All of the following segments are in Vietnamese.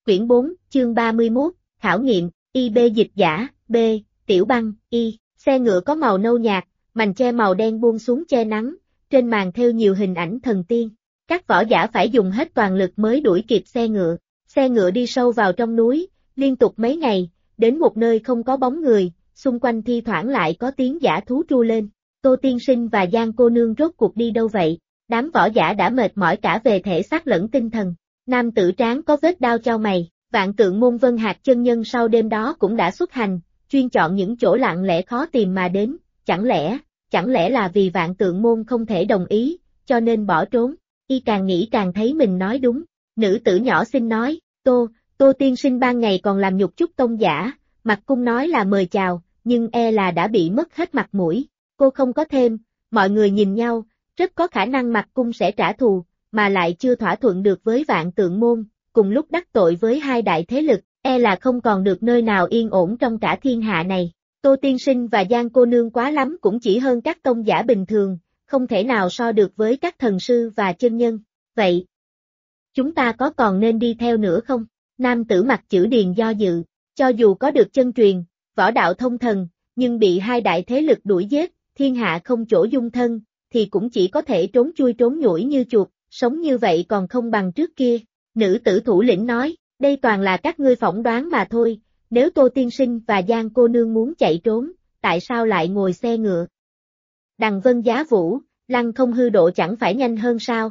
Quyển 4, chương 31, khảo nghiệm, IB dịch giả, B, Tiểu Băng, Y, xe ngựa có màu nâu nhạt, mành che màu đen buông xuống che nắng, trên màn thêu nhiều hình ảnh thần tiên. Các võ giả phải dùng hết toàn lực mới đuổi kịp xe ngựa. Xe ngựa đi sâu vào trong núi, liên tục mấy ngày, đến một nơi không có bóng người, xung quanh thi thoảng lại có tiếng dã thú tru lên. Tô Tiên Sinh và Giang cô nương rốt cuộc đi đâu vậy? Đám võ giả đã mệt mỏi cả về thể xác lẫn tinh thần. Nam tử tráng có vết đao chau mày, Vạn Tượng Môn Vân Hạc chân nhân sau đêm đó cũng đã xuất hành, chuyên chọn những chỗ lặng lẽ khó tìm mà đến, chẳng lẽ là vì Vạn Tượng Môn không thể đồng ý, cho nên bỏ trốn. Y càng nghĩ càng thấy mình nói đúng. Nữ tử nhỏ xinh nói, Tô Tiên Sinh ban ngày còn làm nhục chút tông giả, Mặt Cung nói là mời chào, nhưng e là đã bị mất hết mặt mũi. Cô không có thêm, mọi người nhìn nhau, rất có khả năng Mặt Cung sẽ trả thù, mà lại chưa thỏa thuận được với Vạn Tượng Môn, cùng lúc đắc tội với hai đại thế lực, e là không còn được nơi nào yên ổn trong cả thiên hạ này. Tô Tiên Sinh và Giang cô nương quá lắm cũng chỉ hơn các tông giả bình thường, không thể nào so được với các thần sư và chân nhân. Vậy, chúng ta có còn nên đi theo nữa không? Nam tử Mặt Chữ Điền do dự, cho dù có được chân truyền, võ đạo thông thần, nhưng bị hai đại thế lực đuổi giết, thiên hạ không chỗ dung thân, thì cũng chỉ có thể trốn chui trốn nhủi như chuột, sống như vậy còn không bằng trước kia. Nữ tử thủ lĩnh nói, đây toàn là các ngươi phỏng đoán mà thôi, nếu Tô Tiên Sinh và Giang cô nương muốn chạy trốn, tại sao lại ngồi xe ngựa? Đằng Vân Giá Vũ, Lăng Không Hư Độ chẳng phải nhanh hơn sao?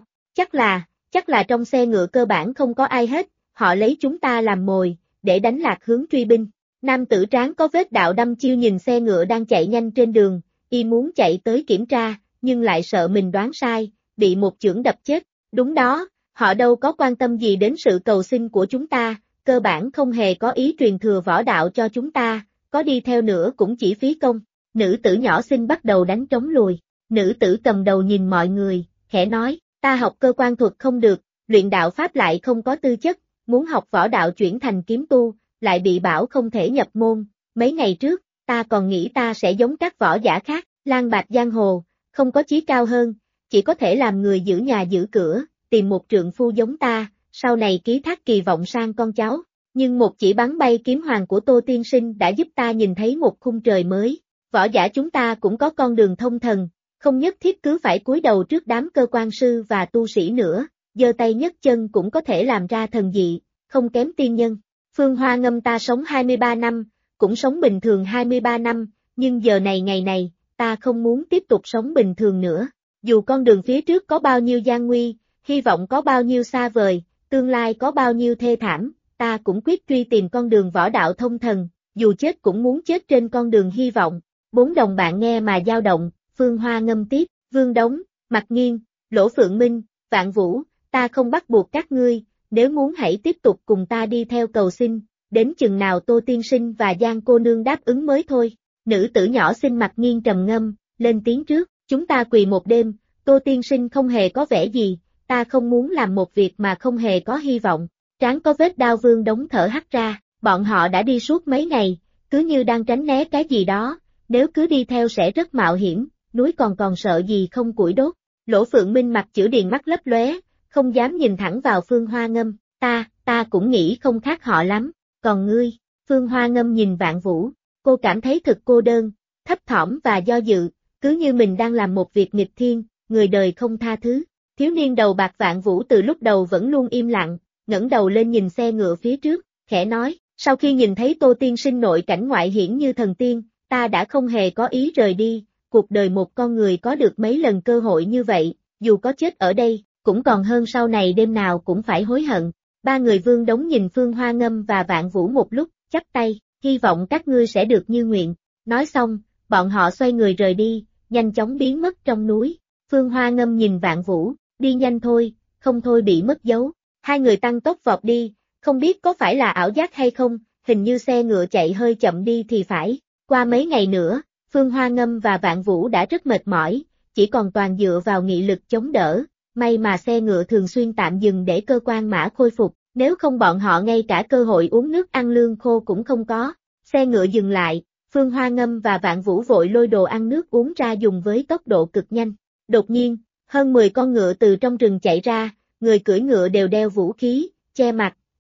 Chắc là trong xe ngựa cơ bản không có ai hết, họ lấy chúng ta làm mồi, để đánh lạc hướng truy binh. Nam tử tráng có vết đạo đâm chiêu nhìn xe ngựa đang chạy nhanh trên đường, y muốn chạy tới kiểm tra, nhưng lại sợ mình đoán sai, bị một chưởng đập chết. Đúng đó, họ đâu có quan tâm gì đến sự cầu xin của chúng ta, cơ bản không hề có ý truyền thừa võ đạo cho chúng ta, có đi theo nữa cũng chỉ phí công. Nữ tử nhỏ xinh bắt đầu đánh trống lùi. Nữ tử cầm đầu nhìn mọi người, khẽ nói, ta học cơ quan thuật không được, luyện đạo pháp lại không có tư chất, muốn học võ đạo chuyển thành kiếm tu, lại bị bảo không thể nhập môn. Mấy ngày trước, ta còn nghĩ ta sẽ giống các võ giả khác, lang bạt giang hồ, không có chí cao hơn, chỉ có thể làm người giữ nhà giữ cửa, tìm một trượng phu giống ta, sau này ký thác kỳ vọng sang con cháu. Nhưng một chỉ bắn bay kiếm hoàng của Tô Tiên Sinh đã giúp ta nhìn thấy một khung trời mới. Võ giả chúng ta cũng có con đường thông thần, không nhất thiết cứ phải cúi đầu trước đám cơ quan sư và tu sĩ nữa, giơ tay nhấc chân cũng có thể làm ra thần dị, không kém tiên nhân. Phương Hoa Ngâm ta sống 23 năm, cũng sống bình thường 23 năm, nhưng giờ này ngày này, ta không muốn tiếp tục sống bình thường nữa. Dù con đường phía trước có bao nhiêu gian nguy, hy vọng có bao nhiêu xa vời, tương lai có bao nhiêu thê thảm, ta cũng quyết truy tìm con đường võ đạo thông thần, dù chết cũng muốn chết trên con đường hy vọng. Bốn đồng bạn nghe mà dao động, Phương Hoa Ngâm tiếp, Vương Đống, Mặc Nghiên, Lỗ Phượng Minh, Vạn Vũ, ta không bắt buộc các ngươi, nếu muốn hãy tiếp tục cùng ta đi theo cầu xin, đến chừng nào Tô Tiên Sinh và Giang cô nương đáp ứng mới thôi. Nữ tử nhỏ xinh Mặc Nghiên trầm ngâm, lên tiếng trước, chúng ta quỳ một đêm, Tô Tiên Sinh không hề có vẻ gì, ta không muốn làm một việc mà không hề có hy vọng. Trán có vết đao Vương Đống thở hắt ra, bọn họ đã đi suốt mấy ngày, cứ như đang tránh né cái gì đó, nếu cứ đi theo sẽ rất mạo hiểm, núi còn sợ gì không củi đốt. Lỗ Phượng Minh Mặt Chữ Điền mắt lấp lóe, không dám nhìn thẳng vào Phương Hoa Ngâm, ta cũng nghĩ không khác họ lắm, còn ngươi? Phương Hoa Ngâm nhìn Vạn Vũ, cô cảm thấy thật cô đơn, thấp thỏm và do dự, cứ như mình đang làm một việc nghịch thiên, người đời không tha thứ. Thiếu niên đầu bạc Vạn Vũ từ lúc đầu vẫn luôn im lặng, ngẩng đầu lên nhìn xe ngựa phía trước, khẽ nói, sau khi nhìn thấy Tô Tiên Sinh nội cảnh ngoại hiển như thần tiên, ta đã không hề có ý rời đi, cuộc đời một con người có được mấy lần cơ hội như vậy, dù có chết ở đây, cũng còn hơn sau này đêm nào cũng phải hối hận. Ba người Vương Đống nhìn Phương Hoa Ngâm và Vạn Vũ một lúc, chắp tay, hy vọng các ngươi sẽ được như nguyện. Nói xong, bọn họ xoay người rời đi, nhanh chóng biến mất trong núi. Phương Hoa Ngâm nhìn Vạn Vũ, đi nhanh thôi, không thôi bị mất dấu. Hai người tăng tốc vọt đi, không biết có phải là ảo giác hay không, hình như xe ngựa chạy hơi chậm đi thì phải. Qua mấy ngày nữa, Phương Hoa Ngâm và Vạn Vũ đã rất mệt mỏi, chỉ còn toàn dựa vào nghị lực chống đỡ. May mà xe ngựa thường xuyên tạm dừng để cơ quan mã khôi phục, nếu không bọn họ ngay cả cơ hội uống nước ăn lương khô cũng không có. Xe ngựa dừng lại, Phương Hoa Ngâm và Vạn Vũ vội lôi đồ ăn nước uống ra dùng với tốc độ cực nhanh. Đột nhiên, hơn 10 con ngựa từ trong rừng chạy ra, người cưỡi ngựa đều đeo vũ khí, che mặt,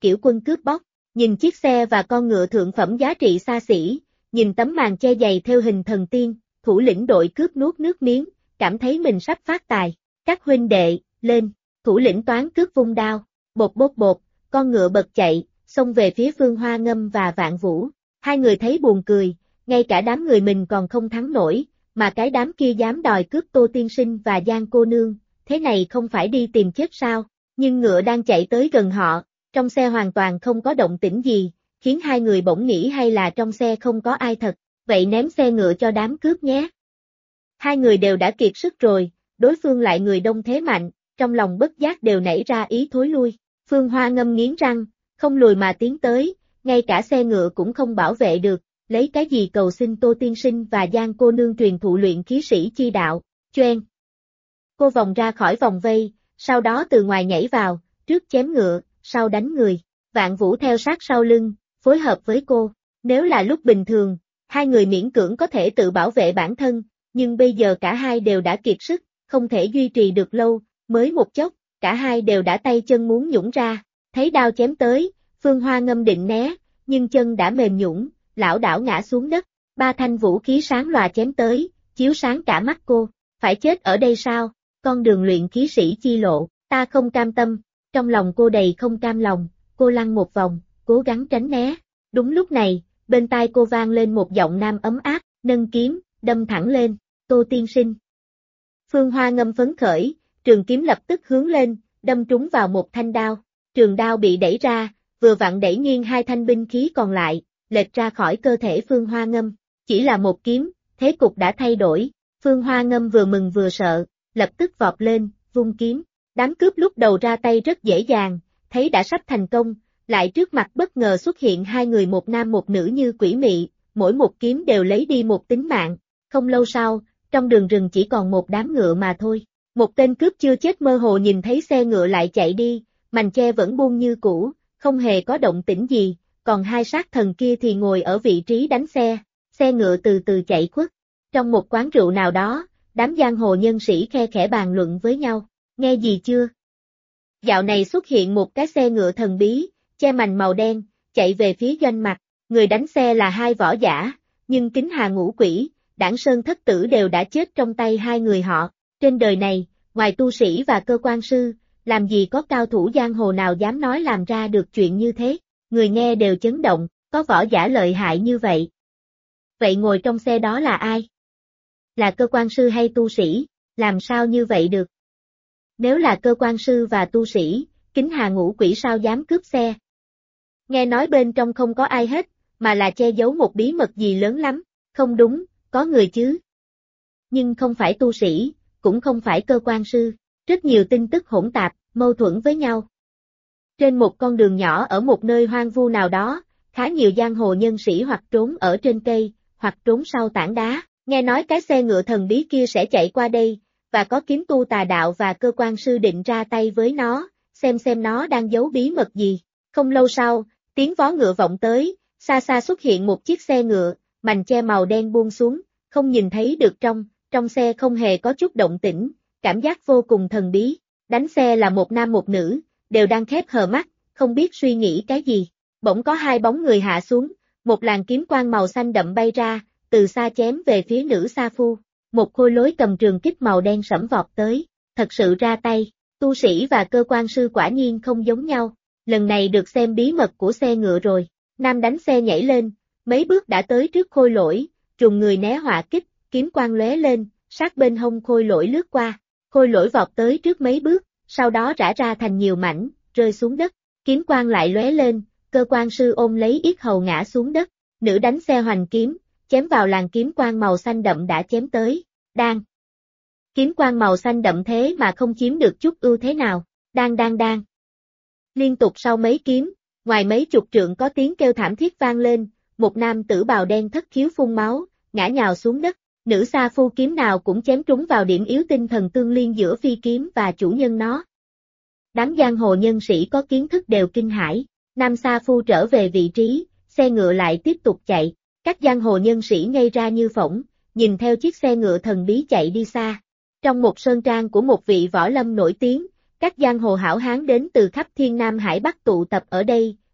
kiểu quân cướp bóc, nhìn chiếc xe và con ngựa thượng phẩm giá trị xa xỉ, nhìn tấm màn che dày theo hình thần tiên, thủ lĩnh đội cướp nuốt nước miếng, cảm thấy mình sắp phát tài. Các huynh đệ, lên, thủ lĩnh toán cướp vung đao, bột bột bột, con ngựa bật chạy, xông về phía Phương Hoa Ngâm và Vạn Vũ. Hai người thấy buồn cười, ngay cả đám người mình còn không thắng nổi, mà cái đám kia dám đòi cướp Tô tiên sinh và Giang cô nương, thế này không phải đi tìm chết sao? Nhưng ngựa đang chạy tới gần họ, trong xe hoàn toàn không có động tĩnh gì, khiến hai người bỗng nghĩ hay là trong xe không có ai thật, vậy ném xe ngựa cho đám cướp nhé. Hai người đều đã kiệt sức rồi, đối phương lại người đông thế mạnh, trong lòng bất giác đều nảy ra ý thối lui. Phương Hoa Ngâm nghiến răng, không lùi mà tiến tới, ngay cả xe ngựa cũng không bảo vệ được, lấy cái gì cầu xin Tô tiên sinh và Giang cô nương truyền thụ luyện khí sĩ chi đạo, choeng. Cô vòng ra khỏi vòng vây, sau đó từ ngoài nhảy vào, trước chém ngựa, sau đánh người, Vạn Vũ theo sát sau lưng, phối hợp với cô. Nếu là lúc bình thường, hai người miễn cưỡng có thể tự bảo vệ bản thân, nhưng bây giờ cả hai đều đã kiệt sức, không thể duy trì được lâu, mới một chốc, cả hai đều đã tay chân muốn nhũn ra, thấy đao chém tới, Phương Hoa Ngâm định né, nhưng chân đã mềm nhũn, lảo đảo ngã xuống đất, ba thanh vũ khí sáng lòa chém tới, chiếu sáng cả mắt cô, phải chết ở đây sao, con đường luyện khí sĩ chi lộ, ta không cam tâm, trong lòng cô đầy không cam lòng, cô lăn một vòng, cố gắng tránh né, đúng lúc này, bên tai cô vang lên một giọng nam ấm áp, nâng kiếm, đâm thẳng lên, Tô tiên sinh. Phương Hoa Ngâm phấn khởi, trường kiếm lập tức hướng lên, đâm trúng vào một thanh đao, trường đao bị đẩy ra, vừa vặn đẩy nghiêng hai thanh binh khí còn lại, lệch ra khỏi cơ thể Phương Hoa Ngâm, chỉ là một kiếm, thế cục đã thay đổi, Phương Hoa Ngâm vừa mừng vừa sợ, lập tức vọt lên, vung kiếm, đám cướp lúc đầu ra tay rất dễ dàng, thấy đã sắp thành công, lại trước mặt bất ngờ xuất hiện hai người một nam một nữ như quỷ mị, mỗi một kiếm đều lấy đi một tính mạng, không lâu sau, trong đường rừng chỉ còn một đám ngựa mà thôi. Một tên cướp chưa chết mơ hồ nhìn thấy xe ngựa lại chạy đi, mành che vẫn buông như cũ, không hề có động tĩnh gì, còn hai sát thần kia thì ngồi ở vị trí đánh xe ngựa từ từ chạy khuất. Trong một quán rượu nào đó, đám giang hồ nhân sĩ khe khẽ bàn luận với nhau, nghe gì chưa? Dạo này xuất hiện một cái xe ngựa thần bí, che mành màu đen, chạy về phía doanh mặt, người đánh xe là hai võ giả, nhưng Kính Hà Ngũ Quỷ, Đảng Sơn Thất Tử đều đã chết trong tay hai người họ. Trên đời này, ngoài tu sĩ và cơ quan sư, làm gì có cao thủ giang hồ nào dám nói làm ra được chuyện như thế, người nghe đều chấn động, có võ giả lợi hại như vậy. Vậy ngồi trong xe đó là ai? Là cơ quan sư hay tu sĩ, làm sao như vậy được? Nếu là cơ quan sư và tu sĩ, Kính Hà Ngũ Quỷ sao dám cướp xe? Nghe nói bên trong không có ai hết, mà là che giấu một bí mật gì lớn lắm, không đúng, có người chứ. Nhưng không phải tu sĩ, cũng không phải cơ quan sư, rất nhiều tin tức hỗn tạp, mâu thuẫn với nhau. Trên một con đường nhỏ ở một nơi hoang vu nào đó, khá nhiều giang hồ nhân sĩ hoặc trốn ở trên cây, hoặc trốn sau tảng đá, nghe nói cái xe ngựa thần bí kia sẽ chạy qua đây, và có kiếm tu tà đạo và cơ quan sư định ra tay với nó, xem nó đang giấu bí mật gì. Không lâu sau, tiếng vó ngựa vọng tới, xa xa xuất hiện một chiếc xe ngựa, mành che màu đen buông xuống, không nhìn thấy được trong xe không hề có chút động tĩnh, cảm giác vô cùng thần bí. Đánh xe là một nam một nữ, đều đang khép hờ mắt, không biết suy nghĩ cái gì. Bỗng có hai bóng người hạ xuống, một làn kiếm quang màu xanh đậm bay ra, từ xa chém về phía nữ sa phu. Một khôi lối cầm trường kích màu đen sẫm vọt tới, thật sự ra tay, tu sĩ và cơ quan sư quả nhiên không giống nhau, lần này được xem bí mật của xe ngựa rồi. Nam đánh xe nhảy lên, mấy bước đã tới trước khôi lỗi, trùng người né hỏa kích, kiếm quang lóe lên, sát bên hông khôi lỗi lướt qua, khôi lỗi vọt tới trước mấy bước, sau đó rã ra thành nhiều mảnh, rơi xuống đất, kiếm quang lại lóe lên, cơ quan sư ôm lấy yết hầu ngã xuống đất, nữ đánh xe hoành kiếm, chém vào làn kiếm quang màu xanh đậm đã chém tới, đang. Kiếm quang màu xanh đậm thế mà không chiếm được chút ưu thế nào, đang. Liên tục sau mấy kiếm, ngoài mấy chục trượng có tiếng kêu thảm thiết vang lên, một nam tử bào đen thất khiếu phun máu, ngã nhào xuống đất, nữ sa phu kiếm nào cũng chém trúng vào điểm yếu tinh thần tương liên giữa phi kiếm và chủ nhân nó. Đám giang hồ nhân sĩ có kiến thức đều kinh hãi, nam sa phu trở về vị trí, xe ngựa lại tiếp tục chạy, các giang hồ nhân sĩ ngây ra như phỗng, nhìn theo chiếc xe ngựa thần bí chạy đi xa. Trong một sơn trang của một vị võ lâm nổi tiếng, các giang hồ hảo hán đến từ khắp thiên nam hải bắc tụ tập ở đây,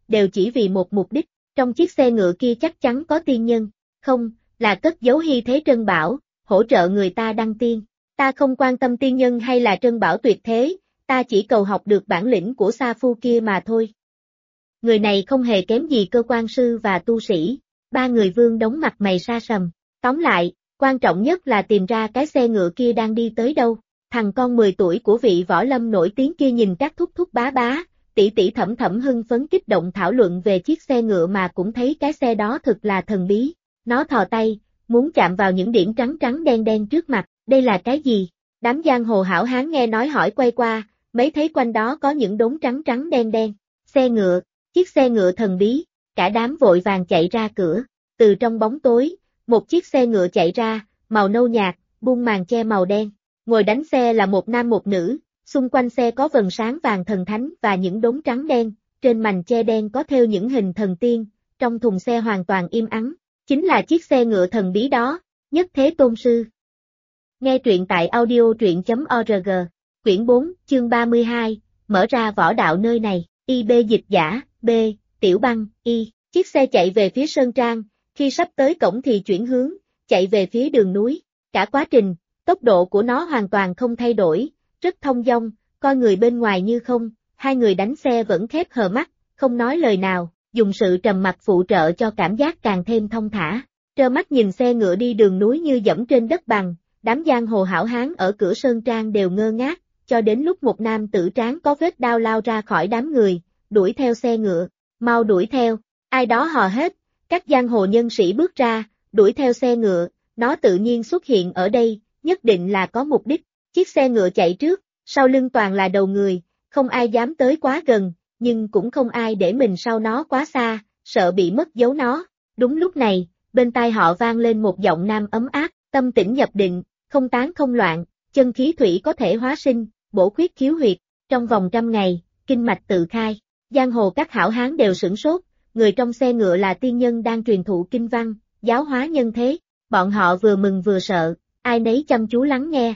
đều chỉ vì một mục đích. Trong chiếc xe ngựa kia chắc chắn có tiên nhân, không, là cất giấu hy thế trân bảo, hỗ trợ người ta đăng tiên. Ta không quan tâm tiên nhân hay là trân bảo tuyệt thế, ta chỉ cầu học được bản lĩnh của sa phu kia mà thôi. Người này không hề kém gì cơ quan sư và tu sĩ. Ba người Vương đóng mặt mày sa sầm. Tóm lại, quan trọng nhất là tìm ra cái xe ngựa kia đang đi tới đâu. Thằng con 10 tuổi của vị võ lâm nổi tiếng kia nhìn các thúc thúc bá bá, tỷ tỷ thẩm thẩm hưng phấn kích động thảo luận về chiếc xe ngựa mà cũng thấy cái xe đó thực là thần bí. Nó thò tay, muốn chạm vào những điểm trắng trắng đen đen trước mặt, đây là cái gì? Đám giang hồ hảo hán nghe nói hỏi quay qua, mấy thấy quanh đó có những đống trắng trắng đen đen. Xe ngựa, chiếc xe ngựa thần bí, cả đám vội vàng chạy ra cửa. Từ trong bóng tối, một chiếc xe ngựa chạy ra, màu nâu nhạt, buông màn che màu đen. Ngồi đánh xe là một nam một nữ, xung quanh xe có vầng sáng vàng thần thánh và những đốm trắng đen, trên mành che đen có thêu những hình thần tiên, trong thùng xe hoàn toàn im ắng. Chính là chiếc xe ngựa thần bí đó, Nhất Thế Tôn Sư. Nghe truyện tại audio.org, quyển 4, chương 32, mở ra võ đạo nơi này, IB dịch giả, B, Tiểu Băng, Y. Chiếc xe chạy về phía Sơn Trang, khi sắp tới cổng thì chuyển hướng, chạy về phía đường núi. Cả quá trình, tốc độ của nó hoàn toàn không thay đổi, rất thông dong, coi người bên ngoài như không, hai người đánh xe vẫn khép hờ mắt, không nói lời nào, dùng sự trầm mặc phụ trợ cho cảm giác càng thêm thông thả. Trơ mắt nhìn xe ngựa đi đường núi như dẫm trên đất bằng, đám giang hồ hảo hán ở cửa Sơn Trang đều ngơ ngác, cho đến lúc một nam tử tráng có vết đao lao ra khỏi đám người, đuổi theo xe ngựa, mau đuổi theo, ai đó hò hét, các giang hồ nhân sĩ bước ra, đuổi theo xe ngựa, nó tự nhiên xuất hiện ở đây, nhất định là có mục đích. Chiếc xe ngựa chạy trước, sau lưng toàn là đầu người, không ai dám tới quá gần, nhưng cũng không ai để mình sau nó quá xa, sợ bị mất dấu nó. Đúng lúc này, bên tai họ vang lên một giọng nam ấm áp, tâm tĩnh nhập định, không tán không loạn, chân khí thủy có thể hóa sinh, bổ khuyết khiếu huyệt, trong vòng 100 ngày, kinh mạch tự khai. Giang hồ các hảo hán đều sửng sốt, người trong xe ngựa là tiên nhân đang truyền thụ kinh văn, giáo hóa nhân thế, bọn họ vừa mừng vừa sợ, ai nấy chăm chú lắng nghe.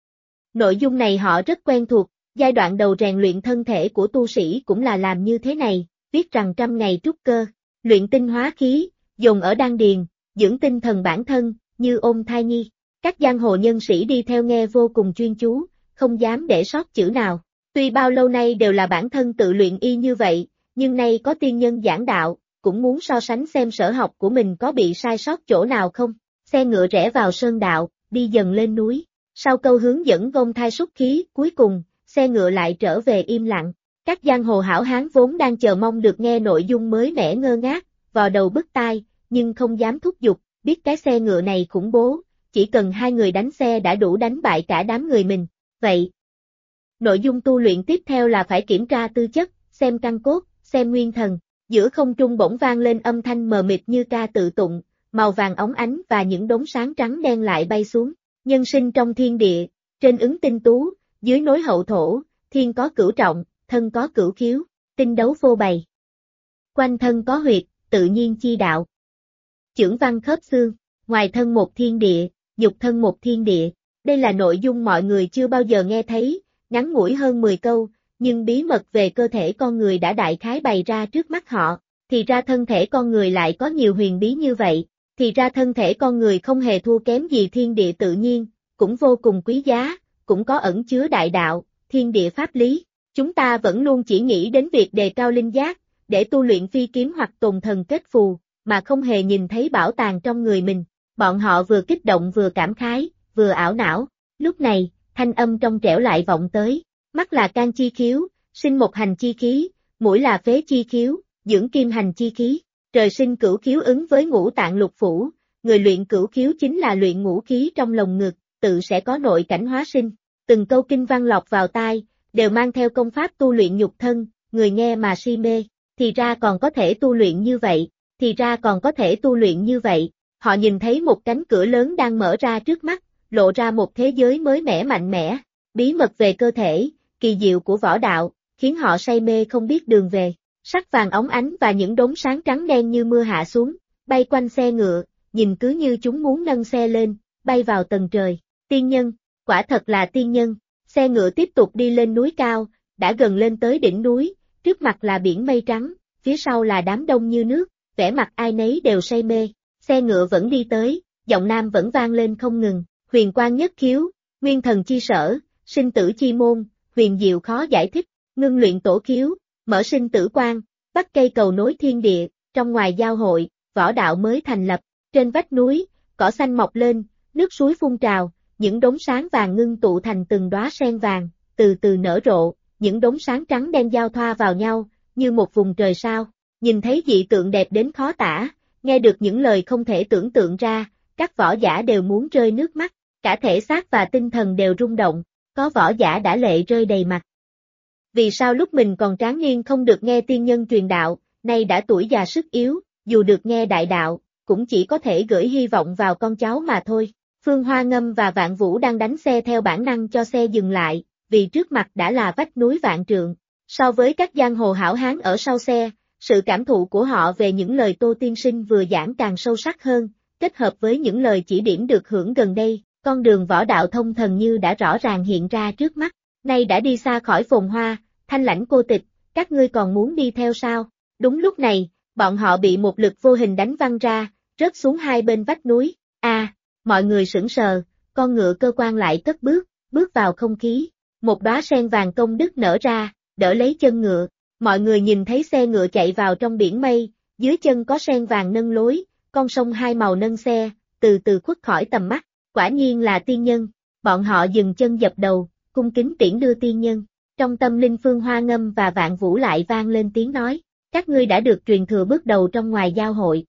Nội dung này họ rất quen thuộc, giai đoạn đầu rèn luyện thân thể của tu sĩ cũng là làm như thế này, viết rằng 100 ngày trúc cơ, luyện tinh hóa khí, dồn ở đan điền, dưỡng tinh thần bản thân, như ôm thai nhi. Các giang hồ nhân sĩ đi theo nghe vô cùng chuyên chú, không dám để sót chữ nào. Tuy bao lâu nay đều là bản thân tự luyện y như vậy, nhưng nay có tiên nhân giảng đạo, cũng muốn so sánh xem sở học của mình có bị sai sót chỗ nào không. Xe ngựa rẽ vào sơn đạo, đi dần lên núi. Sau câu hướng dẫn gông thai xúc khí, cuối cùng, xe ngựa lại trở về im lặng. Các giang hồ hảo hán vốn đang chờ mong được nghe nội dung mới mẻ ngơ ngác, vò đầu bứt tai, nhưng không dám thúc giục, biết cái xe ngựa này khủng bố, chỉ cần hai người đánh xe đã đủ đánh bại cả đám người mình. Vậy, nội dung tu luyện tiếp theo là phải kiểm tra tư chất, xem căn cốt, xem nguyên thần. Giữa không trung bỗng vang lên âm thanh mờ mịt như ca tự tụng, màu vàng óng ánh và những đốm sáng trắng đen lại bay xuống. Nhân sinh trong thiên địa, trên ứng tinh tú, dưới nối hậu thổ, thiên có cửu trọng, thân có cửu khiếu, tinh đấu vô bày. Quanh thân có huyệt, tự nhiên chi đạo. Chưởng văn khớp xương, ngoài thân một thiên địa, nhục thân một thiên địa. Đây là nội dung mọi người chưa bao giờ nghe thấy, ngắn ngủi hơn 10 câu, nhưng bí mật về cơ thể con người đã đại khái bày ra trước mắt họ. Thì ra thân thể con người lại có nhiều huyền bí như vậy. Thì ra thân thể con người không hề thua kém gì thiên địa tự nhiên, cũng vô cùng quý giá, cũng có ẩn chứa đại đạo, thiên địa pháp lý. Chúng ta vẫn luôn chỉ nghĩ đến việc đề cao linh giác, để tu luyện phi kiếm hoặc tùng thần kết phù, mà không hề nhìn thấy bảo tàng trong người mình. Bọn họ vừa kích động vừa cảm khái, vừa ảo não. Lúc này, thanh âm trong trẻo lại vọng tới, mắt là can chi khiếu, sinh một hành chi khí, mũi là phế chi khiếu, dưỡng kim hành chi khí. Trời sinh cửu khiếu ứng với ngũ tạng lục phủ, người luyện cửu khiếu chính là luyện ngũ khí trong lồng ngực, tự sẽ có nội cảnh hóa sinh. Từng câu kinh văn lọt vào tai, đều mang theo công pháp tu luyện nhục thân, người nghe mà si mê. Thì ra còn có thể tu luyện như vậy, thì ra còn có thể tu luyện như vậy. Họ nhìn thấy một cánh cửa lớn đang mở ra trước mắt, lộ ra một thế giới mới mẻ mạnh mẽ. Bí mật về cơ thể, kỳ diệu của võ đạo, khiến họ say mê không biết đường về. Sắc vàng óng ánh và những đốm sáng trắng đen như mưa hạ xuống, bay quanh xe ngựa, nhìn cứ như chúng muốn nâng xe lên, bay vào tầng trời. Tiên nhân, quả thật là tiên nhân. Xe ngựa tiếp tục đi lên núi cao, đã gần lên tới đỉnh núi, trước mặt là biển mây trắng, phía sau là đám đông như nước, vẻ mặt ai nấy đều say mê. Xe ngựa vẫn đi tới, giọng nam vẫn vang lên không ngừng, huyền quang nhất khiếu, nguyên thần chi sở, sinh tử chi môn, huyền diệu khó giải thích, ngưng luyện tổ khiếu, mở sinh tử quan, bắt cây cầu nối thiên địa, trong ngoài giao hội, võ đạo mới thành lập, trên vách núi, cỏ xanh mọc lên, nước suối phun trào, những đốm sáng vàng ngưng tụ thành từng đóa sen vàng, từ từ nở rộ, những đốm sáng trắng đen giao thoa vào nhau, như một vùng trời sao, nhìn thấy dị tượng đẹp đến khó tả, nghe được những lời không thể tưởng tượng ra, các võ giả đều muốn rơi nước mắt, cả thể xác và tinh thần đều rung động, có võ giả đã lệ rơi đầy mặt. Vì sao lúc mình còn tráng niên không được nghe tiên nhân truyền đạo, nay đã tuổi già sức yếu, dù được nghe đại đạo, cũng chỉ có thể gửi hy vọng vào con cháu mà thôi. Phương Hoa Ngâm và Vạn Vũ đang đánh xe theo bản năng cho xe dừng lại, vì trước mặt đã là vách núi vạn trượng. So với các giang hồ hảo hán ở sau xe, sự cảm thụ của họ về những lời Tô Tiên Sinh vừa giảng càng sâu sắc hơn, kết hợp với những lời chỉ điểm được hưởng gần đây, con đường võ đạo thông thần như đã rõ ràng hiện ra trước mắt. Nay đã đi xa khỏi phồn hoa, thanh lãnh cô tịch, các ngươi còn muốn đi theo sao? Đúng lúc này, bọn họ bị một lực vô hình đánh văng ra, rớt xuống hai bên vách núi. Mọi người sững sờ, con ngựa cơ quan lại cất bước, bước vào không khí. Một đóa sen vàng công đức nở ra, đỡ lấy chân ngựa. Mọi người nhìn thấy xe ngựa chạy vào trong biển mây, dưới chân có sen vàng nâng lối, con sông hai màu nâng xe, từ từ khuất khỏi tầm mắt. Quả nhiên là tiên nhân. Bọn họ dừng chân dập đầu, cung kính tiễn đưa tiên nhân. Trong tâm linh Phương Hoa Ngâm và Vạn Vũ lại vang lên tiếng nói, các ngươi đã được truyền thừa bước đầu trong ngoài giao hội.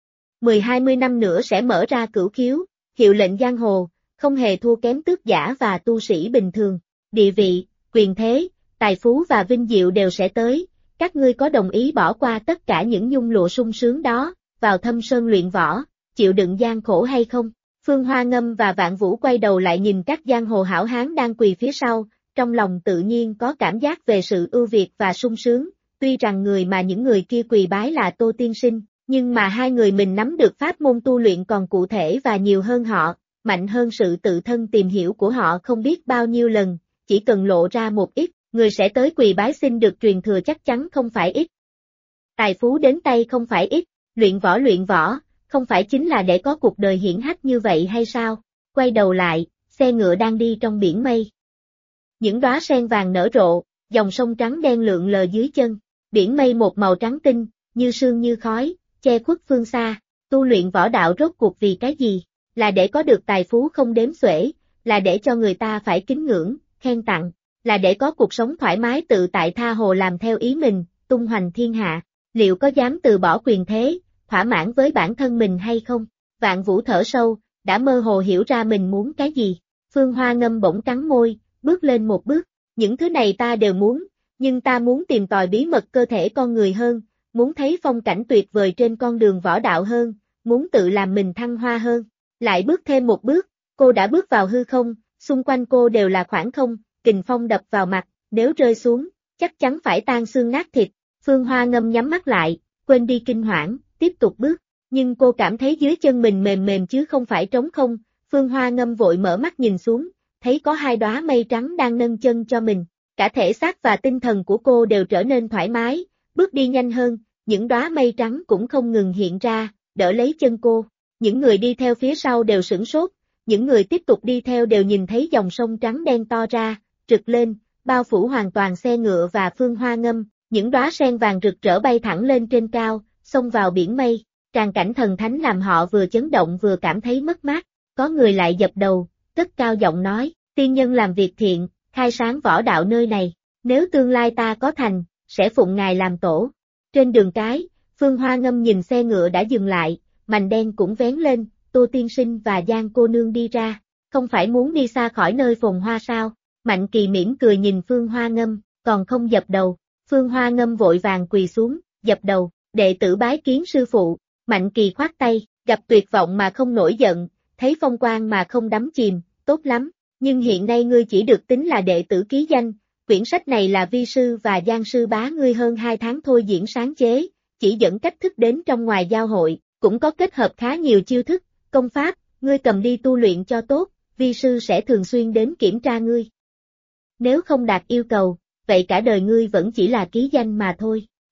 10-20 năm nữa sẽ mở ra cửu khiếu, hiệu lệnh giang hồ, không hề thua kém tước giả và tu sĩ bình thường. Địa vị, quyền thế, tài phú và vinh diệu đều sẽ tới, các ngươi có đồng ý bỏ qua tất cả những nhung lụa sung sướng đó, vào thâm sơn luyện võ, chịu đựng gian khổ hay không? Phương Hoa Ngâm và Vạn Vũ quay đầu lại nhìn các giang hồ hảo hán đang quỳ phía sau, trong lòng tự nhiên có cảm giác về sự ưu việt và sung sướng, tuy rằng người mà những người kia quỳ bái là Tô Tiên Sinh, nhưng mà hai người mình nắm được pháp môn tu luyện còn cụ thể và nhiều hơn họ, mạnh hơn sự tự thân tìm hiểu của họ không biết bao nhiêu lần, chỉ cần lộ ra một ít, người sẽ tới quỳ bái xin được truyền thừa chắc chắn không phải ít. Tài phú đến tay không phải ít, luyện võ, không phải chính là để có cuộc đời hiển hách như vậy hay sao? Quay đầu lại, xe ngựa đang đi trong biển mây. Những đóa sen vàng nở rộ, dòng sông trắng đen lượn lờ dưới chân, biển mây một màu trắng tinh, như sương như khói, che khuất phương xa. Tu luyện võ đạo rốt cuộc vì cái gì? Là để có được tài phú không đếm xuể, là để cho người ta phải kính ngưỡng, khen tặng, là để có cuộc sống thoải mái tự tại tha hồ làm theo ý mình, tung hoành thiên hạ. Liệu có dám từ bỏ quyền thế, thỏa mãn với bản thân mình hay không? Vạn Vũ thở sâu, đã mơ hồ hiểu ra mình muốn cái gì. Phương Hoa Ngâm bỗng cắn môi, bước lên một bước. Những thứ này ta đều muốn, nhưng ta muốn tìm tòi bí mật cơ thể con người hơn, muốn thấy phong cảnh tuyệt vời trên con đường võ đạo hơn, muốn tự làm mình thăng hoa hơn. Lại bước thêm một bước, cô đã bước vào hư không, xung quanh cô đều là khoảng không, kình phong đập vào mặt, nếu rơi xuống, chắc chắn phải tan xương nát thịt. Phương Hoa Ngâm nhắm mắt lại, quên đi kinh hoảng, tiếp tục bước, nhưng cô cảm thấy dưới chân mình mềm mềm chứ không phải trống không. Phương Hoa Ngâm vội mở mắt nhìn xuống, thấy có hai đóa mây trắng đang nâng chân cho mình, cả thể xác và tinh thần của cô đều trở nên thoải mái, bước đi nhanh hơn, những đóa mây trắng cũng không ngừng hiện ra, đỡ lấy chân cô. Những người đi theo phía sau đều sửng sốt, những người tiếp tục đi theo đều nhìn thấy dòng sông trắng đen to ra, rực lên, bao phủ hoàn toàn xe ngựa và Phương Hoa Ngâm, những đóa sen vàng rực rỡ bay thẳng lên trên cao, xông vào biển mây, tràn cảnh thần thánh làm họ vừa chấn động vừa cảm thấy mất mát. Có người lại dập đầu, cất cao giọng nói, tiên nhân làm việc thiện, khai sáng võ đạo nơi này, nếu tương lai ta có thành, sẽ phụng ngài làm tổ. Trên đường cái, Phương Hoa Ngâm nhìn xe ngựa đã dừng lại, mành đen cũng vén lên, Tô Tiên Sinh và Giang cô nương đi ra, không phải muốn đi xa khỏi nơi phồn hoa sao? Mạnh Kỳ mỉm cười nhìn Phương Hoa Ngâm, còn không dập đầu. Phương Hoa Ngâm vội vàng quỳ xuống, dập đầu, đệ tử bái kiến sư phụ. Mạnh Kỳ khoát tay, gặp tuyệt vọng mà không nổi giận, thấy phong quang mà không đắm chìm, tốt lắm, nhưng hiện nay ngươi chỉ được tính là đệ tử ký danh, quyển sách này là vi sư và Giang sư bá ngươi hơn 2 tháng thôi diễn sáng chế, chỉ dẫn cách thức đến trong ngoài giao hội, cũng có kết hợp khá nhiều chiêu thức, công pháp, ngươi cầm đi tu luyện cho tốt, vi sư sẽ thường xuyên đến kiểm tra ngươi. Nếu không đạt yêu cầu, vậy cả đời ngươi vẫn chỉ là ký danh mà thôi.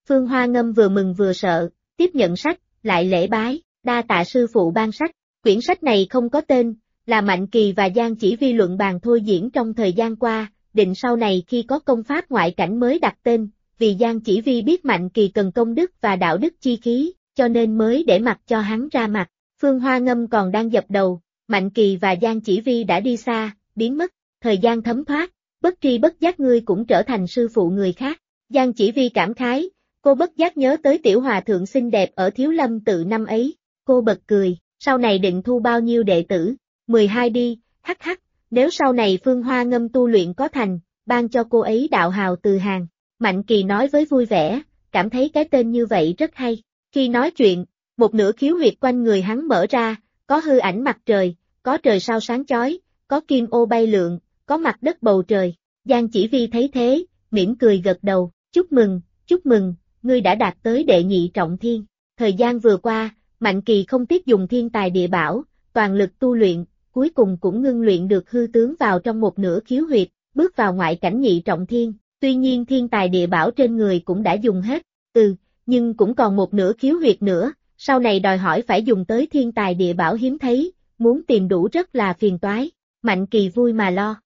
Phương Hoa Ngâm vừa mừng vừa sợ, tiếp nhận sách, lại lễ bái, đa tạ sư phụ ban sách. Quyển sách này không có tên, là Mạnh Kỳ và Giang Chỉ Vi luận bàn thôi diễn trong thời gian qua, định sau này khi có công pháp ngoại cảnh mới đặt tên, vì Giang Chỉ Vi biết Mạnh Kỳ cần công đức và đạo đức chi khí, cho nên mới để mặc cho hắn ra mặt. Phương Hoa Ngâm còn đang dập đầu, Mạnh Kỳ và Giang Chỉ Vi đã đi xa, biến mất, thời gian thấm thoát, bất tri bất giác ngươi cũng trở thành sư phụ người khác. Giang Chỉ Vi cảm khái, cô bất giác nhớ tới tiểu hòa thượng xinh đẹp ở Thiếu Lâm tự năm ấy, cô bật cười, sau này định thu bao nhiêu đệ tử, 12 đi, hắc hắc, nếu sau này Phương Hoa Ngâm tu luyện có thành, ban cho cô ấy đạo hào từ hàng. Mạnh Kỳ nói với vui vẻ, cảm thấy cái tên như vậy rất hay. Khi nói chuyện, một nửa khiếu huyệt quanh người hắn mở ra, có hư ảnh mặt trời, có trời sao sáng chói, có kim ô bay lượn, có mặt đất bầu trời. Giang Chỉ Vi thấy thế, mỉm cười gật đầu, chúc mừng, ngươi đã đạt tới đệ nhị trọng thiên. Thời gian vừa qua, Mạnh Kỳ không tiếc dùng thiên tài địa bảo, toàn lực tu luyện, cuối cùng cũng ngưng luyện được hư tướng vào trong một nửa khiếu huyệt, bước vào ngoại cảnh nhị trọng thiên. Tuy nhiên thiên tài địa bảo trên người cũng đã dùng hết, nhưng cũng còn một nửa khiếu huyệt nữa, sau này đòi hỏi phải dùng tới thiên tài địa bảo hiếm thấy, muốn tìm đủ rất là phiền toái. Mạnh Kỳ vui mà lo.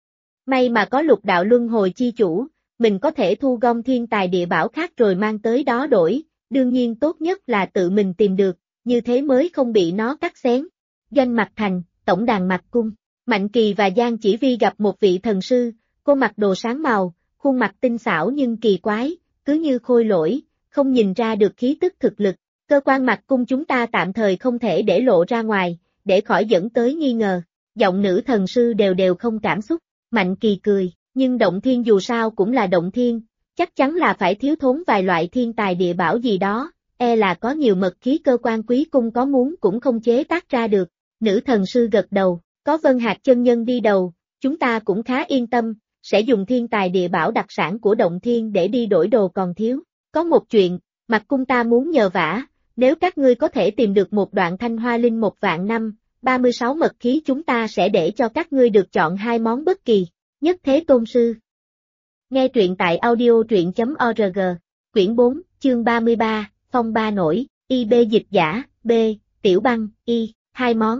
May mà có lục đạo luân hồi chi chủ, mình có thể thu gom thiên tài địa bảo khác rồi mang tới đó đổi, đương nhiên tốt nhất là tự mình tìm được, như thế mới không bị nó cắt xén. Doanh Mạc Thành, tổng đàn Mạc Cung. Mạnh Kỳ và Giang Chỉ Vi gặp một vị thần sư, cô mặc đồ sáng màu, khuôn mặt tinh xảo nhưng kỳ quái, cứ như khôi lỗi, không nhìn ra được khí tức thực lực. Cơ quan Mạc Cung chúng ta tạm thời không thể để lộ ra ngoài, để khỏi dẫn tới nghi ngờ. Giọng nữ thần sư đều không cảm xúc. Mạnh Kỳ cười, nhưng động thiên dù sao cũng là động thiên, chắc chắn là phải thiếu thốn vài loại thiên tài địa bảo gì đó, là có nhiều mật khí cơ quan quý cung có muốn cũng không chế tác ra được. Nữ thần sư gật đầu, có Vân Hạc chân nhân đi đầu, chúng ta cũng khá yên tâm, sẽ dùng thiên tài địa bảo đặc sản của động thiên để đi đổi đồ còn thiếu. Có một chuyện, Mạc Cung ta muốn nhờ vả, nếu các ngươi có thể tìm được một đoạn thanh hoa linh 1.000 năm, 36 mật khí chúng ta sẽ để cho các ngươi được chọn 2 món bất kỳ. Nhất Thế Tôn Sư. Nghe truyện tại audio.truyện.org, quyển 4, chương 33, Phong Ba Nổi, IB dịch giả, B, Tiểu Băng, Y, 2 món.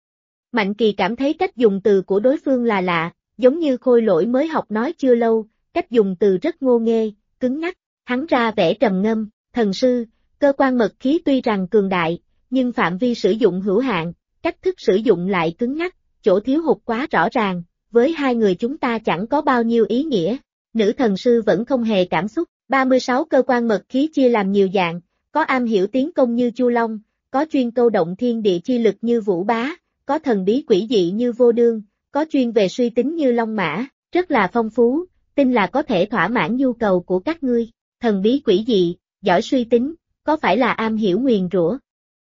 Mạnh Kỳ cảm thấy cách dùng từ của đối phương là lạ, giống như khôi lỗi mới học nói chưa lâu, cách dùng từ rất ngô nghê, cứng nhắc, hắn ra vẻ trầm ngâm, thần sư, cơ quan mật khí tuy rằng cường đại, nhưng phạm vi sử dụng hữu hạn, cách thức sử dụng lại cứng nhắc, chỗ thiếu hụt quá rõ ràng, với hai người chúng ta chẳng có bao nhiêu ý nghĩa. Nữ thần sư vẫn không hề cảm xúc, 36 cơ quan mật khí chia làm nhiều dạng, có am hiểu tiến công như Chu Long, có chuyên câu động thiên địa chi lực như Vũ Bá, có thần bí quỷ dị như Vô Đương, có chuyên về suy tính như Long Mã, rất là phong phú, tin là có thể thỏa mãn nhu cầu của các ngươi. Thần bí quỷ dị, giỏi suy tính, có phải là am hiểu nguyền rủa?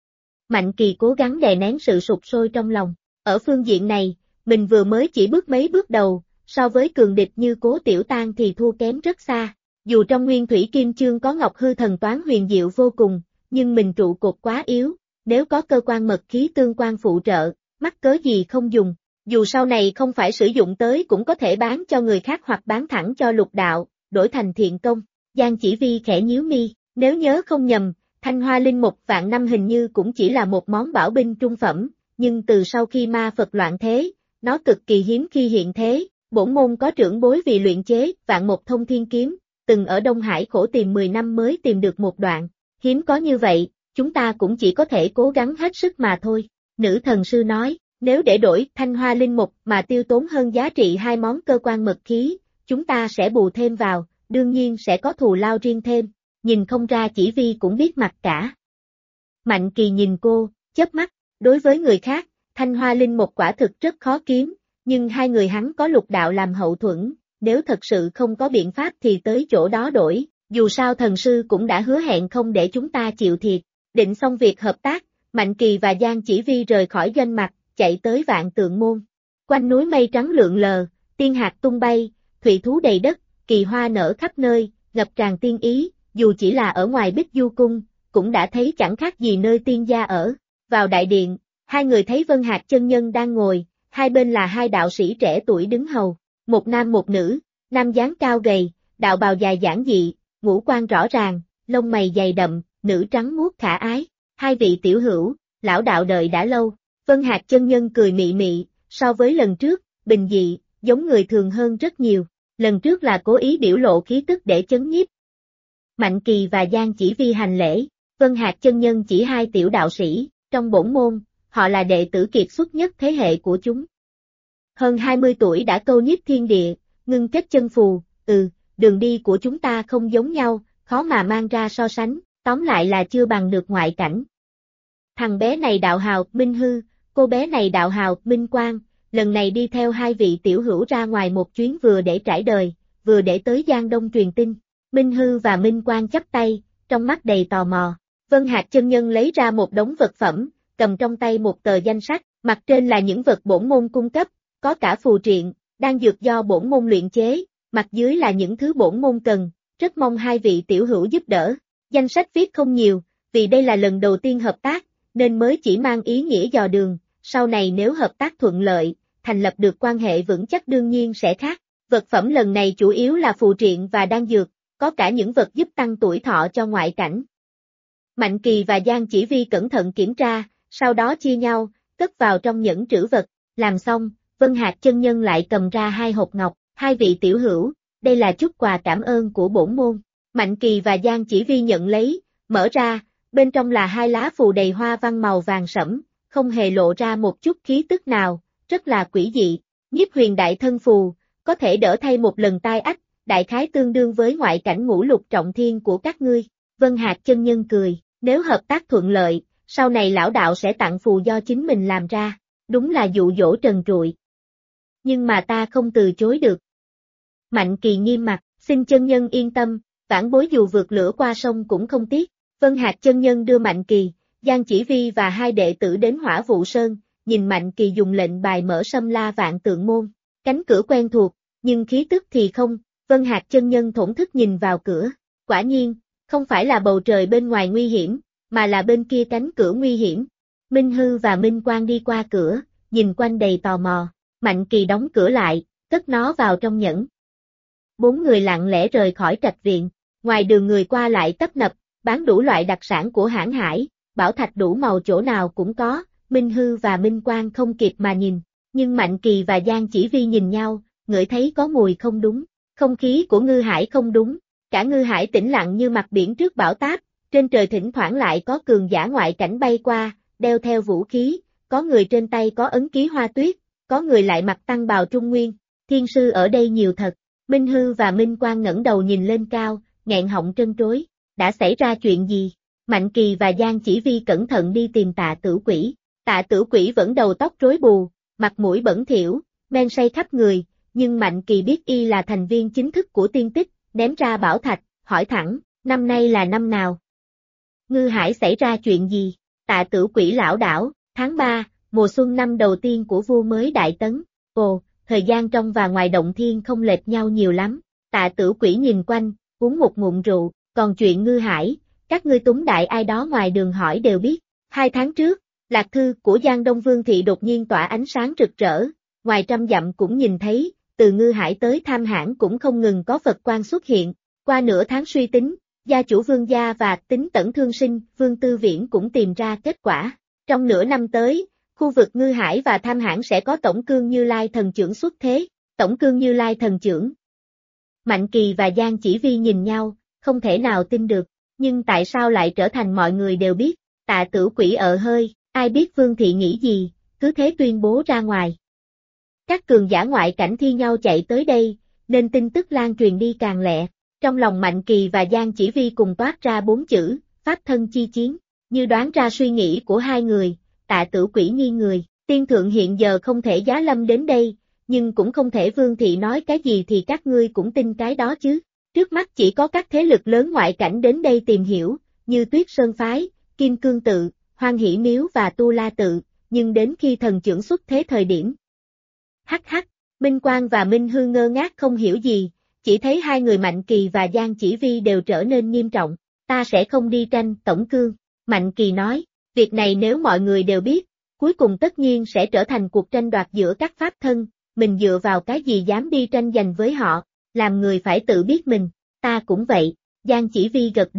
Mạnh Kỳ cố gắng đè nén sự sụp sôi trong lòng, ở phương diện này, mình vừa mới chỉ bước mấy bước đầu, so với cường địch như Cố Tiểu Tang thì thua kém rất xa. Dù trong Nguyên Thủy Kim Chương có Ngọc Hư thần toán huyền diệu vô cùng, nhưng mình trụ cột quá yếu, nếu có cơ quan mật khí tương quan phụ trợ, mắc cớ gì không dùng. Dù sau này không phải sử dụng tới cũng có thể bán cho người khác hoặc bán thẳng cho lục đạo, đổi thành thiện công. Giang Chỉ Vi khẽ nhíu mi, nếu nhớ không nhầm, Thanh Hoa Linh 1.000 năm hình như cũng chỉ là một món bảo binh trung phẩm, nhưng từ sau khi ma Phật loạn thế, nó cực kỳ hiếm khi hiện thế. Bổn môn có trưởng bối vì luyện chế Vạn Một Thông Thiên Kiếm, từng ở Đông Hải khổ tìm 10 năm mới tìm được một đoạn, hiếm có như vậy, chúng ta cũng chỉ có thể cố gắng hết sức mà thôi. Nữ thần sư nói, nếu để đổi Thanh Hoa Linh Mục mà tiêu tốn hơn giá trị 2 món cơ quan mật khí, chúng ta sẽ bù thêm vào, đương nhiên sẽ có thù lao riêng thêm, nhìn không ra Chỉ Vi cũng biết mặt cả. Mạnh Kỳ nhìn cô, chớp mắt, đối với người khác, Thanh Hoa Linh Mục quả thực rất khó kiếm. Nhưng hai người hắn có lục đạo làm hậu thuẫn, nếu thật sự không có biện pháp thì tới chỗ đó đổi, dù sao thần sư cũng đã hứa hẹn không để chúng ta chịu thiệt. Định xong việc hợp tác, Mạnh Kỳ và Giang Chỉ Vi rời khỏi doanh mạc, chạy tới Vạn Tượng Môn. Quanh núi mây trắng lượn lờ, tiên hạt tung bay, thủy thú đầy đất, kỳ hoa nở khắp nơi, ngập tràn tiên ý, dù chỉ là ở ngoài Bích Du Cung, cũng đã thấy chẳng khác gì nơi tiên gia ở. Vào đại điện, hai người thấy Vân Hạc chân nhân đang ngồi. Hai bên là hai đạo sĩ trẻ tuổi đứng hầu, một nam một nữ, nam dáng cao gầy, đạo bào dài giản dị, ngũ quan rõ ràng, lông mày dày đậm, nữ trắng muốt khả ái. Hai vị tiểu hữu, lão đạo đợi đã lâu. Vân Hạc chân nhân cười mị mị, so với lần trước, bình dị, giống người thường hơn rất nhiều. Lần trước là cố ý biểu lộ khí tức để chấn nhiếp. Mạnh Kỳ và Giang Chỉ Vi hành lễ, Vân Hạc chân nhân chỉ hai tiểu đạo sĩ, trong bổn môn, họ là đệ tử kiệt xuất nhất thế hệ của chúng. Hơn 20 tuổi đã câu nhiếp thiên địa, ngưng kết chân phù, đường đi của chúng ta không giống nhau, khó mà mang ra so sánh, tóm lại là chưa bằng được ngoại cảnh. Thằng bé này đạo hào, Minh Hư, cô bé này đạo hào, Minh Quang, lần này đi theo hai vị tiểu hữu ra ngoài một chuyến vừa để trải đời, vừa để tới Giang Đông truyền tin. Minh Hư và Minh Quang chắp tay, trong mắt đầy tò mò. Vân Hạc chân nhân lấy ra một đống vật phẩm, cầm trong tay một tờ danh sách, mặt trên là những vật bổn môn cung cấp, có cả phù triện, đan dược do bổn môn luyện chế, mặt dưới là những thứ bổn môn cần, rất mong hai vị tiểu hữu giúp đỡ. Danh sách viết không nhiều, vì đây là lần đầu tiên hợp tác, nên mới chỉ mang ý nghĩa dò đường, sau này nếu hợp tác thuận lợi, thành lập được quan hệ vững chắc đương nhiên sẽ khác. Vật phẩm lần này chủ yếu là phù triện và đan dược, có cả những vật giúp tăng tuổi thọ cho ngoại cảnh. Mạnh Kỳ và Giang Chỉ Vi cẩn thận kiểm tra, sau đó chia nhau, cất vào trong nhẫn trữ vật, làm xong, Vân Hạc chân nhân lại cầm ra hai hộp ngọc, hai vị tiểu hữu, đây là chút quà cảm ơn của bổn môn. Mạnh Kỳ và Giang Chỉ Vi nhận lấy, mở ra, bên trong là hai lá phù đầy hoa văn màu vàng sẫm, không hề lộ ra một chút khí tức nào, rất là quỷ dị. Nhiếp huyền đại thân phù, có thể đỡ thay một lần tai ách, đại khái tương đương với ngoại cảnh ngũ lục trọng thiên của các ngươi. Vân Hạc chân nhân cười, nếu hợp tác thuận lợi, sau này lão đạo sẽ tặng phù do chính mình làm ra, đúng là dụ dỗ trần trụi. Nhưng mà ta không từ chối được. Mạnh Kỳ nghiêm mặt, xin chân nhân yên tâm, vãn bối dù vượt lửa qua sông cũng không tiếc. Vân Hạc chân nhân đưa Mạnh Kỳ, Giang Chỉ Vi và hai đệ tử đến Hỏa Vụ Sơn, nhìn Mạnh Kỳ dùng lệnh bài mở Sâm La Vạn Tượng môn. Cánh cửa quen thuộc, nhưng khí tức thì không. Vân Hạc chân nhân thổn thức nhìn vào cửa. Quả nhiên, không phải là bầu trời bên ngoài nguy hiểm, mà là bên kia cánh cửa nguy hiểm. Minh Hư và Minh Quang đi qua cửa, nhìn quanh đầy tò mò. Mạnh Kỳ đóng cửa lại, cất nó vào trong nhẫn. Bốn người lặng lẽ rời khỏi trạch viện. Ngoài đường người qua lại tấp nập, bán đủ loại đặc sản của hãng hải, bảo thạch đủ màu chỗ nào cũng có. Minh Hư và Minh Quang không kịp mà nhìn, nhưng Mạnh Kỳ và Giang Chỉ Vi nhìn nhau, ngửi thấy có mùi không đúng. Không khí của Ngư Hải không đúng, cả Ngư Hải tĩnh lặng như mặt biển trước bão táp, trên trời thỉnh thoảng lại có cường giả ngoại cảnh bay qua, đeo theo vũ khí, có người trên tay có ấn ký hoa tuyết, có người lại mặc tăng bào trung nguyên, thiên sư ở đây nhiều thật. Minh Hư và Minh Quang ngẩng đầu nhìn lên cao, nghẹn họng trân trối, đã xảy ra chuyện gì? Mạnh Kỳ và Giang Chỉ Vi cẩn thận đi tìm Tạ Tử Quỷ. Tạ Tử Quỷ vẫn đầu tóc rối bù, mặt mũi bẩn thỉu, men say khắp người, nhưng Mạnh Kỳ biết y là thành viên chính thức của tiên tích, ném ra bảo thạch, hỏi thẳng, năm nay là năm nào? Ngư Hải xảy ra chuyện gì? Tạ Tử Quỷ lão đảo, tháng 3, mùa xuân năm đầu tiên của vua mới Đại Tấn. Ồ, thời gian trong và ngoài động thiên không lệch nhau nhiều lắm. Tạ Tử Quỷ nhìn quanh, uống một ngụm rượu, còn chuyện Ngư Hải, các ngươi túng đại ai đó ngoài đường hỏi đều biết. 2 tháng trước, lạc thư của Giang Đông Vương Thị đột nhiên tỏa ánh sáng rực rỡ, ngoài trăm dặm cũng nhìn thấy, từ Ngư Hải tới Tham Hãn cũng không ngừng có Phật quang xuất hiện. Qua nửa tháng suy tính, gia chủ Vương gia và Tính Tẩn Thương Sinh, Vương Tư Viễn cũng tìm ra kết quả. Trong nửa năm tới, khu vực Ngư Hải và Tham Hãn sẽ có Tổng Cương Như Lai thần trưởng xuất thế. Tổng Cương Như Lai thần trưởng. Mạnh Kỳ và Giang Chỉ Vi nhìn nhau, không thể nào tin được, nhưng tại sao lại trở thành mọi người đều biết? Tạ Tử Quỷ hơi, ai biết Vương Thị nghĩ gì, cứ thế tuyên bố ra ngoài. Các cường giả ngoại cảnh thi nhau chạy tới đây, nên tin tức lan truyền đi càng lẹ. Trong lòng Mạnh Kỳ và Giang Chỉ Vi cùng toát ra 4 chữ, pháp thân chi chiến, như đoán ra suy nghĩ của hai người. Tạ Tử Quỷ nghi người, tiên thượng hiện giờ không thể giá lâm đến đây, nhưng cũng không thể Vương Thị nói cái gì thì các ngươi cũng tin cái đó chứ. Trước mắt chỉ có các thế lực lớn ngoại cảnh đến đây tìm hiểu, như Tuyết Sơn Phái, Kim Cương Tự, Hoan Hỷ Miếu và Tu La Tự, nhưng đến khi thần trưởng xuất thế thời điểm. Hắc, Minh Quang và Minh Hư ngơ ngác không hiểu gì, chỉ thấy hai người Mạnh Kỳ và Giang Chỉ Vi đều trở nên nghiêm trọng. Ta sẽ không đi tranh, Tổng Cương. Mạnh Kỳ nói, việc này nếu mọi người đều biết, cuối cùng tất nhiên sẽ trở thành cuộc tranh đoạt giữa các pháp thân, mình dựa vào cái gì dám đi tranh giành với họ, làm người phải tự biết mình. Ta cũng vậy, Giang Chỉ Vi gật đầu,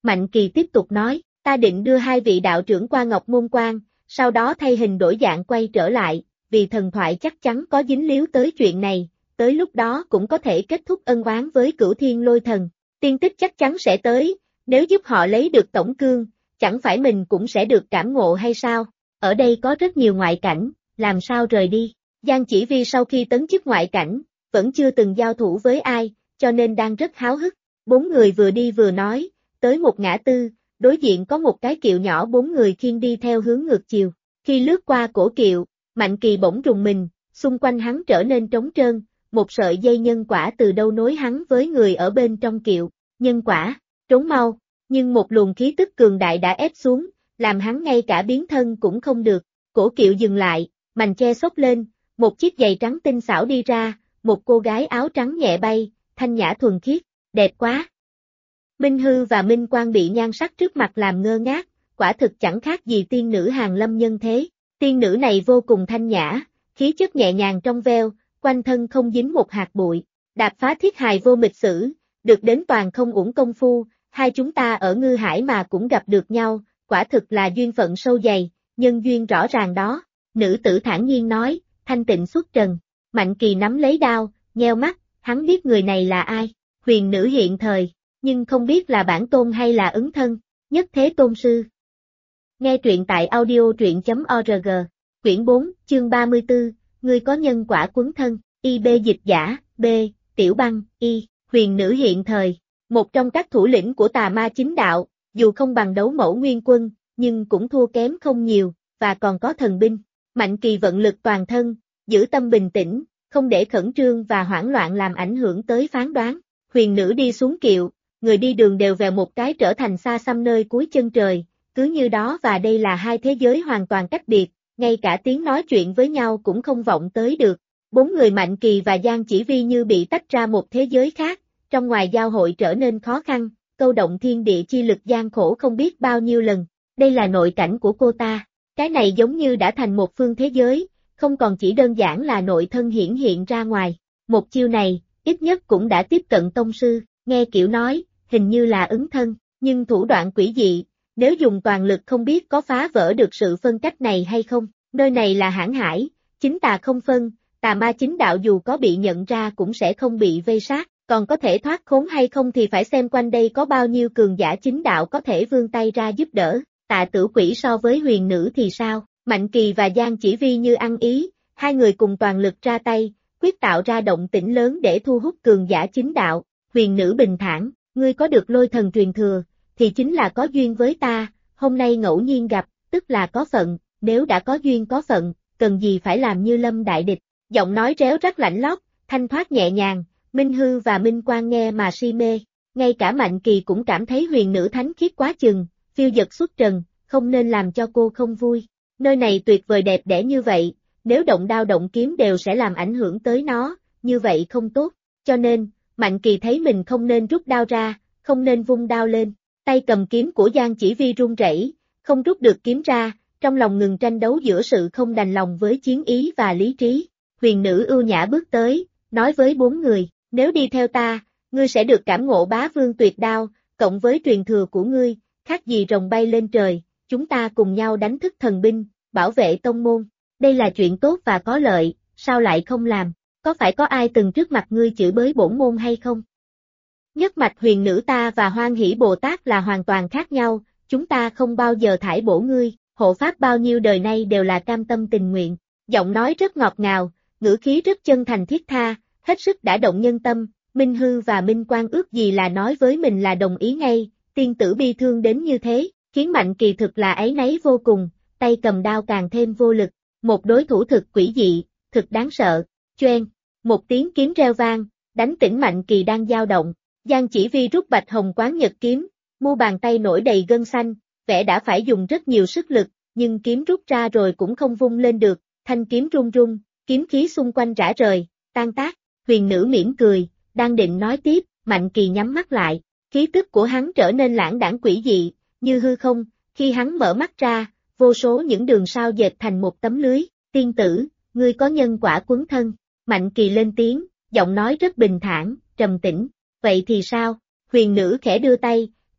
Mạnh Kỳ tiếp tục nói, ta định đưa hai vị đạo trưởng qua Ngọc Môn Quan, sau đó thay hình đổi dạng quay trở lại, vì thần thoại chắc chắn có dính líu tới chuyện này, tới lúc đó cũng có thể kết thúc ân oán với Cửu Thiên Lôi Thần. Tiên tích chắc chắn sẽ tới, nếu giúp họ lấy được tổng cương, chẳng phải mình cũng sẽ được cảm ngộ hay sao? Ở đây có rất nhiều ngoại cảnh, làm sao rời đi? Giang Chỉ Vi sau khi tấn chức ngoại cảnh, vẫn chưa từng giao thủ với ai, cho nên đang rất háo hức. Bốn người vừa đi vừa nói, tới một ngã tư, đối diện có một cái kiệu nhỏ bốn người khiêng đi theo hướng ngược chiều. Khi lướt qua cổ kiệu, Mạnh Kỳ bỗng rùng mình, xung quanh hắn trở nên trống trơn, một sợi dây nhân quả từ đâu nối hắn với người ở bên trong kiệu. Nhân quả, trốn mau, nhưng một luồng khí tức cường đại đã ép xuống, làm hắn ngay cả biến thân cũng không được. Cổ kiệu dừng lại, mành che xốc lên, một chiếc giày trắng tinh xảo đi ra, một cô gái áo trắng nhẹ bay, thanh nhã thuần khiết, đẹp quá. Minh Hư và Minh Quang bị nhan sắc trước mặt làm ngơ ngác, quả thực chẳng khác gì tiên nữ hàng lâm nhân thế. Tiên nữ này vô cùng thanh nhã, khí chất nhẹ nhàng trong veo, quanh thân không dính một hạt bụi, đạp phá thiết hài vô mịch sử, được đến toàn không uổng công phu, hai chúng ta ở Ngư Hải mà cũng gặp được nhau, quả thực là duyên phận sâu dày, nhân duyên rõ ràng đó. Nữ tử thản nhiên nói, thanh tịnh xuất trần. Mạnh Kỳ nắm lấy đao, nheo mắt, hắn biết người này là ai, huyền nữ hiện thời, nhưng không biết là bản tôn hay là ứng thân, nhất thế tôn sư. Nghe truyện tại audio truyện.org, quyển 4, chương 34, ngươi có nhân quả quấn thân, IB dịch giả, B, Tiểu Băng, Y, huyền nữ hiện thời, một trong các thủ lĩnh của tà ma chính đạo, dù không bằng đấu mẫu nguyên quân, nhưng cũng thua kém không nhiều, và còn có thần binh. Mạnh Kỳ vận lực toàn thân, giữ tâm bình tĩnh, không để khẩn trương và hoảng loạn làm ảnh hưởng tới phán đoán. Huyền nữ đi xuống kiệu, người đi đường đều vèo một cái trở thành xa xăm nơi cuối chân trời, cứ như đó và đây là hai thế giới hoàn toàn cách biệt, ngay cả tiếng nói chuyện với nhau cũng không vọng tới được. Bốn người Mạnh Kỳ và Giang Chỉ Vi như bị tách ra một thế giới khác, trong ngoài giao hội trở nên khó khăn, câu động thiên địa chi lực gian khổ không biết bao nhiêu lần. Đây là nội cảnh của cô ta, cái này giống như đã thành một phương thế giới, không còn chỉ đơn giản là nội thân hiển hiện ra ngoài. Một chiêu này, ít nhất cũng đã tiếp cận tông sư, nghe kiểu nói, hình như là ứng thân, nhưng thủ đoạn quỷ dị, nếu dùng toàn lực không biết có phá vỡ được sự phân cách này hay không. Nơi này là hãn hải, chính tà không phân, tà ma chính đạo dù có bị nhận ra cũng sẽ không bị vây sát, còn có thể thoát khốn hay không thì phải xem quanh đây có bao nhiêu cường giả chính đạo có thể vươn tay ra giúp đỡ. Tạ Tử Quỷ so với huyền nữ thì sao? Mạnh Kỳ và Giang Chỉ Vi như ăn ý, hai người cùng toàn lực ra tay, quyết tạo ra động tĩnh lớn để thu hút cường giả chính đạo. Huyền nữ bình thản, ngươi có được lôi thần truyền thừa, thì chính là có duyên với ta, hôm nay ngẫu nhiên gặp, tức là có phận, nếu đã có duyên có phận, cần gì phải làm như lâm đại địch. Giọng nói réo rắt lạnh lót, thanh thoát nhẹ nhàng, Minh Hư và Minh Quang nghe mà si mê, ngay cả Mạnh Kỳ cũng cảm thấy huyền nữ thánh khiết quá chừng, phiêu dật xuất trần, không nên làm cho cô không vui. Nơi này tuyệt vời đẹp đẽ như vậy, nếu động đao động kiếm đều sẽ làm ảnh hưởng tới nó, như vậy không tốt, cho nên, Mạnh Kỳ thấy mình không nên rút đao ra, không nên vung đao lên, tay cầm kiếm của Giang Chỉ Vi run rẩy, không rút được kiếm ra, trong lòng ngừng tranh đấu giữa sự không đành lòng với chiến ý và lý trí. Huyền nữ ưu nhã bước tới, nói với bốn người, nếu đi theo ta, ngươi sẽ được cảm ngộ bá vương tuyệt đao, cộng với truyền thừa của ngươi, khác gì rồng bay lên trời, chúng ta cùng nhau đánh thức thần binh, bảo vệ tông môn. Đây là chuyện tốt và có lợi, sao lại không làm? Có phải có ai từng trước mặt ngươi chửi bới bổn môn hay không? Nhất mạch huyền nữ ta và Hoan Hỷ Bồ Tát là hoàn toàn khác nhau, chúng ta không bao giờ thải bổ ngươi, hộ pháp bao nhiêu đời nay đều là cam tâm tình nguyện. Giọng nói rất ngọt ngào, ngữ khí rất chân thành thiết tha, hết sức đã động nhân tâm. Minh Hư và Minh Quang ước gì là nói với mình là đồng ý ngay, tiên tử bi thương đến như thế, khiến Mạnh Kỳ thực là áy náy vô cùng, tay cầm đao càng thêm vô lực, một đối thủ thực quỷ dị, thực đáng sợ. Choeng, một tiếng kiếm reo vang, đánh tỉnh Mạnh Kỳ đang dao động. Giang Chỉ Vi rút Bạch Hồng Quán Nhật kiếm, mu bàn tay nổi đầy gân xanh, vẻ đã phải dùng rất nhiều sức lực, nhưng kiếm rút ra rồi cũng không vung lên được, thanh kiếm run run, kiếm khí xung quanh rã rời, tan tác. Huyền nữ mỉm cười, đang định nói tiếp, Mạnh Kỳ nhắm mắt lại, khí tức của hắn trở nên lãng đãng quỷ dị, như hư không, khi hắn mở mắt ra, vô số những đường sao dệt thành một tấm lưới. Tiên tử, ngươi có nhân quả quấn thân. Mạnh Kỳ lên tiếng, giọng nói rất bình thản, trầm tĩnh. Vậy thì sao? Huyền nữ khẽ đưa tay,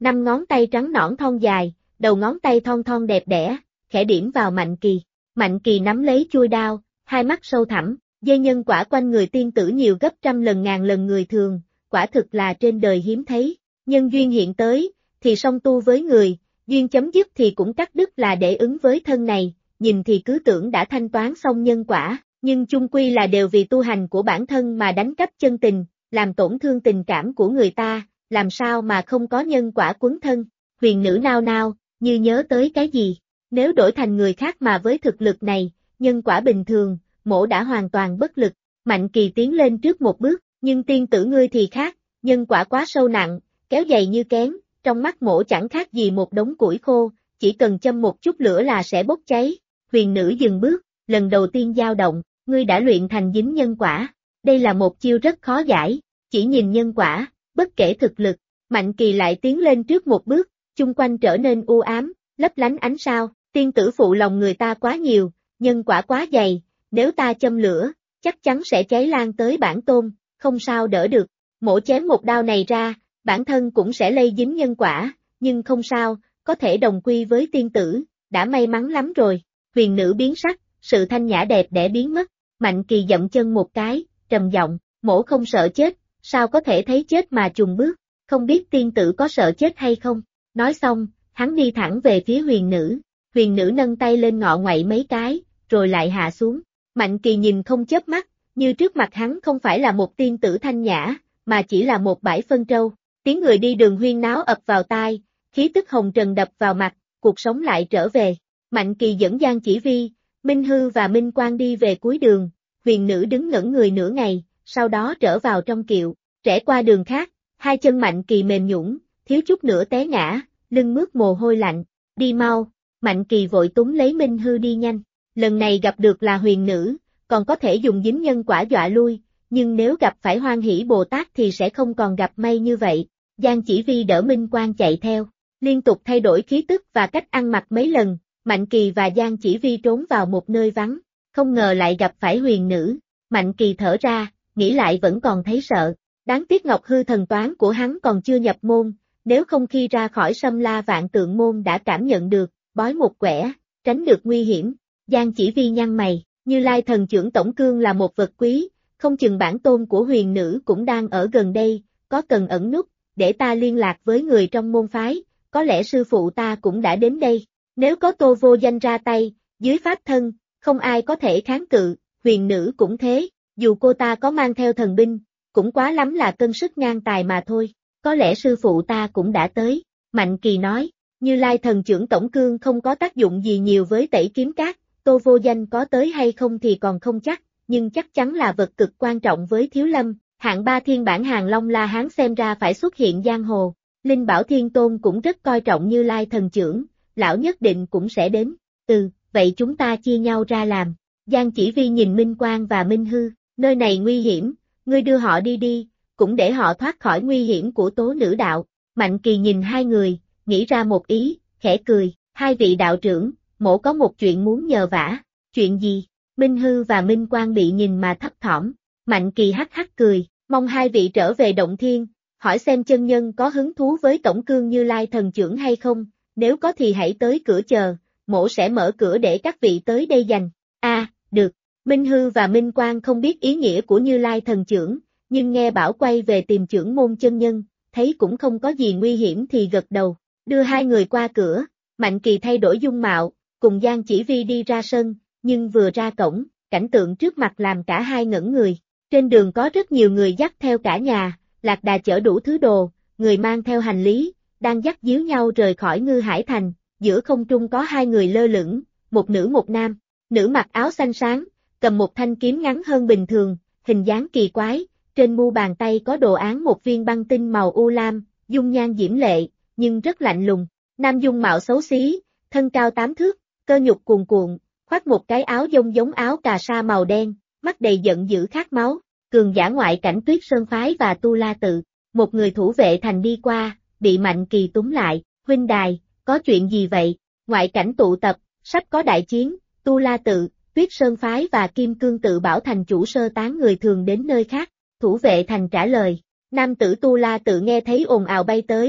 5 ngón tay trắng nõn thon dài, đầu ngón tay thon thon đẹp đẽ, khẽ điểm vào Mạnh Kỳ. Mạnh Kỳ nắm lấy chuôi đao, hai mắt sâu thẳm, dây nhân quả quanh người tiên tử nhiều gấp trăm lần ngàn lần người thường, quả thực là trên đời hiếm thấy. Nhân duyên hiện tới, thì song tu với người, duyên chấm dứt thì cũng cắt đứt là để ứng với thân này, nhìn thì cứ tưởng đã thanh toán xong nhân quả, nhưng chung quy là đều vì tu hành của bản thân mà đánh cắp chân tình, làm tổn thương tình cảm của người ta, làm sao mà không có nhân quả quấn thân. Huyền nữ nao nao, như nhớ tới cái gì, nếu đổi thành người khác mà với thực lực này, nhân quả bình thường, mỗ đã hoàn toàn bất lực. Mạnh Kỳ tiến lên trước một bước, nhưng tiên tử ngươi thì khác, nhân quả quá sâu nặng, kéo dày như kén, trong mắt mỗ chẳng khác gì một đống củi khô, chỉ cần châm một chút lửa là sẽ bốc cháy. Huyền nữ dừng bước, lần đầu tiên dao động, ngươi đã luyện thành dính nhân quả, đây là một chiêu rất khó giải, chỉ nhìn nhân quả, bất kể thực lực. Mạnh Kỳ lại tiến lên trước một bước, chung quanh trở nên u ám, lấp lánh ánh sao, tiên tử phụ lòng người ta quá nhiều, nhân quả quá dày, nếu ta châm lửa, chắc chắn sẽ cháy lan tới bản tôn, không sao đỡ được. Mỗ chém một đao này ra, bản thân cũng sẽ lây dính nhân quả, nhưng không sao, có thể đồng quy với tiên tử, đã may mắn lắm rồi. Huyền nữ biến sắc, sự thanh nhã đẹp đẽ biến mất. Mạnh Kỳ dậm chân một cái, trầm giọng, mỗ không sợ chết, sao có thể thấy chết mà chùn bước, không biết tiên tử có sợ chết hay không. Nói xong, hắn đi thẳng về phía huyền nữ. Huyền nữ nâng tay lên ngọ ngoậy mấy cái, rồi lại hạ xuống. Mạnh Kỳ nhìn không chớp mắt, như trước mặt hắn không phải là một tiên tử thanh nhã, mà chỉ là một bãi phân trâu. Tiếng người đi đường huyên náo ập vào tai, khí tức hồng trần đập vào mặt, cuộc sống lại trở về. Mạnh Kỳ dẫn Giang Chỉ Vi, Minh Hư và Minh Quang đi về cuối đường, huyền nữ đứng ngẩn người nửa ngày, sau đó trở vào trong kiệu, rẽ qua đường khác, hai chân Mạnh Kỳ mềm nhũn, thiếu chút nữa té ngã, lưng mướt mồ hôi lạnh. Đi mau. Mạnh Kỳ vội túm lấy Minh Hư đi nhanh. Lần này gặp được là huyền nữ, còn có thể dùng dính nhân quả dọa lui, nhưng nếu gặp phải Hoan Hỷ Bồ Tát thì sẽ không còn gặp may như vậy. Giang Chỉ Vi đỡ Minh Quang chạy theo, liên tục thay đổi khí tức và cách ăn mặc mấy lần. Mạnh Kỳ và Giang Chỉ Vi trốn vào một nơi vắng, không ngờ lại gặp phải huyền nữ. Mạnh Kỳ thở ra, nghĩ lại vẫn còn thấy sợ. Đáng tiếc Ngọc Hư thần toán của hắn còn chưa nhập môn, nếu không khi ra khỏi Sâm La Vạn Tượng môn đã cảm nhận được, bói một quẻ, tránh được nguy hiểm. Giang Chỉ Vi nhăn mày, Như Lai thần trưởng tổng cương là một vật quý, không chừng bản tôn của huyền nữ cũng đang ở gần đây, có cần ẩn núp, để ta liên lạc với người trong môn phái, có lẽ sư phụ ta cũng đã đến đây. Nếu có Tô Vô Danh ra tay, dưới pháp thân, không ai có thể kháng cự, huyền nữ cũng thế, dù cô ta có mang theo thần binh, cũng quá lắm là cân sức ngang tài mà thôi, có lẽ sư phụ ta cũng đã tới. Mạnh Kỳ nói, Như Lai thần trưởng tổng cương không có tác dụng gì nhiều với tẩy kiếm cát, Tô Vô Danh có tới hay không thì còn không chắc, nhưng chắc chắn là vật cực quan trọng với Thiếu Lâm, hạng 3 thiên bản Hàng Long La Hán xem ra phải xuất hiện giang hồ. Linh Bảo Thiên Tôn cũng rất coi trọng Như Lai thần trưởng, lão nhất định cũng sẽ đến. Vậy chúng ta chia nhau ra làm. Giang Chỉ Vi nhìn Minh Quang và Minh Hư, nơi này nguy hiểm, ngươi đưa họ đi đi, cũng để họ thoát khỏi nguy hiểm của tố nữ đạo. Mạnh Kỳ nhìn hai người, nghĩ ra một ý, khẽ cười, hai vị đạo trưởng, mỗ có một chuyện muốn nhờ vả. Chuyện gì? Minh Hư và Minh Quang bị nhìn mà thấp thỏm. Mạnh Kỳ hắc hắc cười, mong hai vị trở về Động Thiên, hỏi xem chân nhân có hứng thú với tổng cương Như Lai thần trưởng hay không, nếu có thì hãy tới cửa chờ, mỗ sẽ mở cửa để các vị tới đây giành. Được. Minh Hư và Minh Quang không biết ý nghĩa của Như Lai thần trưởng, nhưng nghe bảo quay về tìm trưởng môn chân nhân, thấy cũng không có gì nguy hiểm thì gật đầu, đưa hai người qua cửa. Mạnh Kỳ thay đổi dung mạo, cùng Giang Chỉ Vi đi ra sân, nhưng vừa ra cổng, cảnh tượng trước mặt làm cả hai ngẩn người. Trên đường có rất nhiều người dắt theo cả nhà, lạc đà chở đủ thứ đồ, người mang theo hành lý, đang dắt díu nhau rời khỏi Ngư Hải Thành. Giữa không trung có hai người lơ lửng, một nữ một nam. Nữ mặc áo xanh sáng, cầm một thanh kiếm ngắn hơn bình thường, hình dáng kỳ quái, trên mu bàn tay có đồ án một viên băng tinh màu u lam, dung nhan diễm lệ, nhưng rất lạnh lùng. Nam dung mạo xấu xí, thân cao 8 thước, cơ nhục cuồn cuộn, khoác một cái áo giống giống áo cà sa màu đen, mắt đầy giận dữ khát máu. Cường giả ngoại cảnh Tuyết Sơn phái và Tu La tự. Một người thủ vệ thành đi qua, bị Mạnh Kỳ túm lại, huynh đài, có chuyện gì vậy? Ngoại cảnh tụ tập, sắp có đại chiến. Tu La tự, Tuyết Sơn phái và Kim Cương tự bảo thành chủ sơ tán người thường đến nơi khác. Thủ vệ thành trả lời, nam tử Tu La tự nghe thấy ồn ào bay tới,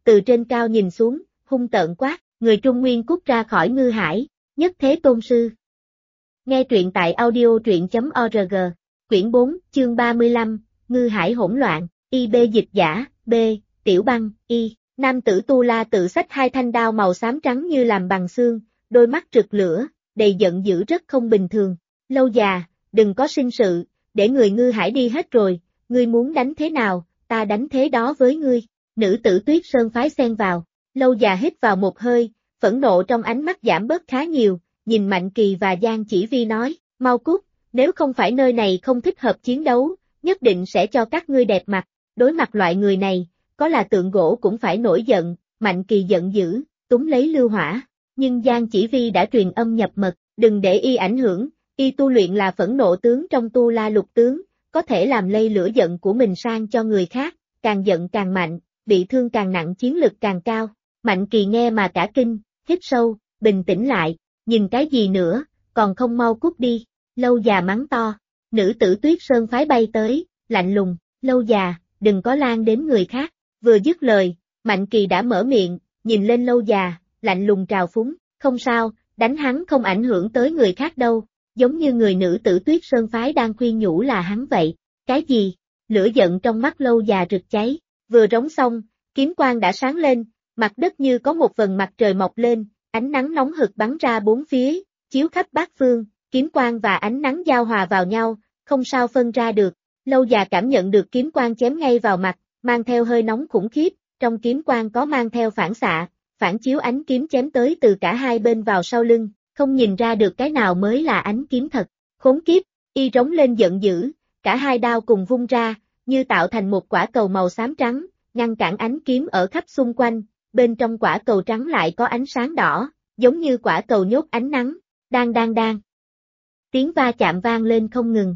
từ trên cao nhìn xuống, hung tợn quát, người Trung Nguyên cút ra khỏi Ngư Hải, nhất thế tôn sư. Nghe truyện tại audio truyện.org, quyển 4, chương 35, Ngư Hải hỗn loạn, IB dịch giả, B, Tiểu Băng, Y, nam tử Tu La tự xách hai thanh đao màu xám trắng như làm bằng xương, đôi mắt rực lửa, đầy giận dữ rất không bình thường. Lâu già, đừng có sinh sự, để người Ngư Hải đi hết rồi, ngươi muốn đánh thế nào, ta đánh thế đó với ngươi. Nữ tử Tuyết Sơn phái xen vào, Lâu già hít vào một hơi, phẫn nộ trong ánh mắt giảm bớt khá nhiều, nhìn Mạnh Kỳ và Giang Chỉ Vi nói, mau cút, nếu không phải nơi này không thích hợp chiến đấu, nhất định sẽ cho các ngươi đẹp mặt. Đối mặt loại người này, có là tượng gỗ cũng phải nổi giận. Mạnh Kỳ giận dữ, túm lấy lưu hỏa, nhưng Giang Chỉ Vi đã truyền âm nhập mật, đừng để y ảnh hưởng, y tu luyện là phẫn nộ tướng trong Tu La lục tướng, có thể làm lây lửa giận của mình sang cho người khác, càng giận càng mạnh, bị thương càng nặng chiến lực càng cao. Mạnh Kỳ nghe mà cả kinh, hít sâu, bình tĩnh lại, nhìn cái gì nữa, còn không mau cút đi. Lâu già mắng to, nữ tử Tuyết Sơn phái bay tới, lạnh lùng, Lâu già, đừng có lan đến người khác. Vừa dứt lời, Mạnh Kỳ đã mở miệng, nhìn lên Lâu già, lạnh lùng trào phúng, không sao, đánh hắn không ảnh hưởng tới người khác đâu, giống như người nữ tử Tuyết Sơn phái đang khuyên nhủ là hắn vậy. Cái gì? Lửa giận trong mắt Lâu già rực cháy, vừa rống xong, kiếm quang đã sáng lên, mặt đất như có một vầng mặt trời mọc lên, ánh nắng nóng hực bắn ra bốn phía, chiếu khắp bát phương, kiếm quang và ánh nắng giao hòa vào nhau, không sao phân ra được. Lâu già cảm nhận được kiếm quang chém ngay vào mặt, mang theo hơi nóng khủng khiếp, trong kiếm quang có mang theo phản xạ, phản chiếu ánh kiếm chém tới từ cả hai bên vào sau lưng, không nhìn ra được cái nào mới là ánh kiếm thật. Khốn kiếp, y rống lên giận dữ, cả hai đao cùng vung ra, như tạo thành một quả cầu màu xám trắng, ngăn cản ánh kiếm ở khắp xung quanh, bên trong quả cầu trắng lại có ánh sáng đỏ, giống như quả cầu nhốt ánh nắng, đang. Tiếng va chạm vang lên không ngừng.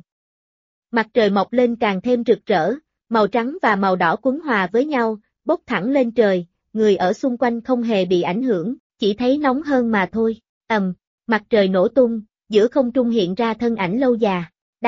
Mặt trời mọc lên càng thêm rực rỡ, màu trắng và màu đỏ quấn hòa với nhau, bốc thẳng lên trời, người ở xung quanh không hề bị ảnh hưởng, chỉ thấy nóng hơn mà thôi. Mặt trời nổ tung, giữa không trung hiện ra thân ảnh Lâu già.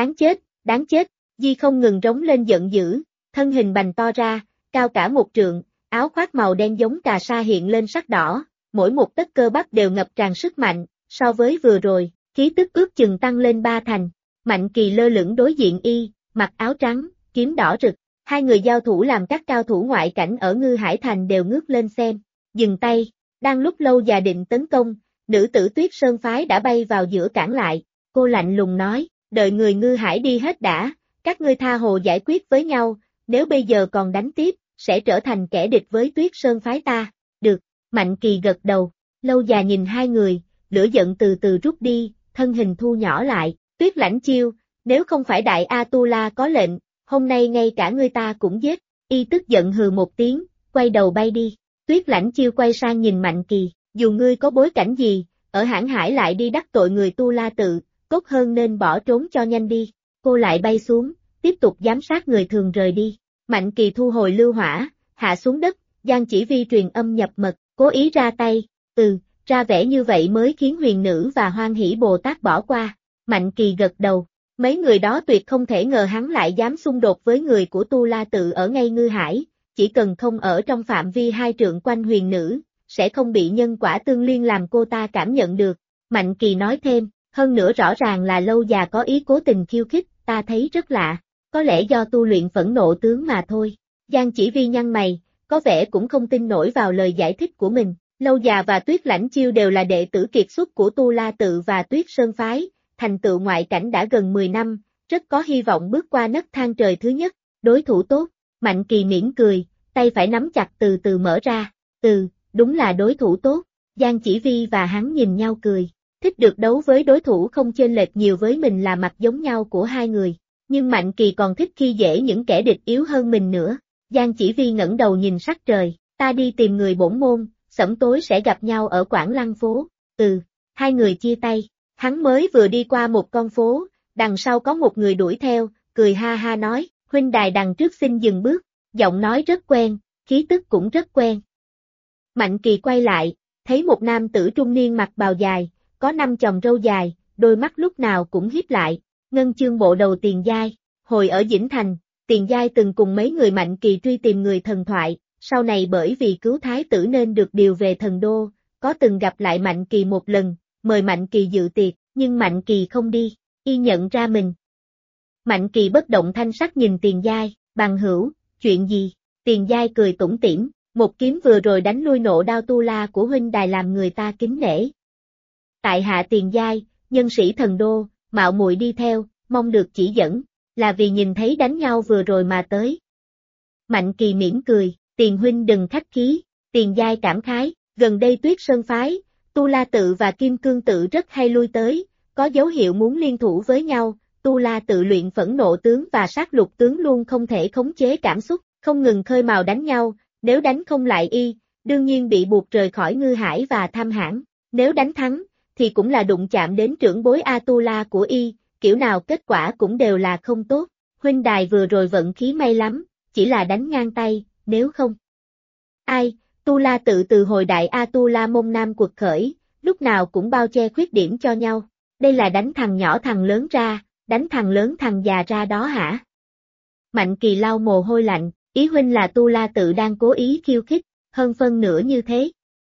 Đáng chết, Di không ngừng rống lên giận dữ, thân hình bành to ra, cao cả một trượng, áo khoác màu đen giống cà sa hiện lên sắc đỏ, mỗi một tấc cơ bắp đều ngập tràn sức mạnh, so với vừa rồi, khí tức ước chừng tăng lên 3 thành. Mạnh Kỳ lơ lửng đối diện y, mặc áo trắng, kiếm đỏ rực, hai người giao thủ làm các cao thủ ngoại cảnh ở Ngư Hải Thành đều ngước lên xem. Dừng tay, đang lúc Lâu già định tấn công, nữ tử Tuyết Sơn phái đã bay vào giữa cản lại, cô lạnh lùng nói, đợi người Ngư Hải đi hết đã, các ngươi tha hồ giải quyết với nhau, nếu bây giờ còn đánh tiếp, sẽ trở thành kẻ địch với Tuyết Sơn phái ta. Được, Mạnh Kỳ gật đầu, Lâu già nhìn hai người, lửa giận từ từ rút đi, thân hình thu nhỏ lại, Tuyết Lãnh Chiêu, nếu không phải Đại A Tu La có lệnh, hôm nay ngay cả ngươi ta cũng giết. Y tức giận hừ một tiếng, quay đầu bay đi. Tuyết Lãnh Chiêu quay sang nhìn Mạnh Kỳ, dù ngươi có bối cảnh gì, ở Hãn Hải lại đi đắc tội người Tu La tự, tốt hơn nên bỏ trốn cho nhanh đi. Cô lại bay xuống, tiếp tục giám sát người thường rời đi. Mạnh Kỳ thu hồi lưu hỏa, hạ xuống đất, Giang Chỉ Vi truyền âm nhập mật, cố ý ra tay, ra vẻ như vậy mới khiến Huyền Nữ và Hoan Hỷ Bồ Tát bỏ qua. Mạnh Kỳ gật đầu, mấy người đó tuyệt không thể ngờ hắn lại dám xung đột với người của Tu La tự ở ngay Ngư Hải, chỉ cần không ở trong phạm vi 2 trượng quanh Huyền Nữ, sẽ không bị nhân quả tương liên làm cô ta cảm nhận được. Mạnh Kỳ nói thêm, hơn nữa rõ ràng là Lâu già có ý cố tình khiêu khích, ta thấy rất lạ, có lẽ do tu luyện phẫn nộ tướng mà thôi. Giang Chỉ Vi nhăn mày, có vẻ cũng không tin nổi vào lời giải thích của mình. Lâu già và Tuyết Lãnh Chiêu đều là đệ tử kiệt xuất của Tu La tự và Tuyết Sơn phái, thành tựu ngoại cảnh đã gần 10 năm, rất có hy vọng bước qua nấc thang trời thứ nhất. Đối thủ tốt, Mạnh Kỳ mỉm cười, tay phải nắm chặt từ từ mở ra, đúng là đối thủ tốt. Giang Chỉ Vi và hắn nhìn nhau cười, thích được đấu với đối thủ không chênh lệch nhiều với mình là mặt giống nhau của hai người, nhưng Mạnh Kỳ còn thích khi dễ những kẻ địch yếu hơn mình nữa. Giang Chỉ Vi ngẩng đầu nhìn sắc trời, ta đi tìm người bổn môn, sẫm tối sẽ gặp nhau ở Quảng Lăng phố. Hai người chia tay, hắn mới vừa đi qua một con phố, đằng sau có một người đuổi theo, cười ha ha nói, huynh đài đằng trước xin dừng bước, giọng nói rất quen, khí tức cũng rất quen. Mạnh Kỳ quay lại, thấy một nam tử trung niên mặc bào dài, có 5 chòm râu dài, đôi mắt lúc nào cũng híp lại, Ngân Chương bộ đầu Tiền Giai. Hồi ở Dĩnh Thành, Tiền Giai từng cùng mấy người Mạnh Kỳ truy tìm người thần thoại, sau này bởi vì cứu thái tử nên được điều về thần đô, có từng gặp lại Mạnh Kỳ một lần, mời Mạnh Kỳ dự tiệc, nhưng Mạnh Kỳ không đi, y nhận ra mình. Mạnh Kỳ bất động thanh sắc nhìn Tiền Giai, bằng hữu, chuyện gì? Tiền Giai cười tủm tỉm, một kiếm vừa rồi đánh lui nộ đao tu la của huynh đài làm người ta kính nể. Tại hạ Tiền Giai, nhân sĩ thần đô, mạo muội đi theo, mong được chỉ dẫn, là vì nhìn thấy đánh nhau vừa rồi mà tới. Mạnh Kỳ mỉm cười, Tiền huynh đừng khách khí, Tiền Giai cảm khái, gần đây Tuyết Sơn phái, Tu La Tự và Kim Cương Tự rất hay lui tới, có dấu hiệu muốn liên thủ với nhau, Tu La Tự luyện phẫn nộ tướng và sát lục tướng luôn không thể khống chế cảm xúc, không ngừng khơi mào đánh nhau, nếu đánh không lại y, đương nhiên bị buộc rời khỏi Ngư Hải và Tham Hãn, nếu đánh thắng, thì cũng là đụng chạm đến trưởng bối Atula của y, kiểu nào kết quả cũng đều là không tốt, huynh đài vừa rồi vận khí may lắm, chỉ là đánh ngang tay, nếu không. Ai, Tu La Tự từ hồi đại Atula Môn Nam quật khởi, lúc nào cũng bao che khuyết điểm cho nhau, đây là đánh thằng nhỏ thằng lớn ra, đánh thằng lớn thằng già ra đó hả? Mạnh Kỳ lau mồ hôi lạnh, ý huynh là Tu La Tự đang cố ý khiêu khích, hơn phân nửa như thế.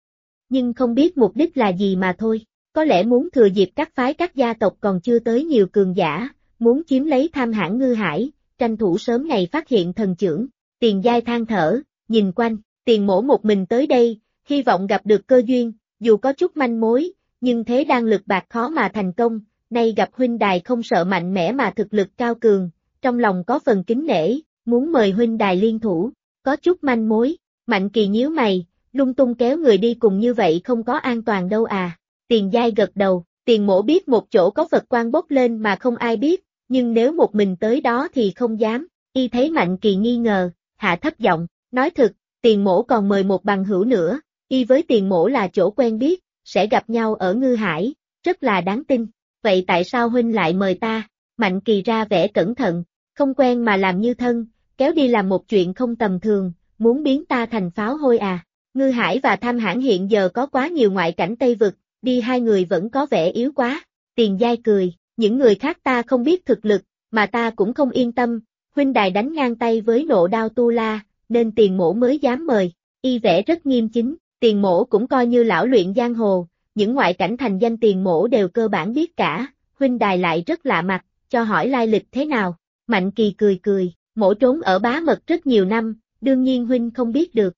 Nhưng không biết mục đích là gì mà thôi, có lẽ muốn thừa dịp các phái các gia tộc còn chưa tới nhiều cường giả, muốn chiếm lấy Tham Hãn Ngư Hải, tranh thủ sớm ngày phát hiện thần chưởng. Tiền Giai than thở, nhìn quanh, Tiền Mỗ một mình tới đây, hy vọng gặp được cơ duyên, dù có chút manh mối, nhưng thế đang lực bạc khó mà thành công, nay gặp huynh đài không sợ mạnh mẽ mà thực lực cao cường, trong lòng có phần kính nể, muốn mời huynh đài liên thủ, có chút manh mối, Mạnh Kỳ nhíu mày, lung tung kéo người đi cùng như vậy không có an toàn đâu à. Tiền Giai gật đầu, Tiền Mỗ biết một chỗ có Phật quang bốc lên mà không ai biết, nhưng nếu một mình tới đó thì không dám, y thấy Mạnh Kỳ nghi ngờ, hạ thấp giọng, nói thực, Tiền Mỗ còn mời một bằng hữu nữa, y với Tiền Mỗ là chỗ quen biết, sẽ gặp nhau ở Ngư Hải, rất là đáng tin, vậy tại sao huynh lại mời ta? Mạnh Kỳ ra vẻ cẩn thận, không quen mà làm như thân, kéo đi làm một chuyện không tầm thường, muốn biến ta thành pháo hôi à. Ngư Hải và Tham Hãn hiện giờ có quá nhiều ngoại cảnh Tây Vực, đi hai người vẫn có vẻ yếu quá. Tiền Giai cười, những người khác ta không biết thực lực, mà ta cũng không yên tâm, huynh đài đánh ngang tay với nộ đao tu la, nên Tiền Mỗ mới dám mời, y vẻ rất nghiêm chính, Tiền Mỗ cũng coi như lão luyện giang hồ, những ngoại cảnh thành danh Tiền Mỗ đều cơ bản biết cả, huynh đài lại rất lạ mặt, cho hỏi lai lịch thế nào. Mạnh Kỳ cười cười, Mỗ trốn ở Bá Mật rất nhiều năm, đương nhiên huynh không biết được.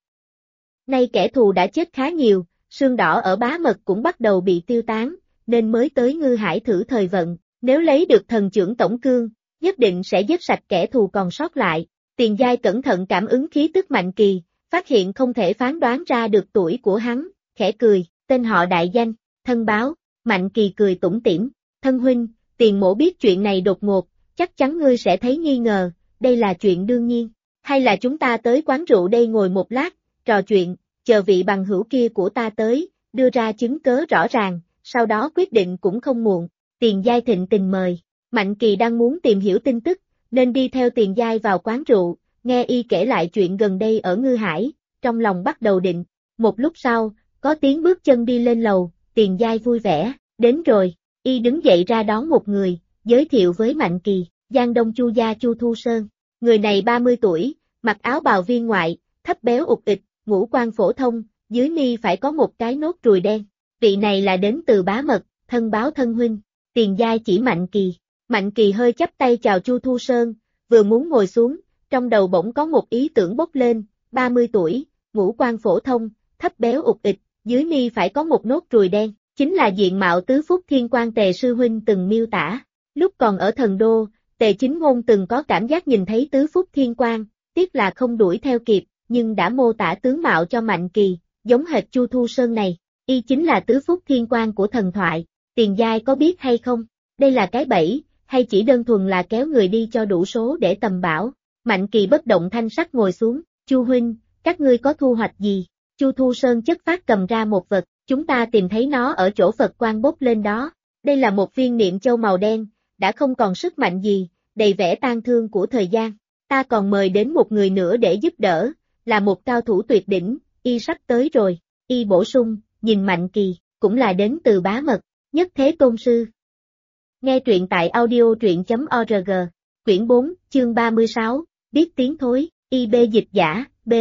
Nay kẻ thù đã chết khá nhiều, Sương Đỏ ở Bá Mật cũng bắt đầu bị tiêu tán, nên mới tới Ngư Hải thử thời vận, nếu lấy được thần chưởng tổng cương, nhất định sẽ giết sạch kẻ thù còn sót lại. Tiền Giai cẩn thận cảm ứng khí tức Mạnh Kỳ, phát hiện không thể phán đoán ra được tuổi của hắn, khẽ cười, tên họ đại danh, thân báo. Mạnh Kỳ cười tủm tỉm, thân huynh, Tiền Mỗ biết chuyện này đột ngột, chắc chắn ngươi sẽ thấy nghi ngờ, đây là chuyện đương nhiên, hay là chúng ta tới quán rượu đây ngồi một lát, trò chuyện, chờ vị bằng hữu kia của ta tới, đưa ra chứng cớ rõ ràng, sau đó quyết định cũng không muộn. Tiền Giai thịnh tình mời, Mạnh Kỳ đang muốn tìm hiểu tin tức, nên đi theo Tiền Giai vào quán rượu, nghe y kể lại chuyện gần đây ở Ngư Hải, trong lòng bắt đầu định. Một lúc sau, có tiếng bước chân đi lên lầu, Tiền Giai vui vẻ, đến rồi, y đứng dậy ra đón một người, giới thiệu với Mạnh Kỳ, Giang Đông Chu gia Chu Thu Sơn. Người này 30 tuổi, mặc áo bào viên ngoại, thấp béo ụt ịch, ngũ quan phổ thông, dưới mi phải có một cái nốt ruồi đen. Vị này là đến từ Bá Mật, thân báo thân huynh. Tiền Giai chỉ Mạnh Kỳ. Mạnh Kỳ hơi chắp tay chào Chu Thu Sơn, vừa muốn ngồi xuống, trong đầu bỗng có một ý tưởng bốc lên, 30 tuổi, ngũ quan phổ thông, thấp béo ụt ịch, dưới mi phải có một nốt ruồi đen, chính là diện mạo tứ phúc thiên quan Tề sư huynh từng miêu tả. Lúc còn ở thần đô, Tề Chính Ngôn từng có cảm giác nhìn thấy tứ phúc thiên quan, tiếc là không đuổi theo kịp, nhưng đã mô tả tướng mạo cho Mạnh Kỳ, giống hệt Chu Thu Sơn này, y chính là tứ phúc thiên quan của thần thoại. Tiền Giai có biết hay không? Đây là cái bẫy, hay chỉ đơn thuần là kéo người đi cho đủ số để tầm bảo? Mạnh Kỳ bất động thanh sắc ngồi xuống, Chu huynh, các ngươi có thu hoạch gì? Chu Thu Sơn chất phát cầm ra một vật, chúng ta tìm thấy nó ở chỗ Phật quang bốc lên đó. Đây là một viên niệm châu màu đen, đã không còn sức mạnh gì, đầy vẻ tang thương của thời gian. Ta còn mời đến một người nữa để giúp đỡ, là một cao thủ tuyệt đỉnh, y sắp tới rồi. Y bổ sung, nhìn Mạnh Kỳ, cũng là đến từ Bá Mật, Nhất Thế Tôn Sư. Nghe truyện tại audio.org, quyển 4, chương 36, biết tiếng thối, IB dịch giả, B,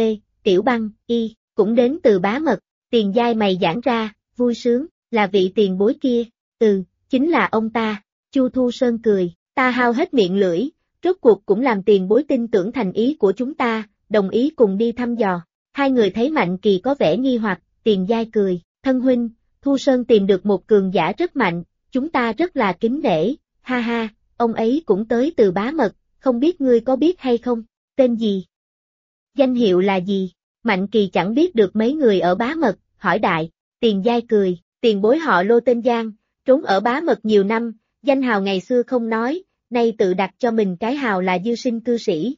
Tiểu Băng, Y, cũng đến từ Bá Mật. Tiền Giai mày giãn ra, vui sướng, là vị tiền bối kia, chính là ông ta. Chu Thu Sơn cười, ta hao hết miệng lưỡi, rốt cuộc cũng làm tiền bối tin tưởng thành ý của chúng ta, đồng ý cùng đi thăm dò. Hai người thấy Mạnh Kỳ có vẻ nghi hoặc, Tiền Giai cười, thân huynh, Thu Sơn tìm được một cường giả rất mạnh, chúng ta rất là kính nể, ha ha, ông ấy cũng tới từ Bá Mật, không biết ngươi có biết hay không, tên gì? Danh hiệu là gì? Mạnh Kỳ chẳng biết được mấy người ở Bá Mật, hỏi đại, Tiền Giai cười, tiền bối họ Lô tên Giang, trốn ở Bá Mật nhiều năm, danh hào ngày xưa không nói, nay tự đặt cho mình cái hào là dư sinh cư sĩ,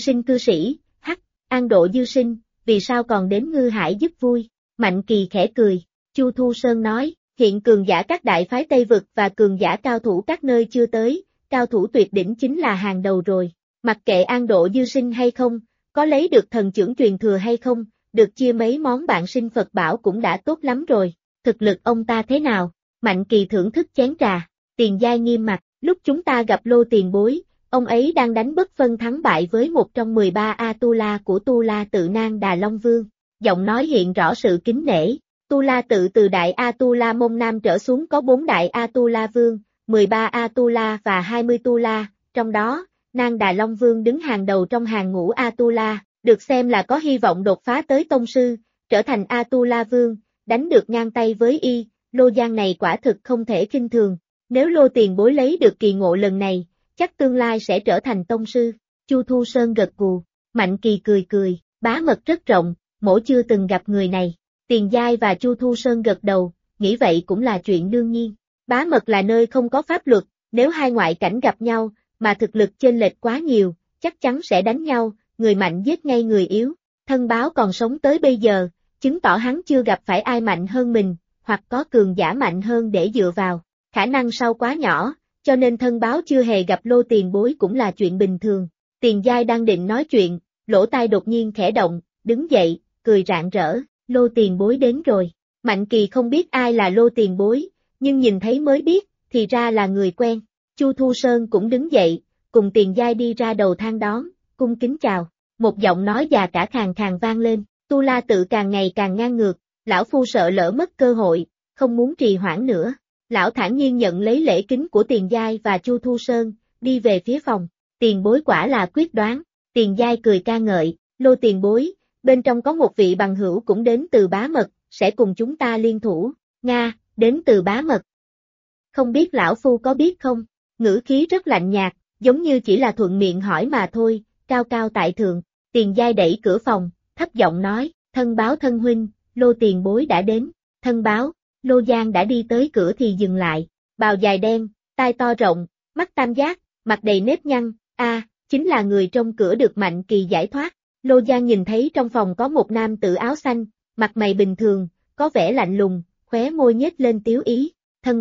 An Độ dư sinh, vì sao còn đến Ngư Hải giúp vui? Mạnh Kỳ khẽ cười, Chu Thu Sơn nói, hiện cường giả các đại phái Tây Vực và cường giả cao thủ các nơi chưa tới, cao thủ tuyệt đỉnh chính là hàng đầu rồi, mặc kệ An Độ dư sinh hay không, có lấy được thần chưởng truyền thừa hay không, được chia mấy món bạn sinh Phật bảo cũng đã tốt lắm rồi, thực lực ông ta thế nào? Mạnh Kỳ thưởng thức chén trà, Tiền Giai nghiêm mặt, lúc chúng ta gặp Lô tiền bối, ông ấy đang đánh bất phân thắng bại với một trong 13 A-tu-la của Tu-la tự Nang Đà Long Vương, giọng nói hiện rõ sự kính nể. Tu-la tự từ đại A-tu-la Môn Nam trở xuống có 4 đại A-tu-la Vương, 13 A-tu-la và 20 tu-la, trong đó, Nang Đà Long Vương đứng hàng đầu trong hàng ngũ A-tu-la, được xem là có hy vọng đột phá tới tông sư, trở thành A-tu-la Vương, đánh được ngang tay với y, Lô Giang này quả thực không thể khinh thường, nếu Lô tiền bối lấy được kỳ ngộ lần này, chắc tương lai sẽ trở thành tông sư. Chu Thu Sơn gật gù, Mạnh Kỳ cười, Bá Mật rất rộng, mỗ chưa từng gặp người này. Tiền Giai và Chu Thu Sơn gật đầu, nghĩ vậy cũng là chuyện đương nhiên. Bá Mật là nơi không có pháp luật, nếu hai ngoại cảnh gặp nhau, mà thực lực chênh lệch quá nhiều, chắc chắn sẽ đánh nhau, người mạnh giết ngay người yếu. Thân báo còn sống tới bây giờ, chứng tỏ hắn chưa gặp phải ai mạnh hơn mình, hoặc có cường giả mạnh hơn để dựa vào. Khả năng sau quá nhỏ, cho nên thân báo chưa hề gặp Lô tiền bối cũng là chuyện bình thường. Tiền Giai đang định nói chuyện, lỗ tai đột nhiên khẽ động, đứng dậy, cười rạng rỡ, Lô tiền bối đến rồi. Mạnh Kỳ không biết ai là Lô tiền bối, nhưng nhìn thấy mới biết, thì ra là người quen. Chu Thu Sơn cũng đứng dậy, cùng Tiền Giai đi ra đầu thang đón, cung kính chào. Một giọng nói già cả khàn khàn vang lên, Tu La tự càng ngày càng ngang ngược, lão phu sợ lỡ mất cơ hội, không muốn trì hoãn nữa. Lão thản nhiên nhận lấy lễ kính của Tiền Giai và Chu Thu Sơn, đi về phía phòng. Tiền bối quả là quyết đoán. Tiền Giai cười ca ngợi, Lô tiền bối, bên trong có một vị bằng hữu cũng đến từ Bá Mật, sẽ cùng chúng ta liên thủ. Nga, đến từ Bá Mật. Không biết lão phu có biết không? Ngữ khí rất lạnh nhạt, giống như chỉ là thuận miệng hỏi mà thôi, cao cao tại thượng. Tiền Giai đẩy cửa phòng, thấp giọng nói, thân báo thân huynh, Lô tiền bối đã đến. Thân báo, Lô Giang đã đi tới cửa thì dừng lại, bào dài đen, tai to rộng, mắt tam giác, mặt đầy nếp nhăn, chính là người trong cửa được Mạnh Kỳ giải thoát. Lô Giang nhìn thấy trong phòng có một nam tử áo xanh, mặt mày bình thường, có vẻ lạnh lùng, khóe môi nhếch lên tiếu ý,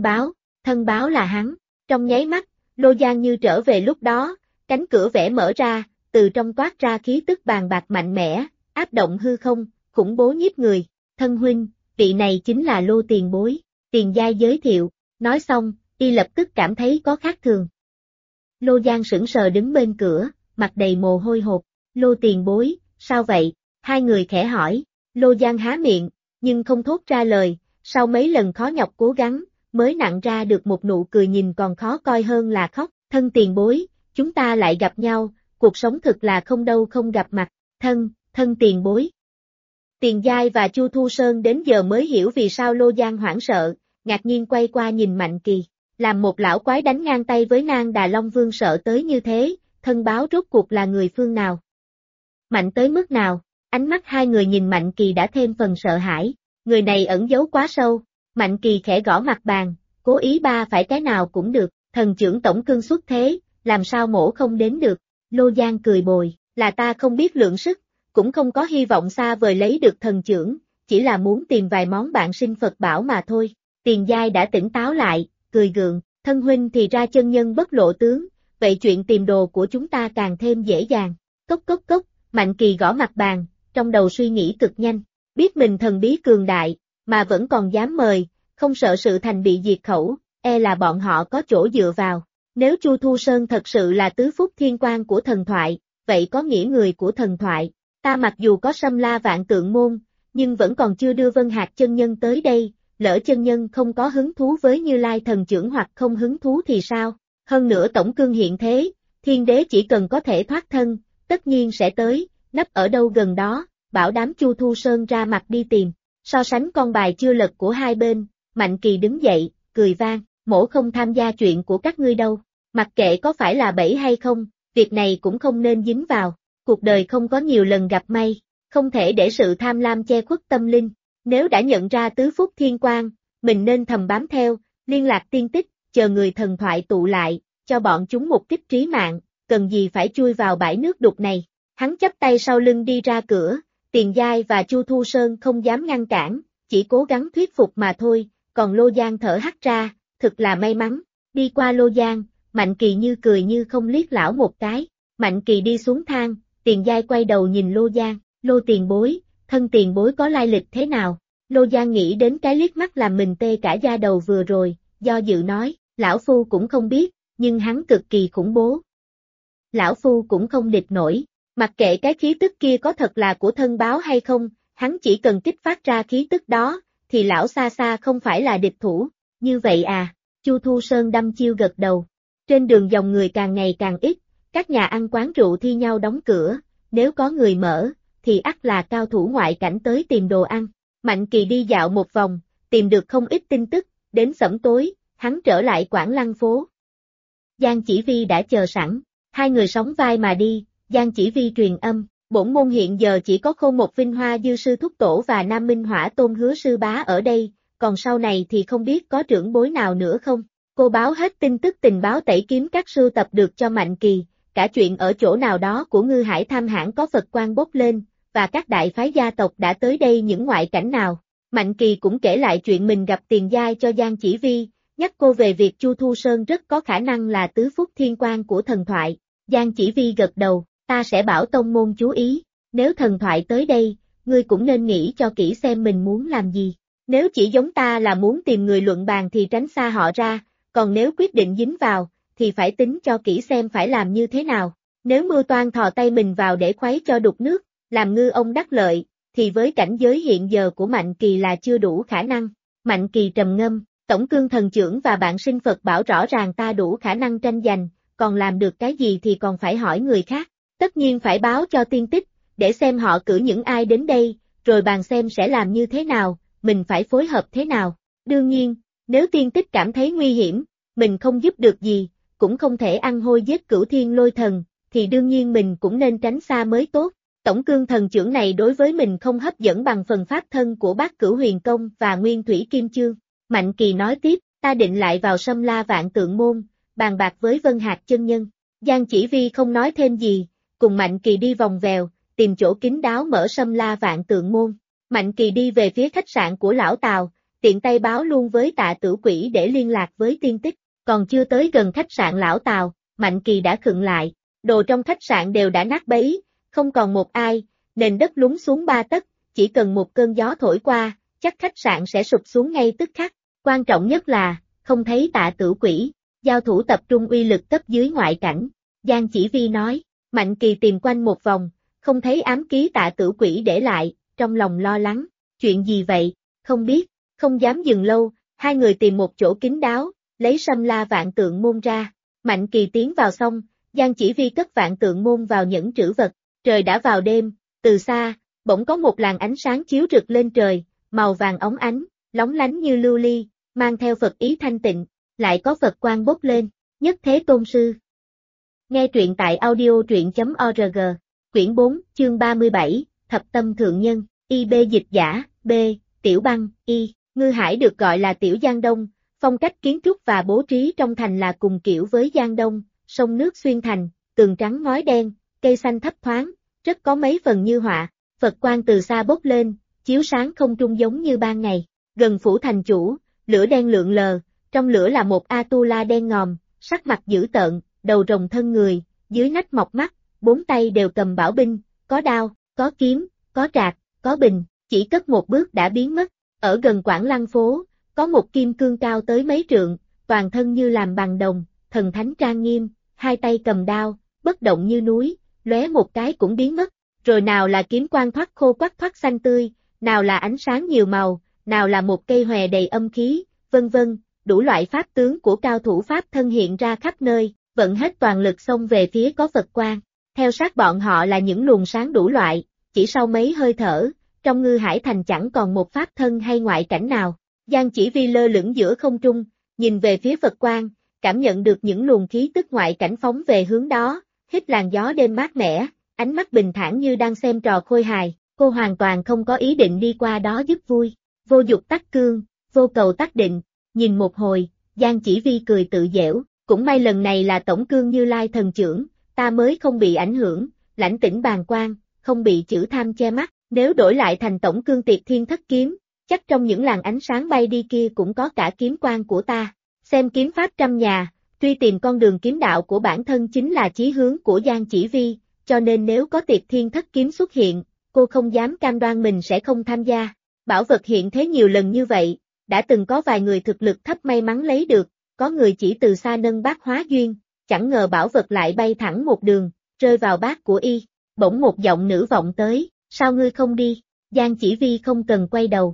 thân báo là hắn. Trong nháy mắt, Lô Giang như trở về lúc đó, cánh cửa vẽ mở ra, từ trong toát ra khí tức bàn bạc mạnh mẽ, áp động hư không, khủng bố nhiếp người. Thân huynh, vị này chính là Lô tiền bối. Tiền Giai giới thiệu, nói xong, y lập tức cảm thấy có khác thường. Lô Giang sững sờ đứng bên cửa, mặt đầy mồ hôi hột. Lô tiền bối, sao vậy? Hai người khẽ hỏi. Lô Giang há miệng, nhưng không thốt ra lời, sau mấy lần khó nhọc cố gắng, mới nặn ra được một nụ cười nhìn còn khó coi hơn là khóc. Thân tiền bối, chúng ta lại gặp nhau, cuộc sống thực là không đâu không gặp mặt. Thân tiền bối. Tiền Giai và Chu Thu Sơn đến giờ mới hiểu vì sao Lô Giang hoảng sợ, ngạc nhiên quay qua nhìn Mạnh Kỳ. Làm một lão quái đánh ngang tay với Nang Đà Long Vương sợ tới như thế, thân báo rốt cuộc là người phương nào? Mạnh tới mức nào? Ánh mắt hai người nhìn Mạnh Kỳ đã thêm phần sợ hãi, người này ẩn giấu quá sâu. Mạnh Kỳ khẽ gõ mặt bàn, cố ý ba phải cái nào cũng được, thần trưởng tổng cương xuất thế, làm sao mổ không đến được. Lô Giang cười bồi, là ta không biết lượng sức, cũng không có hy vọng xa vời lấy được thần chưởng, chỉ là muốn tìm vài món bạn sinh Phật bảo mà thôi. Tiền Giai đã tỉnh táo lại, cười gượng, thân huynh thì ra chân nhân bất lộ tướng, vậy chuyện tìm đồ của chúng ta càng thêm dễ dàng. Cốc cốc cốc, Mạnh Kỳ gõ mặt bàn, trong đầu suy nghĩ cực nhanh, biết mình thần bí cường đại, mà vẫn còn dám mời, không sợ sự thành bị diệt khẩu, e là bọn họ có chỗ dựa vào. Nếu Chu Thu Sơn thật sự là tứ phúc thiên quan của thần thoại, vậy có nghĩa người của thần thoại, Ta mặc dù có Sâm La Vạn Tượng Môn, nhưng vẫn còn chưa đưa Vân Hạc chân nhân tới đây, lỡ chân nhân không có hứng thú với Như Lai thần trưởng hoặc không hứng thú thì sao? Hơn nữa tổng cương hiện thế, thiên đế chỉ cần có thể thoát thân, tất nhiên sẽ tới, nấp ở đâu gần đó, bảo đám Chu Thu Sơn ra mặt đi tìm. So sánh con bài chưa lật của hai bên, Mạnh Kỳ đứng dậy, cười vang, mỗ không tham gia chuyện của các ngươi đâu, mặc kệ có phải là bẫy hay không, việc này cũng không nên dính vào, cuộc đời không có nhiều lần gặp may, không thể để sự tham lam che khuất tâm linh, nếu đã nhận ra tứ phúc thiên quang, mình nên thầm bám theo, liên lạc tiên tích, chờ người thần thoại tụ lại, cho bọn chúng một kích trí mạng, cần gì phải chui vào bãi nước đục này. Hắn chắp tay sau lưng đi ra cửa, Tiền Giai và Chu Thu Sơn không dám ngăn cản, chỉ cố gắng thuyết phục mà thôi, còn Lô Giang thở hắt ra, thực là may mắn, đi qua Lô Giang, Mạnh Kỳ như cười như không liếc lão một cái, Mạnh Kỳ đi xuống thang, Tiền Giai quay đầu nhìn Lô Giang, Lô tiền bối, thân tiền bối có lai lịch thế nào? Lô Giang nghĩ đến cái liếc mắt làm mình tê cả da đầu vừa rồi, do dự nói, lão phu cũng không biết, nhưng hắn cực kỳ khủng bố. Lão phu cũng không địch nổi, mặc kệ cái khí tức kia có thật là của thân báo hay không, hắn chỉ cần kích phát ra khí tức đó, thì lão xa xa không phải là địch thủ, như vậy à, Chu Thu Sơn đăm chiêu gật đầu. Trên đường dòng người càng ngày càng ít, các nhà ăn quán rượu thi nhau đóng cửa, nếu có người mở, thì ắt là cao thủ ngoại cảnh tới tìm đồ ăn. Mạnh Kỳ đi dạo một vòng, tìm được không ít tin tức, đến sẩm tối, hắn trở lại Quảng Lăng phố. Giang Chỉ Vi đã chờ sẵn, hai người sóng vai mà đi, Giang Chỉ Vi truyền âm, bổn môn hiện giờ chỉ có Khôn Một Vinh Hoa Dư Sư Thúc Tổ và Nam Minh Hỏa Tôn Hứa Sư Bá ở đây, còn sau này thì không biết có trưởng bối nào nữa không. Cô báo hết tin tức tình báo tẩy kiếm các sưu tập được cho Mạnh Kỳ, cả chuyện ở chỗ nào đó của Ngư Hải Tham Hãn có Phật quang bốc lên, và các đại phái gia tộc đã tới đây những ngoại cảnh nào. Mạnh Kỳ cũng kể lại chuyện mình gặp Tiền Giai cho Giang Chỉ Vi, nhắc cô về việc Chu Thu Sơn rất có khả năng là tứ phúc thiên quang của thần thoại. Giang Chỉ Vi gật đầu, ta sẽ bảo tông môn chú ý, nếu thần thoại tới đây, ngươi cũng nên nghĩ cho kỹ xem mình muốn làm gì. Nếu chỉ giống ta là muốn tìm người luận bàn thì tránh xa họ ra, còn nếu quyết định dính vào, thì phải tính cho kỹ xem phải làm như thế nào. Nếu mưu toan thò tay mình vào để khuấy cho đục nước, làm ngư ông đắc lợi, thì với cảnh giới hiện giờ của Mạnh Kỳ là chưa đủ khả năng. Mạnh Kỳ trầm ngâm, Tổng Cương Thần Trưởng và Bạn Sinh Phật bảo rõ ràng ta đủ khả năng tranh giành, còn làm được cái gì thì còn phải hỏi người khác. Tất nhiên phải báo cho tiên tích, để xem họ cử những ai đến đây, rồi bàn xem sẽ làm như thế nào, mình phải phối hợp thế nào. Đương nhiên, nếu tiên tích cảm thấy nguy hiểm, mình không giúp được gì, cũng không thể ăn hôi giết Cửu Thiên Lôi Thần, thì đương nhiên mình cũng nên tránh xa mới tốt. Tổng Cương Thần Trưởng này đối với mình không hấp dẫn bằng phần pháp thân của Bát Cửu Huyền Công và Nguyên Thủy Kim Chương. Mạnh Kỳ nói tiếp, ta định lại vào Sâm La Vạn Tượng Môn, bàn bạc với Vân Hạc chân nhân. Giang Chỉ Vi không nói thêm gì, cùng Mạnh Kỳ đi vòng vèo, tìm chỗ kín đáo mở Sâm La Vạn Tượng Môn. Mạnh Kỳ đi về phía khách sạn của lão Tào, tiện tay báo luôn với Tạ Tử Quỷ để liên lạc với tiên tích. Còn chưa tới gần khách sạn lão Tào, Mạnh Kỳ đã khựng lại, đồ trong khách sạn đều đã nát bấy, không còn một ai, nền đất lún xuống 3 tấc, chỉ cần một cơn gió thổi qua, chắc khách sạn sẽ sụp xuống ngay tức khắc. Quan trọng nhất là, không thấy Tạ Tử Quỷ, giao thủ tập trung uy lực cấp dưới ngoại cảnh. Giang Chỉ Vi nói, Mạnh Kỳ tìm quanh một vòng, không thấy ám ký Tạ Tử Quỷ để lại, trong lòng lo lắng, chuyện gì vậy, không biết, không dám dừng lâu, hai người tìm một chỗ kín đáo, lấy Sâm La Vạn Tượng Môn ra. Mạnh Kỳ tiến vào xong, Giang Chỉ Vi cất Vạn Tượng Môn vào nhẫn trữ vật. Trời đã vào đêm, từ xa, bỗng có một làn ánh sáng chiếu rực lên trời, màu vàng óng ánh, lóng lánh như lưu ly, mang theo Phật ý thanh tịnh, lại có Phật quang bốc lên, Nhất Thế Tôn Sư. Nghe truyện tại audio truyện.org, quyển 4, chương 37, Thập Tâm Thượng Nhân, IB dịch giả, B, Tiểu Băng, Y, Ngư Hải được gọi là Tiểu Giang Đông, phong cách kiến trúc và bố trí trong thành là cùng kiểu với Giang Đông, sông nước xuyên thành, tường trắng ngói đen, cây xanh thấp thoáng, rất có mấy phần như họa, Phật quang từ xa bốc lên, chiếu sáng không trung giống như ban ngày, gần phủ thành chủ, lửa đen lượn lờ, trong lửa là một A-tu-la đen ngòm, sắc mặt dữ tợn, đầu rồng thân người, dưới nách mọc mắt, 4 tay đều cầm bảo binh, có đao, có kiếm, có trạc, có bình, chỉ cất một bước đã biến mất. Ở gần Quảng Lăng phố, có một kim cương cao tới mấy trượng, toàn thân như làm bằng đồng, thần thánh trang nghiêm, hai tay cầm đao, bất động như núi, lóe một cái cũng biến mất. rồi nào là kiếm quang thoát khô thoát xanh tươi, nào là ánh sáng nhiều màu, nào là một cây hòe đầy âm khí, vân vân, đủ loại pháp tướng của cao thủ pháp thân hiện ra khắp nơi, vận hết toàn lực xông về phía có Phật quang. Theo sát bọn họ là những luồng sáng đủ loại, chỉ sau mấy hơi thở, trong Ngư Hải Thành chẳng còn một pháp thân hay ngoại cảnh nào. Giang Chỉ Vi lơ lửng giữa không trung, nhìn về phía Phật quang, cảm nhận được những luồng khí tức ngoại cảnh phóng về hướng đó, hít làn gió đêm mát mẻ, ánh mắt bình thản như đang xem trò khôi hài, cô hoàn toàn không có ý định đi qua đó giúp vui. Vô dục tắc cương, vô cầu tắc định, nhìn một hồi, Giang Chỉ Vi cười tự giễu, cũng may lần này là tổng cương Như Lai thần trưởng, ta mới không bị ảnh hưởng, lãnh tĩnh bàng quan, không bị chữ tham che mắt, nếu đổi lại thành tổng cương Tiệt Thiên Thất Kiếm, chắc trong những làn ánh sáng bay đi kia cũng có cả kiếm quang của ta. Xem kiếm pháp trăm nhà, truy tìm con đường kiếm đạo của bản thân chính là chí hướng của Giang Chỉ Vi, cho nên nếu có Tiệt Thiên Thất Kiếm xuất hiện, cô không dám cam đoan mình sẽ không tham gia. Bảo vật hiện thế nhiều lần như vậy, đã từng có vài người thực lực thấp may mắn lấy được, có người chỉ từ xa nâng bát hóa duyên, chẳng ngờ bảo vật lại bay thẳng một đường, rơi vào bát của y. Bỗng một giọng nữ vọng tới, sao ngươi không đi? Giang Chỉ Vi không cần quay đầu.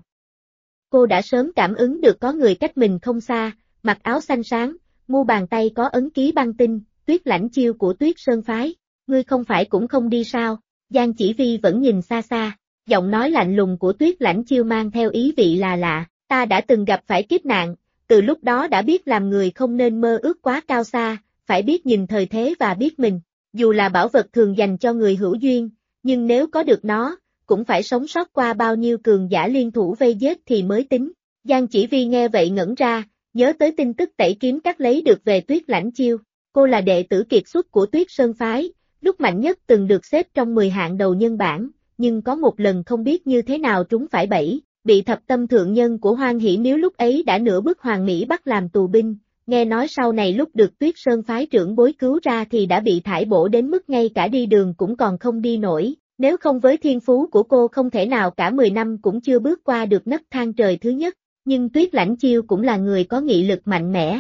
Cô đã sớm cảm ứng được có người cách mình không xa, mặc áo xanh sáng, mu bàn tay có ấn ký băng tinh, Tuyết Lãnh Chiêu của Tuyết Sơn Phái. Ngươi không phải cũng không đi sao? Giang Chỉ Vi vẫn nhìn xa xa, giọng nói lạnh lùng của Tuyết Lãnh Chiêu mang theo ý vị là lạ. Ta đã từng gặp phải kiếp nạn, từ lúc đó đã biết làm người không nên mơ ước quá cao xa, phải biết nhìn thời thế và biết mình. Dù là bảo vật thường dành cho người hữu duyên, nhưng nếu có được nó, cũng phải sống sót qua bao nhiêu cường giả liên thủ vây giết thì mới tính. Giang Chỉ Vi nghe vậy ngẩn ra, nhớ tới tin tức tẩy kiếm cắt lấy được về Tuyết Lãnh Chiêu. Cô là đệ tử kiệt xuất của Tuyết Sơn Phái, lúc mạnh nhất từng được xếp trong 10 hạng đầu nhân bảng, nhưng có một lần không biết như thế nào trúng phải bẫy, bị thập tâm thượng nhân của Hoan Hỷ Miếu lúc ấy đã nửa bước Hoàng Mỹ bắt làm tù binh. Nghe nói sau này lúc được Tuyết Sơn Phái trưởng bối cứu ra thì đã bị thải bổ đến mức ngay cả đi đường cũng còn không đi nổi, nếu không với thiên phú của cô không thể nào cả 10 năm cũng chưa bước qua được nấc thang trời thứ nhất, nhưng Tuyết Lãnh Chiêu cũng là người có nghị lực mạnh mẽ.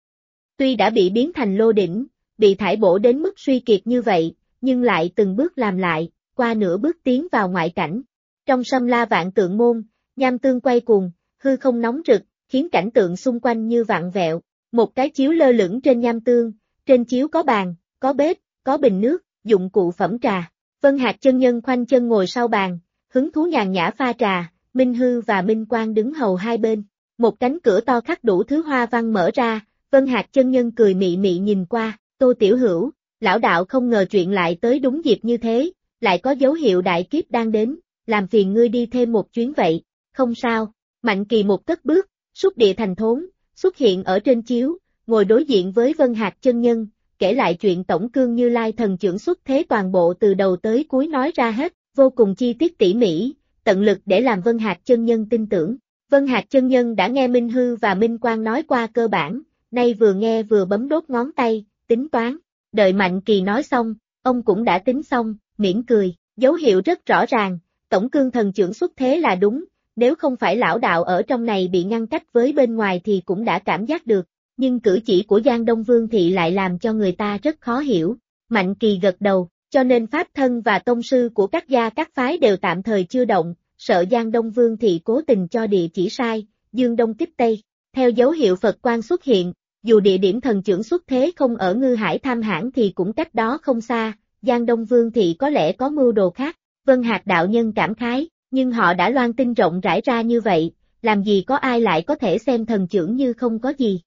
Tuy đã bị biến thành lô đỉnh, bị thải bổ đến mức suy kiệt như vậy, nhưng lại từng bước làm lại, qua nửa bước tiến vào ngoại cảnh. Trong Sâm La Vạn Tượng Môn, nham tương quay cuồng, hư không nóng rực, khiến cảnh tượng xung quanh như vặn vẹo. Một cái chiếu lơ lửng trên nham tương, trên chiếu có bàn, có bếp, có bình nước, dụng cụ phẩm trà. Vân Hạc chân nhân khoanh chân ngồi sau bàn, hứng thú nhàn nhã pha trà, Minh Hư và Minh Quang đứng hầu hai bên. Một cánh cửa to khắc đủ thứ hoa văn mở ra, Vân Hạc chân nhân cười mị mị nhìn qua, Tô Tiểu Hữu, lão đạo không ngờ chuyện lại tới đúng dịp như thế, lại có dấu hiệu đại kiếp đang đến, làm phiền ngươi đi thêm một chuyến vậy. Không sao, Mạnh Kỳ một cất bước, xúc địa thành thốn, xuất hiện ở trên chiếu, ngồi đối diện với Vân Hạc chân nhân, kể lại chuyện tổng cương Như Lai thần trưởng xuất thế toàn bộ từ đầu tới cuối nói ra hết, vô cùng chi tiết tỉ mỉ, tận lực để làm Vân Hạc chân nhân tin tưởng. Vân Hạc chân nhân đã nghe Minh Hư và Minh Quang nói qua cơ bản, nay vừa nghe vừa bấm đốt ngón tay, tính toán. Đợi Mạnh Kỳ nói xong, ông cũng đã tính xong, mỉm cười, dấu hiệu rất rõ ràng, tổng cương thần trưởng xuất thế là đúng. Nếu không phải lão đạo ở trong này bị ngăn cách với bên ngoài thì cũng đã cảm giác được, nhưng cử chỉ của Giang Đông Vương Thị lại làm cho người ta rất khó hiểu. Mạnh Kỳ gật đầu, cho nên pháp thân và tông sư của các gia các phái đều tạm thời chưa động, sợ Giang Đông Vương Thị cố tình cho địa chỉ sai, dương đông kích tây. Theo dấu hiệu Phật quang xuất hiện, dù địa điểm thần trưởng xuất thế không ở Ngư Hải Tham Hãn thì cũng cách đó không xa, Giang Đông Vương Thị có lẽ có mưu đồ khác. Vân Hạc đạo nhân cảm khái. Nhưng họ đã loan tin rộng rãi ra như vậy, làm gì có ai lại có thể xem thần trưởng như không có gì.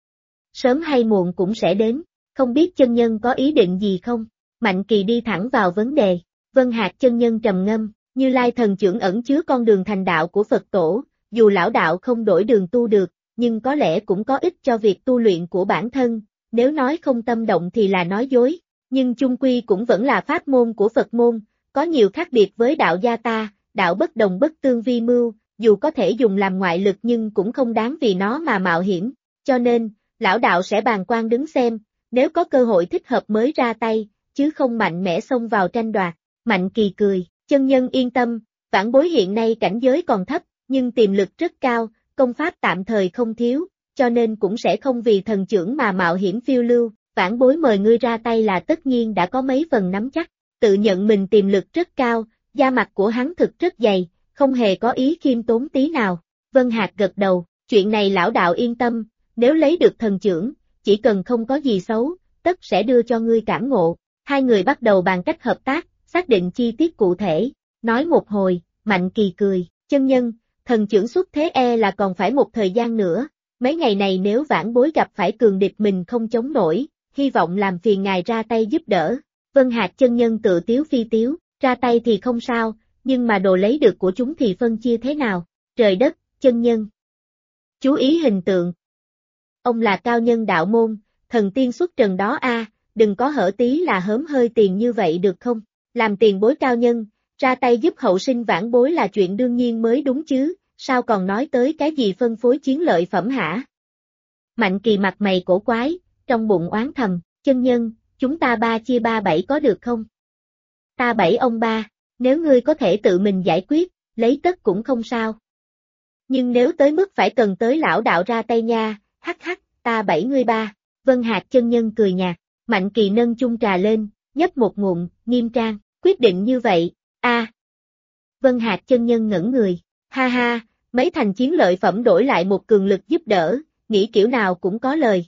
Sớm hay muộn cũng sẽ đến, không biết chân nhân có ý định gì không? Mạnh Kỳ đi thẳng vào vấn đề. Vân Hạc chân nhân trầm ngâm, Như Lai thần trưởng ẩn chứa con đường thành đạo của Phật tổ, dù lão đạo không đổi đường tu được, nhưng có lẽ cũng có ích cho việc tu luyện của bản thân, nếu nói không tâm động thì là nói dối, nhưng chung quy cũng vẫn là pháp môn của Phật môn, có nhiều khác biệt với đạo gia ta. Đạo bất đồng bất tương vi mưu, dù có thể dùng làm ngoại lực nhưng cũng không đáng vì nó mà mạo hiểm, cho nên, lão đạo sẽ bàng quan đứng xem, nếu có cơ hội thích hợp mới ra tay, chứ không mạnh mẽ xông vào tranh đoạt. Mạnh Kỳ cười, chân nhân yên tâm, vãn bối hiện nay cảnh giới còn thấp, nhưng tiềm lực rất cao, công pháp tạm thời không thiếu, cho nên cũng sẽ không vì thần trưởng mà mạo hiểm phiêu lưu, vãn bối mời ngươi ra tay là tất nhiên đã có mấy phần nắm chắc. tự nhận mình tiềm lực rất cao, da mặt của hắn thực rất dày, không hề có ý khiêm tốn tí nào. Vân Hạc gật đầu, chuyện này lão đạo yên tâm, nếu lấy được thần chưởng, chỉ cần không có gì xấu, tất sẽ đưa cho ngươi cảm ngộ. Hai người bắt đầu bàn cách hợp tác, xác định chi tiết cụ thể, nói một hồi, Mạnh Kỳ cười, chân nhân, thần chưởng xuất thế là còn phải một thời gian nữa, mấy ngày này nếu vãn bối gặp phải cường địch mình không chống nổi, hy vọng làm phiền ngài ra tay giúp đỡ. Vân Hạc chân nhân tự tiếu phi tiếu, ra tay thì không sao, nhưng mà đồ lấy được của chúng thì phân chia thế nào? Trời đất, chân nhân. Chú ý hình tượng. Ông là cao nhân đạo môn, thần tiên xuất trần đó đừng có hở tí là hớm hơi tiền như vậy được không? Làm tiền bối cao nhân, ra tay giúp hậu sinh vãn bối là chuyện đương nhiên mới đúng chứ, sao còn nói tới cái gì phân phối chiến lợi phẩm hả? Mạnh Kỳ mặt mày cổ quái, trong bụng oán thầm, chân nhân, chúng ta 3 chia 3/7 có được không? Ta 7 ông 3, nếu ngươi có thể tự mình giải quyết, lấy tất cũng không sao. Nhưng nếu tới mức phải cần tới lão đạo ra tay nha, hắc hắc, ta 7 ngươi 3. Vân Hạc chân nhân cười nhạt, Mạnh Kỳ nâng chung trà lên, nhấp một ngụm, nghiêm trang, quyết định như vậy, Vân Hạc chân nhân ngẩn người, ha ha, mấy thành chiến lợi phẩm đổi lại một cường lực giúp đỡ, nghĩ kiểu nào cũng có lời.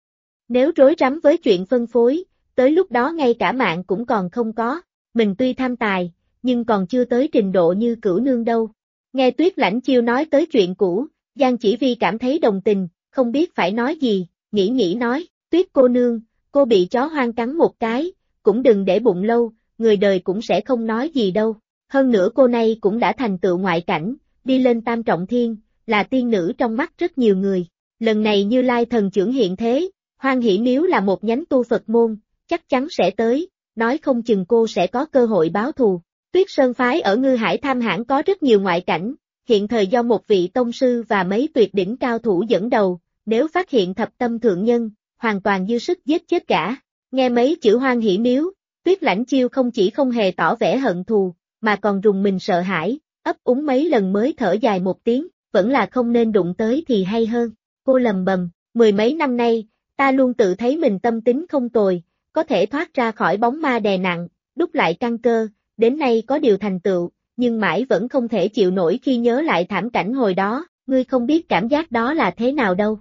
Nếu rối rắm với chuyện phân phối, tới lúc đó ngay cả mạng cũng còn không có, mình tuy tham tài, nhưng còn chưa tới trình độ như Cửu Nương đâu. Nghe Tuyết Lãnh Chiêu nói tới chuyện cũ, Giang Chỉ Vi cảm thấy đồng tình, không biết phải nói gì, nghĩ nói, Tuyết cô nương, cô bị chó hoang cắn một cái, cũng đừng để bụng lâu, người đời cũng sẽ không nói gì đâu. Hơn nữa cô này cũng đã thành tựu ngoại cảnh, đi lên tam trọng thiên, là tiên nữ trong mắt rất nhiều người. Lần này Như Lai thần chưởng hiện thế, Hoan Hỷ Miếu là một nhánh tu Phật môn, chắc chắn sẽ tới, nói không chừng cô sẽ có cơ hội báo thù. Tuyết Sơn phái ở Ngư Hải Tham Hãn có rất nhiều ngoại cảnh, hiện thời do một vị tông sư và mấy tuyệt đỉnh cao thủ dẫn đầu, nếu phát hiện thập tâm thượng nhân, hoàn toàn dư sức giết chết cả. Nghe mấy chữ Hoan Hỷ Miếu, Tuyết Lãnh Chiêu không chỉ không hề tỏ vẻ hận thù, mà còn rùng mình sợ hãi, ấp úng mấy lần mới thở dài một tiếng, vẫn là không nên đụng tới thì hay hơn. Cô lầm bầm, 10 mấy năm nay, ta luôn tự thấy mình tâm tính không tồi, có thể thoát ra khỏi bóng ma đè nặng, đúc lại căn cơ, đến nay có điều thành tựu, nhưng mãi vẫn không thể chịu nổi khi nhớ lại thảm cảnh hồi đó, ngươi không biết cảm giác đó là thế nào đâu.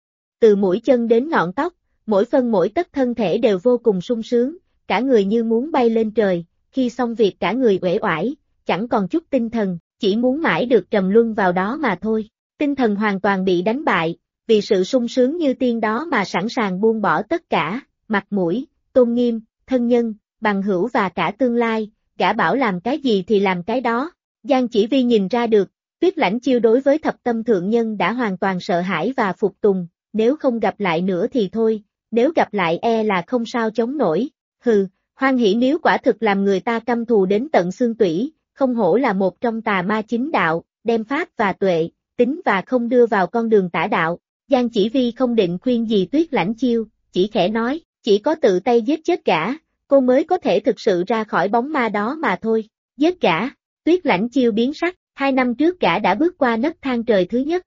Từ mũi chân đến ngọn tóc, mỗi phân mỗi tấc thân thể đều vô cùng sung sướng, cả người như muốn bay lên trời, khi xong việc cả người uể oải, chẳng còn chút tinh thần, chỉ muốn mãi được trầm luân vào đó mà thôi. Tinh thần hoàn toàn bị đánh bại, vì sự sung sướng như tiên đó mà sẵn sàng buông bỏ tất cả, mặt mũi, tôn nghiêm, thân nhân, bằng hữu và cả tương lai, gã bảo làm cái gì thì làm cái đó. Giang Chỉ Vi nhìn ra được, Tuyết Lãnh Chiêu đối với thập tâm thượng nhân đã hoàn toàn sợ hãi và phục tùng, nếu không gặp lại nữa thì thôi, nếu gặp lại là không sao chống nổi. Hừ, Hoan Hỷ Miếu quả thực làm người ta căm thù đến tận xương tủy, không hổ là một trong tà ma chính đạo, đem pháp và tuệ, tính và không đưa vào con đường tả đạo. Giang Chỉ Vi không định khuyên gì Tuyết Lãnh Chiêu, chỉ khẽ nói, chỉ có tự tay giết chết gã, cô mới có thể thực sự ra khỏi bóng ma đó mà thôi. Giết gã, Tuyết Lãnh Chiêu biến sắc, 2 năm trước gã đã bước qua nấc thang trời thứ nhất.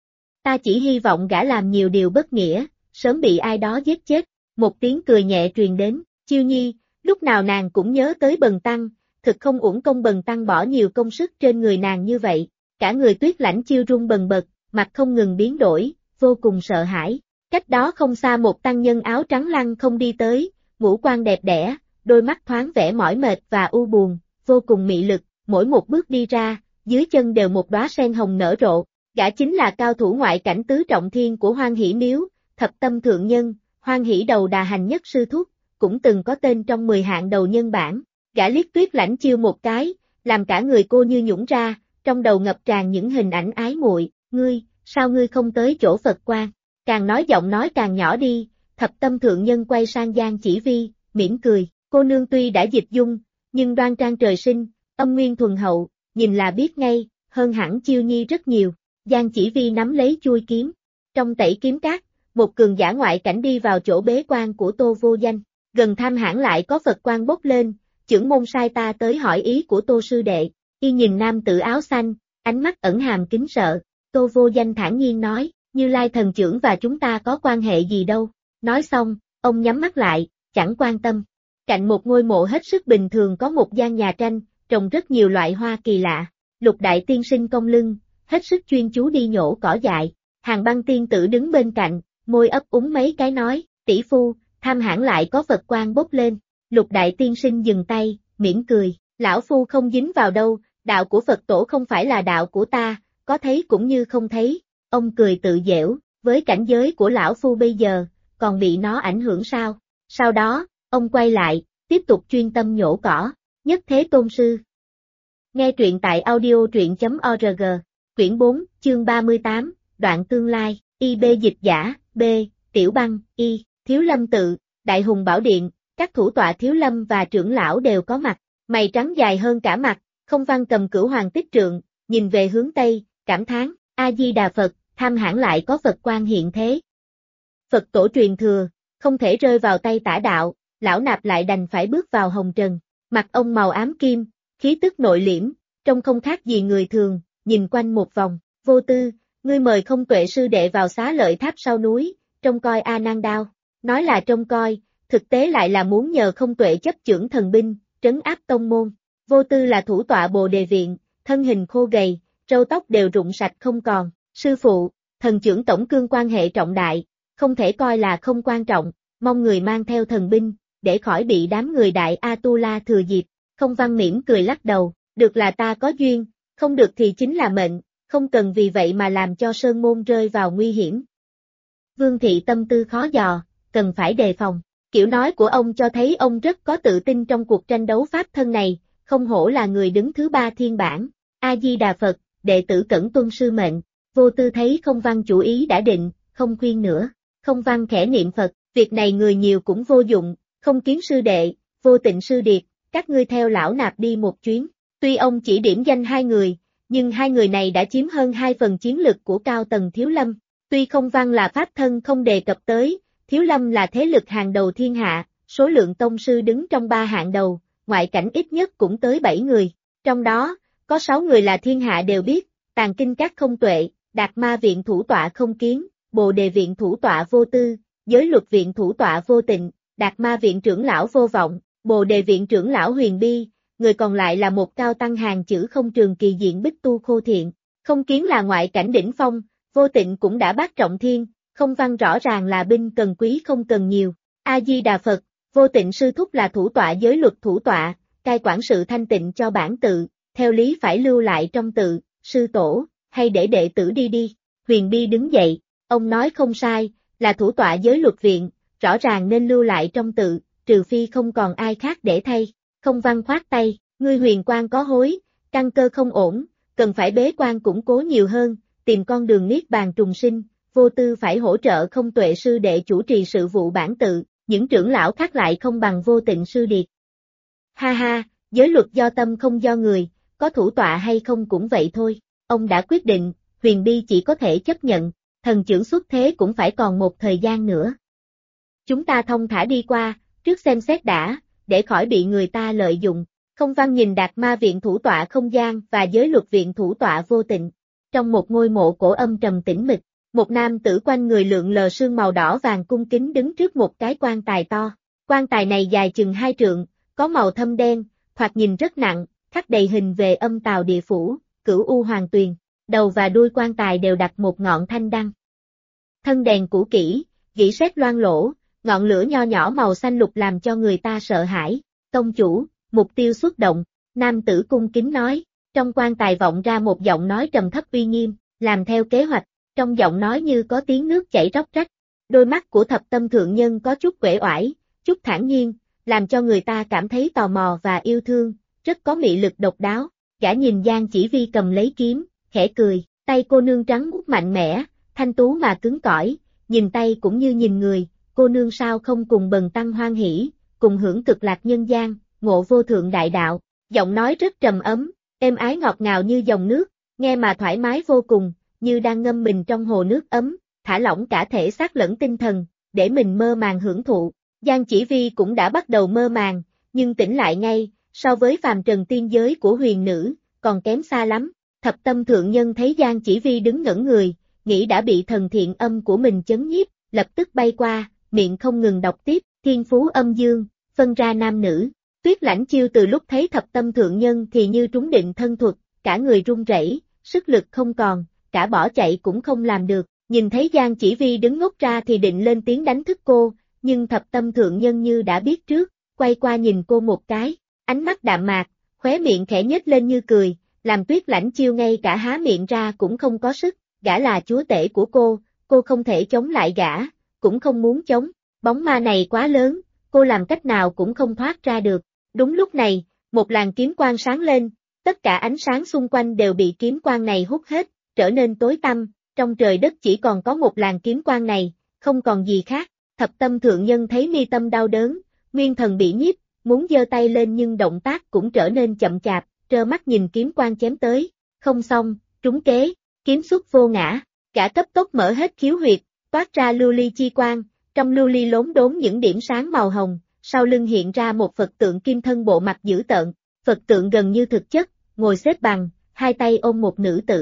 Ta chỉ hy vọng gã làm nhiều điều bất nghĩa, sớm bị ai đó giết chết. Một tiếng cười nhẹ truyền đến, Chiêu Nhi, lúc nào nàng cũng nhớ tới Bần Tăng, thực không uổng công Bần Tăng bỏ nhiều công sức trên người nàng như vậy. Cả người Tuyết Lãnh Chiêu run bần bật, mặt không ngừng biến đổi, vô cùng sợ hãi. Cách đó không xa một tăng nhân áo trắng lăng không đi tới, ngũ quan đẹp đẽ, đôi mắt thoáng vẻ mỏi mệt và u buồn, vô cùng mị lực, mỗi một bước đi ra, dưới chân đều một đóa sen hồng nở rộ. Gã chính là cao thủ ngoại cảnh tứ trọng thiên của Hoan Hỷ Miếu, thập tâm thượng nhân, Hoan Hỷ Đầu Đà Hành Nhất Sư Thúc, cũng từng có tên trong 10 hạng đầu nhân bảng. Gã liếc Tuyết Lãnh Chiêu một cái, làm cả người cô như nhũn ra, trong đầu ngập tràn những hình ảnh ái muội. Ngươi, sao ngươi không tới chỗ Phật quan? Càng nói giọng nói càng nhỏ đi, thập tâm thượng nhân quay sang Giang Chỉ Vi, mỉm cười, cô nương tuy đã dịch dung, nhưng đoan trang trời sinh, âm nguyên thuần hậu, nhìn là biết ngay, hơn hẳn Chiêu Nhi rất nhiều. Giang Chỉ Vi nắm lấy chuôi kiếm, trong tẩy kiếm cát, một cường giả ngoại cảnh đi vào chỗ bế quan của Tô Vô Danh, gần Tham Hãn lại có Phật quan bốc lên, chưởng môn sai ta tới hỏi ý của Tô sư đệ. Y nhìn nam tử áo xanh, ánh mắt ẩn hàm kính sợ. Tô Vô Danh thản nhiên nói, Như Lai thần chưởng và chúng ta có quan hệ gì đâu. Nói xong, ông nhắm mắt lại, chẳng quan tâm. Cạnh một ngôi mộ hết sức bình thường có một gian nhà tranh, trồng rất nhiều loại hoa kỳ lạ. Lục đại tiên sinh cong lưng, hết sức chuyên chú đi nhổ cỏ dại. Hàng Băng tiên tử đứng bên cạnh, môi ấp úng mấy cái nói, tỷ phu, tham hãn lại có Phật quang bốc lên. Lục đại tiên sinh dừng tay, mỉm cười, lão phu không dính vào đâu, đạo của Phật tổ không phải là đạo của ta, có thấy cũng như không thấy. Ông cười tự giễu, với cảnh giới của lão phu bây giờ, còn bị nó ảnh hưởng sao? Sau đó, ông quay lại, tiếp tục chuyên tâm nhổ cỏ. Nhất Thế Tôn Sư. Nghe truyện tại audio.truyện.org, quyển 4, chương 38, đoạn tương lai, IB dịch giả, B, Tiểu Băng, Y, Thiếu Lâm tự, Đại Hùng Bảo Điện, các thủ tọa Thiếu Lâm và trưởng lão đều có mặt, mày trắng dài hơn cả mặt, Không Văn cầm Cửu Hoàng Tích Trượng, nhìn về hướng Tây, cảm thán, A-di-đà Phật, tham hãn lại có Phật quang hiện thế. Phật tổ truyền thừa, không thể rơi vào tay tả đạo, lão nạp lại đành phải bước vào hồng trần, mặt ông màu ám kim, khí tức nội liễm, trông không khác gì người thường, nhìn quanh một vòng, Vô Tư, ngươi mời Không Tuệ sư đệ vào Xá Lợi Tháp sau núi, trông coi A Nan Đao, nói là trông coi, thực tế lại là muốn nhờ Không Tuệ chấp chưởng thần binh, trấn áp tông môn. Vô Tư là thủ tọa Bồ Đề Viện, thân hình khô gầy, râu tóc đều rụng sạch không còn, sư phụ, thần chưởng tổng cương quan hệ trọng đại, không thể coi là không quan trọng, mong người mang theo thần binh, để khỏi bị đám người đại A-tu-la thừa dịp. Không Văn mỉm cười lắc đầu, được là ta có duyên, không được thì chính là mệnh, không cần vì vậy mà làm cho sơn môn rơi vào nguy hiểm. Vương thị tâm tư khó dò, cần phải đề phòng. Kiểu nói của ông cho thấy ông rất có tự tin trong cuộc tranh đấu pháp thân này, không hổ là người đứng thứ ba thiên bảng. A-di-đà Phật, đệ tử cẩn tuân sư mệnh. Vô Tư thấy Không Văn chủ ý đã định, không khuyên nữa. Không Văn khẽ niệm Phật, việc này người nhiều cũng vô dụng, Không Kiến sư đệ, Vô Tịnh sư điệt, các ngươi theo lão nạp đi một chuyến. Tuy ông chỉ điểm danh hai người, nhưng hai người này đã chiếm hơn 2 phần chiến lực của cao tầng Thiếu Lâm. Tuy Không Văn là pháp thân không đề cập tới, Thiếu Lâm là thế lực hàng đầu thiên hạ, số lượng tông sư đứng trong 3 hạng đầu, ngoại cảnh ít nhất cũng tới 7 người. Trong đó, có 6 người là thiên hạ đều biết, Tàng Kinh Các Không Tuệ, Đạt Ma Viện thủ tọa Không Kiến, Bồ Đề Viện thủ tọa Vô Tư, Giới Luật Viện thủ tọa Vô Tịnh, Đạt Ma Viện trưởng lão Vô Vọng, Bồ Đề Viện trưởng lão Huyền Bi, người còn lại là một cao tăng hàng chữ Không Trường Kỳ Diện Bích Tu Khô Thiện. Không Kiến là ngoại cảnh đỉnh phong, Vô Tịnh cũng đã bát trọng thiên, Không Văn rõ ràng là binh cần quý không cần nhiều. A-di-đà Phật, Vô Tịnh sư thúc là thủ tọa Giới Luật thủ tọa, cai quản sự thanh tịnh cho bản tự, theo lý phải lưu lại trong tự, sư tổ, hay để đệ tử đi đi. Huyền Bi đứng dậy, ông nói không sai, là thủ tọa Giới Luật viện, rõ ràng nên lưu lại trong tự, trừ phi không còn ai khác để thay. Không Văn khoát tay, ngươi huyền quan có hối, căn cơ không ổn, cần phải bế quan củng cố nhiều hơn, tìm con đường niết bàn trùng sinh. Vô Tư phải hỗ trợ Không Tuệ sư đệ chủ trì sự vụ bản tự, những trưởng lão khác lại không bằng Vô Tịnh sư điệt. Ha ha, giới luật do tâm không do người, có thủ tọa hay không cũng vậy thôi. Ông đã quyết định, Huyền Bi chỉ có thể chấp nhận, thần chưởng xuất thế cũng phải còn một thời gian nữa. Chúng ta thông thả đi qua, trước xem xét đã, để khỏi bị người ta lợi dụng. Không Văn nhìn Đạt Ma Viện thủ tọa Không Gian và Giới Luật Viện thủ tọa Vô Tịnh. Trong một ngôi mộ cổ âm trầm tĩnh mịch, một nam tử quanh người lượn lờ sương màu đỏ vàng cung kính đứng trước một cái quan tài to. Quan tài này dài chừng 2 trượng, có màu thâm đen, thoạt nhìn rất nặng, khắc đầy hình về âm tào địa phủ, Cửu U Hoàng Tuyền. Đầu và đuôi quan tài đều đặt một ngọn thanh đăng. Thân đèn cũ kỹ, gỉ sét loang lỗ, ngọn lửa nho nhỏ màu xanh lục làm cho người ta sợ hãi. Tông chủ, mục tiêu xuất động, nam tử cung kính nói. Trong quan tài vọng ra một giọng nói trầm thấp uy nghiêm, làm theo kế hoạch. Trong giọng nói như có tiếng nước chảy róc rách. Đôi mắt của Thập Tâm thượng nhân có chút uể oải, chút thản nhiên, làm cho người ta cảm thấy tò mò và yêu thương, rất có mị lực độc đáo. Gã nhìn Giang Chỉ Vi cầm lấy kiếm, khẽ cười, tay cô nương trắng muốt mạnh mẽ, thanh tú mà cứng cỏi, nhìn tay cũng như nhìn người, cô nương sao không cùng bần tăng hoan hỷ, cùng hưởng cực lạc nhân gian, ngộ vô thượng đại đạo. Giọng nói rất trầm ấm, êm ái ngọt ngào như dòng nước, nghe mà thoải mái vô cùng, như đang ngâm mình trong hồ nước ấm, thả lỏng cả thể xác lẫn tinh thần, để mình mơ màng hưởng thụ. Giang Chỉ Vi cũng đã bắt đầu mơ màng, nhưng tỉnh lại ngay, so với phàm trần tiên giới của huyền nữ, còn kém xa lắm. Thập Tâm thượng nhân thấy Giang Chỉ Vi đứng ngẩn người, nghĩ đã bị thần thiện âm của mình chấn nhiếp, lập tức bay qua, miệng không ngừng đọc tiếp, thiên phú âm dương, phân ra nam nữ. Tuyết Lãnh Chiêu từ lúc thấy thập tâm thượng nhân thì như trúng định thân thuật, cả người run rẩy, sức lực không còn, cả bỏ chạy cũng không làm được. Nhìn thấy Giang Chỉ Vi đứng ngốc ra thì định lên tiếng đánh thức cô, nhưng thập tâm thượng nhân như đã biết trước, quay qua nhìn cô một cái, ánh mắt đạm mạc, khóe miệng khẽ nhếch lên như cười, làm Tuyết Lãnh Chiêu ngay cả há miệng ra cũng không có sức, gã là chúa tể của cô không thể chống lại gã, cũng không muốn chống, bóng ma này quá lớn, cô làm cách nào cũng không thoát ra được. Đúng lúc này, một làn kiếm quang sáng lên, tất cả ánh sáng xung quanh đều bị kiếm quang này hút hết, trở nên tối tăm, trong trời đất chỉ còn có một làn kiếm quang này, không còn gì khác. Thập tâm thượng nhân thấy mi tâm đau đớn, nguyên thần bị nhiếp, muốn giơ tay lên nhưng động tác cũng trở nên chậm chạp, trơ mắt nhìn kiếm quang chém tới, không xong, trúng kế, kiếm xuất vô ngã, cả cấp tốc mở hết khiếu huyệt, toát ra lưu ly chi quang, trong lưu ly lốm đốm những điểm sáng màu hồng, sau lưng hiện ra một Phật tượng kim thân bộ mặt dữ tợn, Phật tượng gần như thực chất, ngồi xếp bằng, hai tay ôm một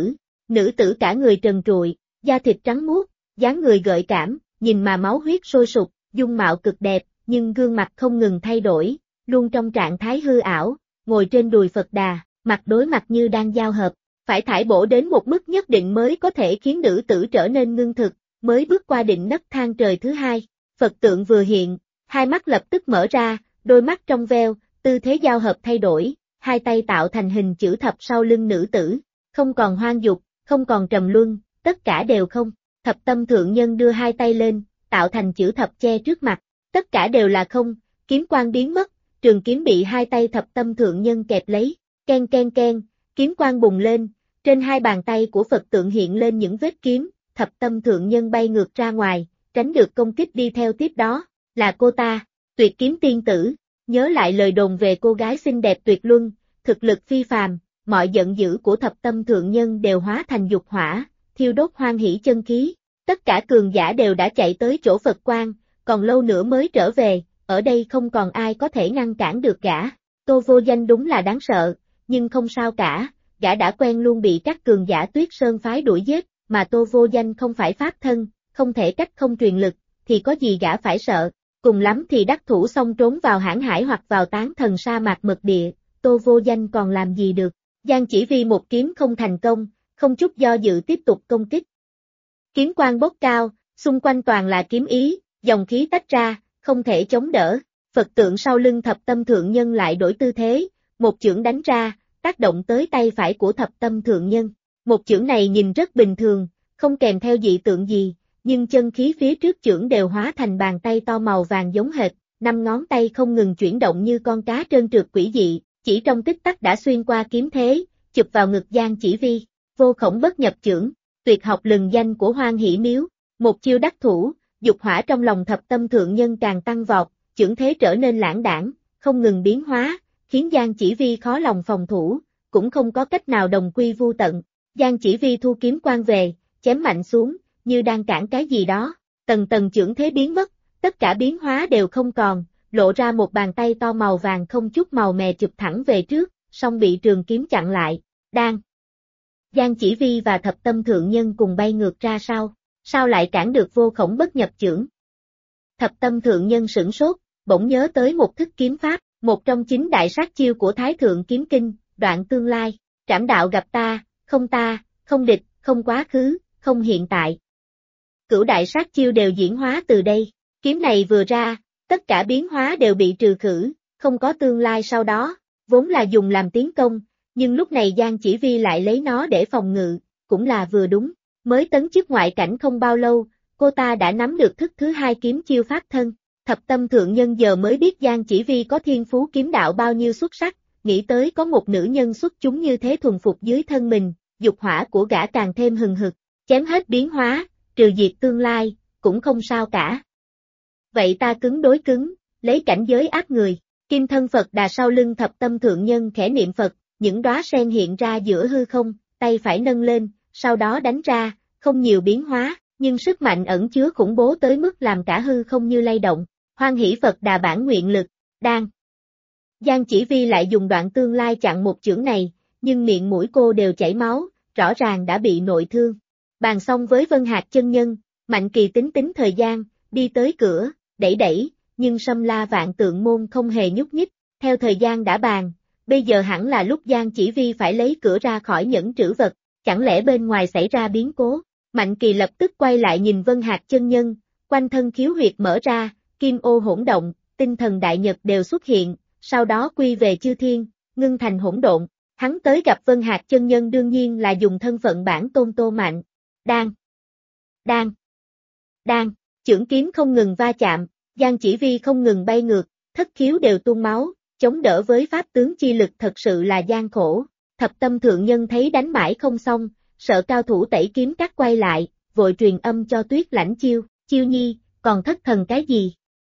nữ tử cả người trần trụi, da thịt trắng muốt, dáng người gợi cảm, nhìn mà máu huyết sôi sục, dung mạo cực đẹp, nhưng gương mặt không ngừng thay đổi, luôn trong trạng thái hư ảo, ngồi trên đùi Phật Đà, mặt đối mặt như đang giao hợp, phải thải bổ đến một mức nhất định mới có thể khiến nữ tử trở nên ngưng thực, mới bước qua định nấc thang trời thứ hai. Phật tượng vừa hiện, hai mắt lập tức mở ra, đôi mắt trong veo, tư thế giao hợp thay đổi, hai tay tạo thành hình chữ thập sau lưng nữ tử, không còn hoang dục, không còn trầm luân, tất cả đều không. Thập tâm thượng nhân đưa hai tay lên, tạo thành chữ thập che trước mặt, tất cả đều là không, kiếm quang biến mất, trường kiếm bị hai tay thập tâm thượng nhân kẹp lấy, ken ken ken, kiếm quang bùng lên, trên hai bàn tay của Phật tượng hiện lên những vết kiếm, thập tâm thượng nhân bay ngược ra ngoài, tránh được công kích đi theo tiếp đó, là cô ta, Tuyệt Kiếm tiên tử, nhớ lại lời đồn về cô gái xinh đẹp tuyệt luân, thực lực phi phàm, mọi giận dữ của thập tâm thượng nhân đều hóa thành dục hỏa, thiêu đốt hoan hỷ chân khí, tất cả cường giả đều đã chạy tới chỗ Phật Quang, còn lâu nữa mới trở về, ở đây không còn ai có thể ngăn cản được gã. Tô Vô Danh đúng là đáng sợ, nhưng không sao cả, gã đã quen luôn bị các cường giả Tuyết Sơn phái đuổi giết, mà Tô Vô Danh không phải pháp thân, không thể cách không truyền lực, thì có gì gã phải sợ, cùng lắm thì đắc thủ xong trốn vào hãn hải hoặc vào tán thần sa mạc mật địa, Tô Vô Danh còn làm gì được. Giang Chỉ Vi một kiếm không thành công, không chút do dự tiếp tục công kích. Kiếm quang bốc cao, xung quanh toàn là kiếm ý, dòng khí tách ra, không thể chống đỡ. Phật tượng sau lưng thập tâm thượng nhân lại đổi tư thế, một chưởng đánh ra, tác động tới tay phải của thập tâm thượng nhân. Một chưởng này nhìn rất bình thường, không kèm theo dị tượng gì, nhưng chân khí phía trước chưởng đều hóa thành bàn tay to màu vàng giống hệt, 5 ngón tay không ngừng chuyển động như con cá trơn trượt quỷ dị, chỉ trong tích tắc đã xuyên qua kiếm thế, chụp vào ngực Giang Chỉ Vi, vô khổng bất nhập chưởng, tuyệt học lừng danh của Hoan Hỷ Miếu, một chiêu đắc thủ, dục hỏa trong lòng thập tâm thượng nhân càng tăng vọt, chưởng thế trở nên lãng đãng, không ngừng biến hóa, khiến Giang Chỉ Vi khó lòng phòng thủ, cũng không có cách nào đồng quy vu tận. Giang Chỉ Vi thu kiếm quang về, chém mạnh xuống, như đang cản cái gì đó, tầng tầng chưởng thế biến mất, tất cả biến hóa đều không còn, lộ ra một bàn tay to màu vàng không chút màu mè chụp thẳng về trước, song bị trường kiếm chặn lại, đang. Giang Chỉ Vi và thập tâm thượng nhân cùng bay ngược ra sau, sao lại cản được vô khổng bất nhập chưởng. Thập tâm thượng nhân sửng sốt, bỗng nhớ tới một thức kiếm pháp, một trong 9 đại sát chiêu của Thái Thượng Kiếm Kinh, đoạn tương lai, trảm đạo gặp ta, không địch, không quá khứ, không hiện tại. Cửu đại sát chiêu đều diễn hóa từ đây, kiếm này vừa ra, tất cả biến hóa đều bị trừ khử, không có tương lai sau đó, vốn là dùng làm tiến công, nhưng lúc này Giang Chỉ Vi lại lấy nó để phòng ngự, cũng là vừa đúng, mới tấn chức ngoại cảnh không bao lâu, cô ta đã nắm được thức thứ hai kiếm chiêu pháp thân, thập tâm thượng nhân giờ mới biết Giang Chỉ Vi có thiên phú kiếm đạo bao nhiêu xuất sắc, nghĩ tới có một nữ nhân xuất chúng như thế thuần phục dưới thân mình, dục hỏa của gã càng thêm hừng hực, chém hết biến hóa, trừ diệt tương lai, cũng không sao cả. Vậy ta cứng đối cứng, lấy cảnh giới áp người, kim thân Phật Đà sau lưng thập tâm thượng nhân khẽ niệm Phật, những đóa sen hiện ra giữa hư không, tay phải nâng lên, sau đó đánh ra, không nhiều biến hóa, nhưng sức mạnh ẩn chứa khủng bố tới mức làm cả hư không như lay động, Hoan Hỷ Phật Đà bản nguyện lực, đang. Giang Chỉ Vi lại dùng đoạn tương lai chặn một chưởng này, nhưng miệng mũi cô đều chảy máu, rõ ràng đã bị nội thương. Bàn xong với Vân Hạc chân nhân, Mạnh Kỳ tính thời gian, đi tới cửa, đẩy, nhưng Sâm La Vạn Tượng Môn không hề nhúc nhích, theo thời gian đã bàn, bây giờ hẳn là lúc Giang Chỉ Vi phải lấy cửa ra khỏi nhẫn trữ vật, chẳng lẽ bên ngoài xảy ra biến cố. Mạnh Kỳ lập tức quay lại nhìn Vân Hạc chân nhân, quanh thân khiếu huyệt mở ra, kim ô hỗn động, tinh thần đại nhật đều xuất hiện, sau đó quy về chư thiên, ngưng thành hỗn độn. Hắn tới gặp Vân Hạc chân nhân đương nhiên là dùng thân phận bản tôn Tô Mạnh. Đang, chưởng kiếm không ngừng va chạm, Giang Chỉ Vi không ngừng bay ngược, thất khiếu đều tuôn máu, chống đỡ với pháp tướng chi lực thật sự là gian khổ. Thập Tâm Thượng Nhân thấy đánh mãi không xong, sợ cao thủ tẩy kiếm cắt quay lại, vội truyền âm cho Tuyết Lãnh Chiêu, Chiêu Nhi, còn thất thần cái gì?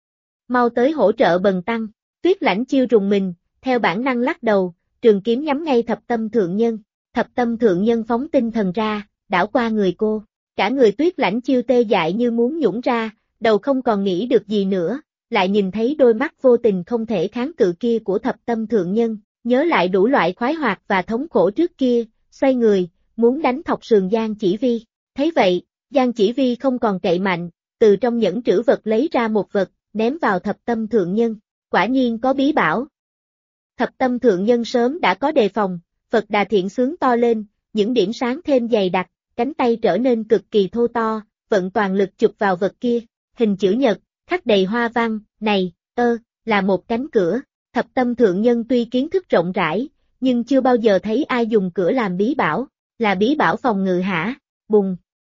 Mau tới hỗ trợ Bần Tăng. Tuyết Lãnh Chiêu rùng mình, theo bản năng lắc đầu, trường kiếm nhắm ngay Thập Tâm Thượng Nhân. Thập Tâm Thượng Nhân phóng tinh thần ra, đảo qua người cô, cả người Tuyết Lãnh Chiêu tê dại như muốn nhũn ra, đầu không còn nghĩ được gì nữa, lại nhìn thấy đôi mắt vô tình không thể kháng cự kia của Thập Tâm Thượng Nhân, nhớ lại đủ loại khoái hoạt và thống khổ trước kia, xoay người, muốn đánh thọc sườn Giang Chỉ Vi. Thấy vậy, Giang Chỉ Vi không còn cậy mạnh, từ trong nhẫn trữ vật lấy ra một vật, ném vào Thập Tâm Thượng Nhân, quả nhiên có bí bảo. Thập Tâm Thượng Nhân sớm đã có đề phòng, Phật Đà Thiện xướng to lên, những điểm sáng thêm dày đặc, cánh tay trở nên cực kỳ thô to, vận toàn lực chụp vào vật kia, hình chữ nhật, khắc đầy hoa văn, này, là một cánh cửa. Thập Tâm Thượng Nhân tuy kiến thức rộng rãi, nhưng chưa bao giờ thấy ai dùng cửa làm bí bảo, là bí bảo phòng ngự hả? Bùng!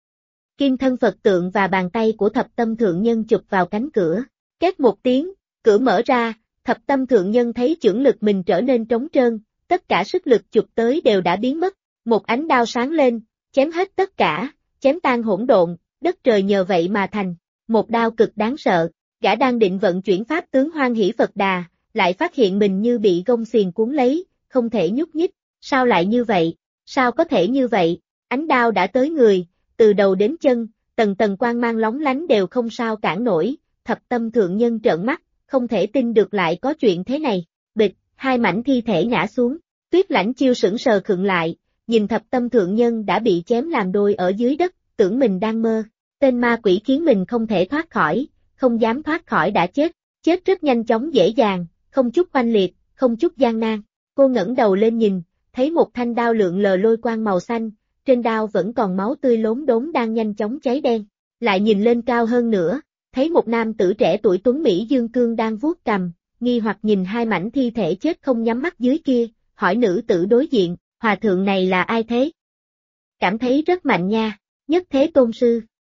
Kim thân Phật tượng và bàn tay của Thập Tâm Thượng Nhân chụp vào cánh cửa, két một tiếng, cửa mở ra, Thập Tâm Thượng Nhân thấy chưởng lực mình trở nên trống trơn, tất cả sức lực chụp tới đều đã biến mất, một ánh đao sáng lên, chém hết tất cả, chém tan hỗn độn, đất trời nhờ vậy mà thành, một đao cực đáng sợ. Gã đang định vận chuyển pháp tướng Hoan Hỷ Phật Đà, lại phát hiện mình như bị gông xiềng cuốn lấy, không thể nhúc nhích, sao lại như vậy, sao có thể như vậy, ánh đao đã tới người, từ đầu đến chân, tầng tầng quang mang lóng lánh đều không sao cản nổi, Thập Tâm Thượng Nhân trợn mắt, không thể tin được lại có chuyện thế này, bịch, hai mảnh thi thể ngã xuống, Tuyết Lãnh Chiêu sững sờ khựng lại, nhìn Thập Tâm Thượng Nhân đã bị chém làm đôi ở dưới đất, tưởng mình đang mơ, tên ma quỷ khiến mình không thể thoát khỏi, không dám thoát khỏi đã chết rất nhanh chóng dễ dàng, không chút oanh liệt, không chút gian nan. Cô ngẩng đầu lên nhìn, thấy một thanh đao lượn lờ lôi quang màu xanh, trên đao vẫn còn máu tươi lốm đốm đang nhanh chóng cháy đen. Lại nhìn lên cao hơn nữa, thấy một nam tử trẻ tuổi tuấn Mỹ dương cương đang vuốt cằm, nghi hoặc nhìn hai mảnh thi thể chết không nhắm mắt dưới kia, hỏi nữ tử đối diện, hòa thượng này là ai thế? Cảm thấy rất mạnh nha, Nhất Thế Tôn Sư.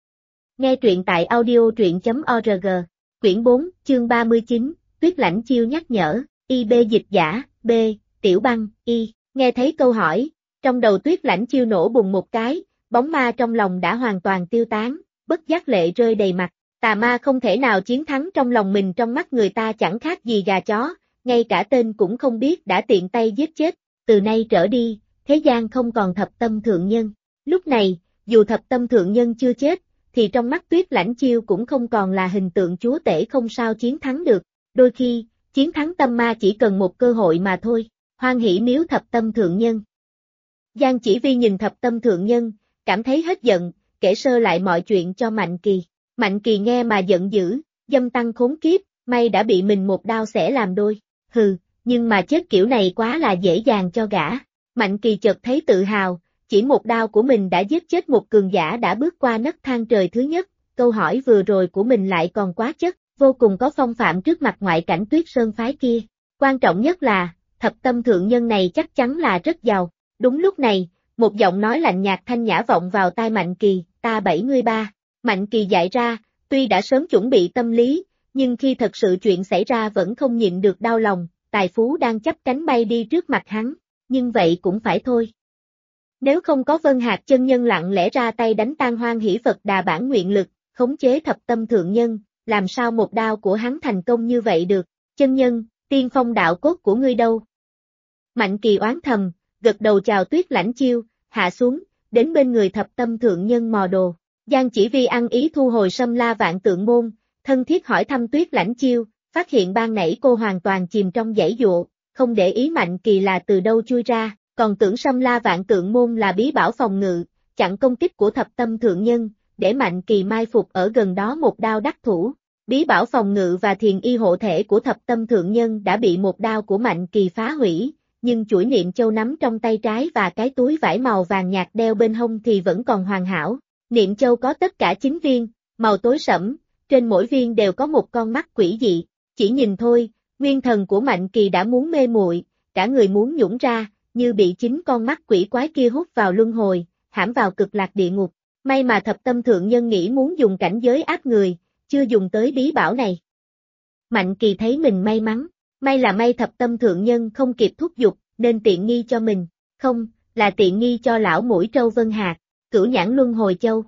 Nghe truyện tại audio.org, quyển 4, chương 39, Tuyết Lãnh Chiêu nhắc nhở, IB dịch giả, B, Tiểu Băng, Y, nghe thấy câu hỏi, trong đầu Tuyết Lãnh Chiêu nổ bùng một cái, bóng ma trong lòng đã hoàn toàn tiêu tán, bất giác lệ rơi đầy mặt, tà ma không thể nào chiến thắng trong lòng mình, trong mắt người ta chẳng khác gì gà chó, ngay cả tên cũng không biết đã tiện tay giết chết, từ nay trở đi, thế gian không còn Thập Tâm Thượng Nhân. Lúc này, dù Thập Tâm Thượng Nhân chưa chết, thì trong mắt Tuyết Lãnh Chiêu cũng không còn là hình tượng chúa tể không sao chiến thắng được, đôi khi, chiến thắng tâm ma chỉ cần một cơ hội mà thôi. Hoan hỷ miếu Thập Tâm Thượng Nhân. Giang Chỉ Vi nhìn Thập Tâm Thượng Nhân, cảm thấy hết giận, kể sơ lại mọi chuyện cho Mạnh Kỳ. Mạnh Kỳ nghe mà giận dữ, dâm tăng khốn kiếp, may đã bị mình một đao xẻ làm đôi. Hừ, nhưng mà chết kiểu này quá là dễ dàng cho gã. Mạnh Kỳ chợt thấy tự hào, chỉ một đao của mình đã giết chết một cường giả đã bước qua nấc thang trời thứ nhất, câu hỏi vừa rồi của mình lại còn quá chất, vô cùng có phong phạm trước mặt ngoại cảnh Tuyết Sơn phái kia. Quan trọng nhất là, Thập Tâm Thượng Nhân này chắc chắn là rất giàu. Đúng lúc này, một giọng nói lạnh nhạt thanh nhã vọng vào tai Mạnh Kỳ, ta 73. Mạnh Kỳ dại ra, tuy đã sớm chuẩn bị tâm lý, nhưng khi thật sự chuyện xảy ra vẫn không nhịn được đau lòng, tài phú đang chắp cánh bay đi trước mặt hắn, nhưng vậy cũng phải thôi. Nếu không có Vân Hạc chân nhân lặng lẽ ra tay đánh tan Hoan Hỷ Phật Đà bản nguyện lực, khống chế Thập Tâm Thượng Nhân, làm sao một đao của hắn thành công như vậy được, chân nhân, tiên phong đạo cốt của ngươi đâu? Mạnh Kỳ oán thầm, gật đầu chào Tuyết Lãnh Chiêu, hạ xuống, đến bên người Thập Tâm Thượng Nhân mò đồ. Giang Chỉ Vi ăn ý thu hồi Sâm La Vạn Tượng Môn, thân thiết hỏi thăm Tuyết Lãnh Chiêu, phát hiện ban nãy cô hoàn toàn chìm trong giãy giụa, không để ý Mạnh Kỳ là từ đâu chui ra, còn tưởng Sâm La Vạn Tượng Môn là bí bảo phòng ngự, chặn công kích của Thập Tâm Thượng Nhân, để Mạnh Kỳ mai phục ở gần đó một đao đắc thủ. Bí bảo phòng ngự và thiền y hộ thể của thập tâm thượng nhân đã bị một đao của Mạnh Kỳ phá hủy, nhưng chuỗi niệm châu nắm trong tay trái và cái túi vải màu vàng nhạt đeo bên hông thì vẫn còn hoàn hảo. Niệm châu có tất cả 9 viên, màu tối sẫm, trên mỗi viên đều có một con mắt quỷ dị, chỉ nhìn thôi, nguyên thần của Mạnh Kỳ đã muốn mê muội, cả người muốn nhũn ra, như bị 9 con mắt quỷ quái kia hút vào luân hồi, hãm vào cực lạc địa ngục. May mà thập tâm thượng nhân nghĩ muốn dùng cảnh giới áp người, chưa dùng tới bí bảo này. Mạnh Kỳ thấy mình may mắn, may là may thập tâm thượng nhân không kịp thúc giục, nên tiện nghi cho mình, không, là tiện nghi cho lão mũi trâu Vân Hạc, Cửu Nhãn Luân Hồi Châu.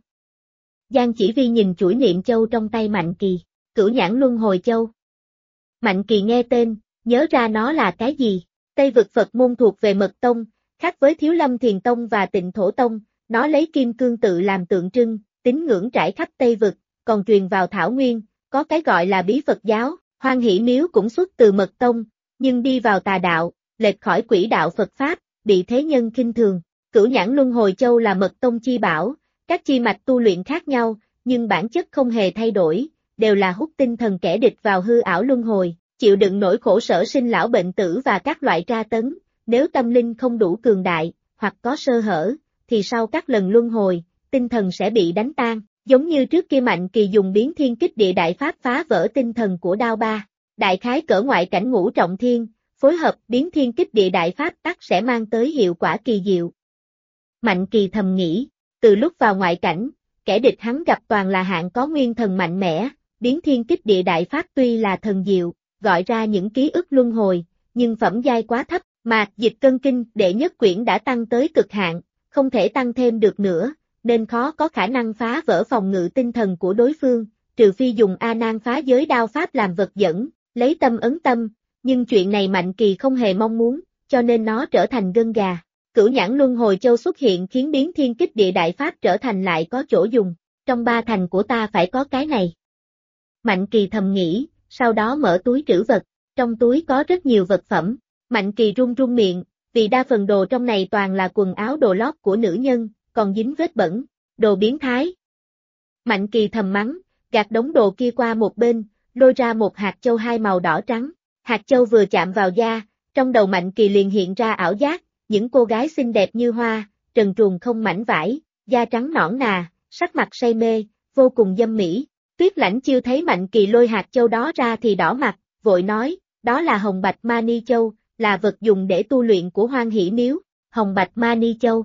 Giang Chỉ Vi nhìn chuỗi niệm châu trong tay Mạnh Kỳ, Cửu Nhãn Luân Hồi Châu. Mạnh Kỳ nghe tên, nhớ ra nó là cái gì, Tây vực Phật môn thuộc về Mật Tông, khác với Thiếu Lâm Thiền Tông và Tịnh Thổ Tông, nó lấy kim cương tự làm tượng trưng, tín ngưỡng trải khắp Tây vực, còn truyền vào Thảo Nguyên, có cái gọi là bí Phật giáo, Hoan Hỷ Miếu cũng xuất từ Mật Tông, nhưng đi vào tà đạo, lệch khỏi quỹ đạo Phật Pháp, bị thế nhân khinh thường. Cửu Nhãn Luân Hồi Châu là Mật Tông chi bảo, các chi mạch tu luyện khác nhau, nhưng bản chất không hề thay đổi, đều là hút tinh thần kẻ địch vào hư ảo luân hồi, chịu đựng nỗi khổ sở sinh lão bệnh tử và các loại tra tấn, nếu tâm linh không đủ cường đại, hoặc có sơ hở, thì sau các lần luân hồi, tinh thần sẽ bị đánh tan, giống như trước kia Mạnh Kỳ dùng biến thiên kích địa đại pháp phá vỡ tinh thần của Đao Ba, đại khái cỡ ngoại cảnh ngũ trọng thiên, phối hợp biến thiên kích địa đại pháp tắc sẽ mang tới hiệu quả kỳ diệu. Mạnh Kỳ thầm nghĩ, từ lúc vào ngoại cảnh, kẻ địch hắn gặp toàn là hạng có nguyên thần mạnh mẽ, biến thiên kích địa đại pháp tuy là thần diệu, gọi ra những ký ức luân hồi, nhưng phẩm giai quá thấp, mà dịch cân kinh đệ nhất quyển đã tăng tới cực hạn, không thể tăng thêm được nữa, nên khó có khả năng phá vỡ phòng ngự tinh thần của đối phương, trừ phi dùng A Nan phá giới đao pháp làm vật dẫn, lấy tâm ấn tâm, nhưng chuyện này Mạnh Kỳ không hề mong muốn, cho nên nó trở thành gân gà. Cửu Nhãn Luân Hồi Châu xuất hiện khiến biến thiên kích địa đại pháp trở thành lại có chỗ dùng, trong 3 thành của ta phải có cái này. Mạnh Kỳ thầm nghĩ, sau đó mở túi trữ vật, trong túi có rất nhiều vật phẩm, Mạnh Kỳ run run miệng, vì đa phần đồ trong này toàn là quần áo đồ lót của nữ nhân, còn dính vết bẩn, đồ biến thái. Mạnh Kỳ thầm mắng, gạt đống đồ kia qua một bên, lôi ra một hạt châu 2 màu đỏ trắng, hạt châu vừa chạm vào da, trong đầu Mạnh Kỳ liền hiện ra ảo giác, những cô gái xinh đẹp như hoa, trần truồng không mảnh vải, da trắng nõn nà, sắc mặt say mê, vô cùng dâm mỹ. Tuyết Lãnh Chiêu thấy Mạnh Kỳ lôi hạt châu đó ra thì đỏ mặt, vội nói, đó là Hồng Bạch Mani Châu, là vật dùng để tu luyện của Hoan Hỷ Miếu, Hồng Bạch Mani Châu.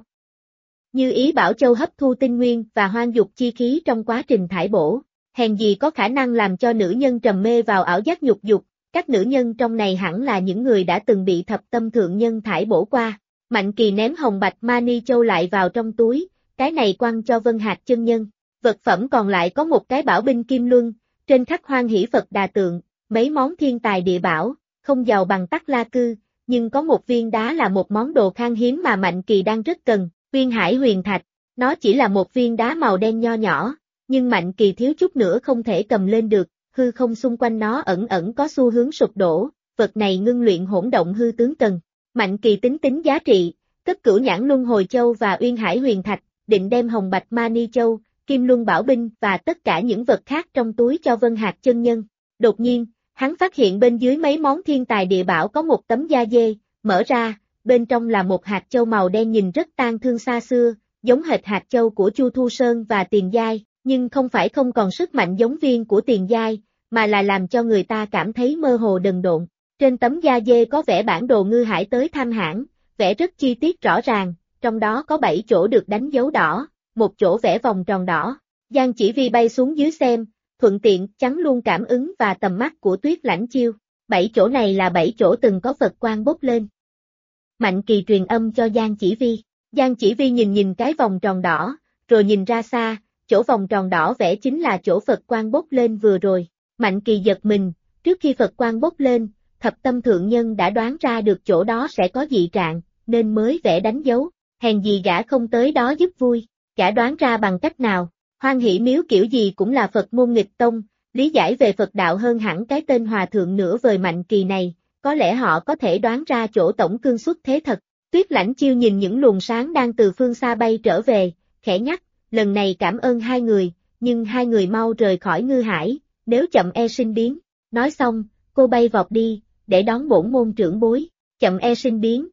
Như ý bảo châu hấp thu tinh nguyên và hoang dục chi khí trong quá trình thải bổ, hèn gì có khả năng làm cho nữ nhân trầm mê vào ảo giác nhục dục, các nữ nhân trong này hẳn là những người đã từng bị thập tâm thượng nhân thải bổ qua. Mạnh Kỳ ném Hồng Bạch Mani Châu lại vào trong túi, cái này quăng cho Vân Hạc chân nhân. Vật phẩm còn lại có một cái bảo binh kim luân, trên khắc Hoan Hỷ Phật Đà tượng, mấy món thiên tài địa bảo, không giàu bằng Tắc La Cư, nhưng có một viên đá là một món đồ khan hiếm mà Mạnh Kỳ đang rất cần, Uyên Hải Huyền Thạch. Nó chỉ là một viên đá màu đen nho nhỏ, nhưng Mạnh Kỳ thiếu chút nữa không thể cầm lên được, hư không xung quanh nó ẩn ẩn có xu hướng sụp đổ, vật này ngưng luyện hỗn động hư tướng cần. Mạnh Kỳ tính giá trị, cất Cửu Nhãn Luân Hồi Châu và Uyên Hải Huyền Thạch, định đem Hồng Bạch Mani Châu, Kim Luân Bảo Binh và tất cả những vật khác trong túi cho Vân Hạc chân nhân. Đột nhiên, hắn phát hiện bên dưới mấy món thiên tài địa bảo có một tấm da dê, mở ra, bên trong là một hạt châu màu đen nhìn rất tang thương xa xưa, giống hệt hạt châu của Chu Thu Sơn và Tiền Giai, nhưng không phải không còn sức mạnh giống viên của Tiền Giai, mà là làm cho người ta cảm thấy mơ hồ đần độn. Trên tấm da dê có vẽ bản đồ Ngư Hải tới Tham Hãn, vẽ rất chi tiết rõ ràng, trong đó có 7 chỗ được đánh dấu đỏ, một chỗ vẽ vòng tròn đỏ. Giang Chỉ Vi bay xuống dưới xem, thuận tiện chắn luôn cảm ứng và tầm mắt của Tuyết Lãnh Chiêu. 7 chỗ này là 7 chỗ từng có Phật quang bốc lên. Mạnh Kỳ truyền âm cho Giang Chỉ Vi. Giang Chỉ Vi nhìn cái vòng tròn đỏ, rồi nhìn ra xa, chỗ vòng tròn đỏ vẽ chính là chỗ Phật quang bốc lên vừa rồi. Mạnh Kỳ giật mình, trước khi Phật quang bốc lên, thập tâm thượng nhân đã đoán ra được chỗ đó sẽ có dị trạng, nên mới vẽ đánh dấu, hèn gì gã không tới đó giúp vui, gã đoán ra bằng cách nào. Hoan Hỷ Miếu kiểu gì cũng là Phật môn nghịch tông, lý giải về Phật đạo hơn hẳn cái tên hòa thượng nửa vời Mạnh Kỳ này, có lẽ họ có thể đoán ra chỗ tổng cương xuất thế thật. Tuyết Lãnh Chiêu nhìn những luồng sáng đang từ phương xa bay trở về, khẽ nhắc, lần này cảm ơn hai người, nhưng hai người mau rời khỏi Ngư Hải, nếu chậm e sinh biến. Nói xong, cô bay vọt đi, để đón bổn môn trưởng bối, chậm e sinh biến.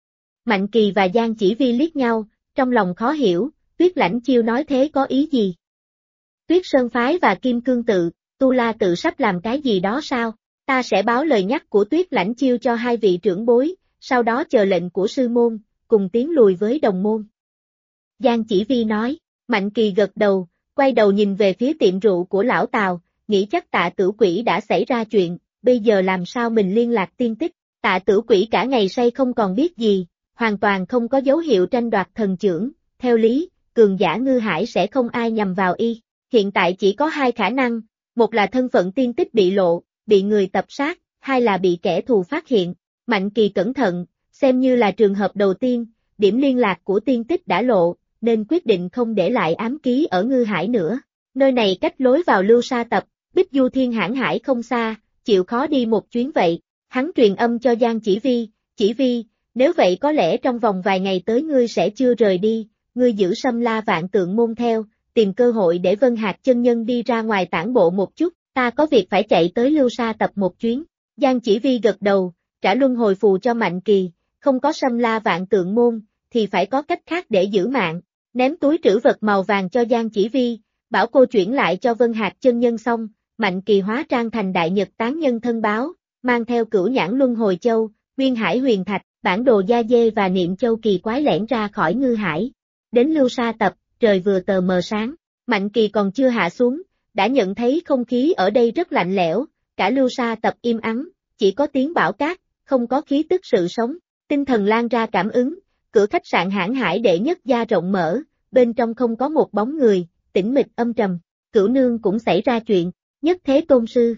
Mạnh Kỳ và Giang Chỉ Vi liếc nhau, trong lòng khó hiểu, Tuyết Lãnh Chiêu nói thế có ý gì? Tuyết Sơn Phái và Kim Cương Tự, Tu La Tự sắp làm cái gì đó sao? Ta sẽ báo lời nhắc của Tuyết Lãnh Chiêu cho hai vị trưởng bối, sau đó chờ lệnh của sư môn, cùng tiến lùi với đồng môn. Giang Chỉ Vi nói, Mạnh Kỳ gật đầu, quay đầu nhìn về phía tiệm rượu của lão Tào, nghĩ chắc Tạ Tử Quỷ đã xảy ra chuyện, bây giờ làm sao mình liên lạc tin tức. Tạ Tử Quỷ cả ngày say không còn biết gì, hoàn toàn không có dấu hiệu tranh đoạt thần chưởng, theo lý, cường giả Ngư Hải sẽ không ai nhằm vào y. Hiện tại chỉ có hai khả năng, một là thân phận tiên tích bị lộ, bị người tập sát, hai là bị kẻ thù phát hiện. Mạnh Kỳ cẩn thận, xem như là trường hợp đầu tiên, điểm liên lạc của tiên tích đã lộ, nên quyết định không để lại ám ký ở Ngư Hải nữa. Nơi này cách lối vào Lưu Sa Tập, Bích Du Thiên Hãn Hải không xa, chịu khó đi một chuyến vậy. Hắn truyền âm cho Giang Chỉ Vi, nếu vậy có lẽ trong vòng vài ngày tới ngươi sẽ chưa rời đi, ngươi giữ Sâm La Vạn Tượng môn theo, tìm cơ hội để Vân Hạc chân nhân đi ra ngoài tản bộ một chút, ta có việc phải chạy tới Lưu Sa Tập một chuyến. Giang Chỉ Vi gật đầu, trả luân hồi phù cho Mạnh Kỳ, không có Sâm La Vạn Tượng môn, thì phải có cách khác để giữ mạng, ném túi trữ vật màu vàng cho Giang Chỉ Vi, bảo cô chuyển lại cho Vân Hạc chân nhân xong, Mạnh Kỳ hóa trang thành Đại Nhật Tán Nhân thân báo, mang theo Cửu Nhãn Luân Hồi Châu, Nguyên Hải Huyền Thạch, bản đồ da dê và Niệm Châu kỳ quái lẻn ra khỏi Ngư Hải. Đến Lưu Sa Tập, trời vừa tờ mờ sáng, Mạnh Kỳ còn chưa hạ xuống, đã nhận thấy không khí ở đây rất lạnh lẽo, cả Lưu Sa Tập im ắng, chỉ có tiếng bão cát, không có khí tức sự sống, tinh thần lan ra cảm ứng, cửa khách sạn Hãn Hải đệ nhất gia rộng mở, bên trong không có một bóng người, tĩnh mịch âm trầm, Cửu Nương cũng xảy ra chuyện, Nhất Thế Tôn Sư.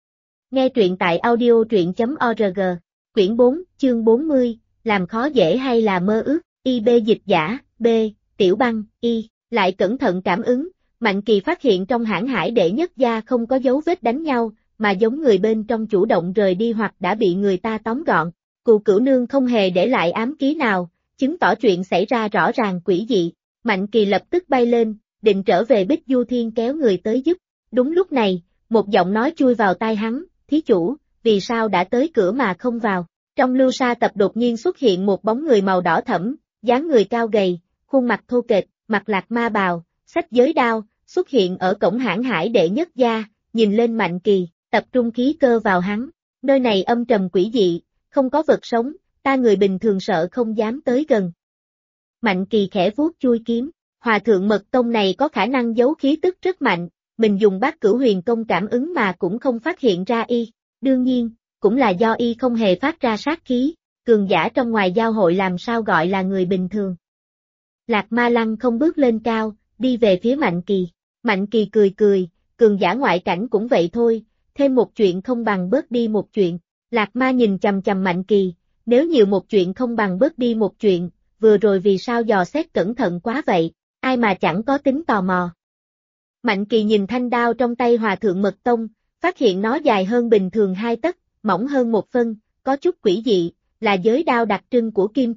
Nghe truyện tại audio.org, quyển 4, chương 40, làm khó dễ hay là mơ ước, IB dịch giả, B, Tiểu Băng, Y, lại cẩn thận cảm ứng, Mạnh Kỳ phát hiện trong Hãn Hải đệ nhất gia không có dấu vết đánh nhau, mà giống người bên trong chủ động rời đi hoặc đã bị người ta tóm gọn, Cù Cửu Nương không hề để lại ám ký nào, chứng tỏ chuyện xảy ra rõ ràng quỷ dị, Mạnh Kỳ lập tức bay lên, định trở về Bích Du Thiên kéo người tới giúp, đúng lúc này, một giọng nói chui vào tai hắn, thí chủ, vì sao đã tới cửa mà không vào, trong Lưu Sa Tập đột nhiên xuất hiện một bóng người màu đỏ thẫm, dáng người cao gầy, khuôn mặt thô kệch, mặt lạc ma bào, xách giới đao, xuất hiện ở cổng Hãn Hải đệ nhất gia, nhìn lên Mạnh Kỳ, tập trung khí cơ vào hắn, nơi này âm trầm quỷ dị, không có vật sống, ta người bình thường sợ không dám tới gần. Mạnh Kỳ khẽ vuốt chuôi kiếm, Hòa Thượng Mật Tông này có khả năng giấu khí tức rất mạnh, mình dùng Bát Cửu Huyền Công cảm ứng mà cũng không phát hiện ra y, đương nhiên, cũng là do y không hề phát ra sát khí, cường giả trong ngoài giao hội làm sao gọi là người bình thường. Lạc Ma Lăng không bước lên cao, đi về phía Mạnh Kỳ, Mạnh Kỳ cười cười, cường giả ngoại cảnh cũng vậy thôi, thêm một chuyện không bằng bớt đi một chuyện, Lạc Ma nhìn chằm chằm Mạnh Kỳ, nếu nhiều một chuyện không bằng bớt đi một chuyện, vừa rồi vì sao dò xét cẩn thận quá vậy, ai mà chẳng có tính tò mò. Mạnh Kỳ nhìn thanh đao trong tay Hòa Thượng Mật Tông, phát hiện nó dài hơn bình thường 2 tấc, mỏng hơn 1 phân, có chút quỷ dị, là giới đao đặc trưng của Kim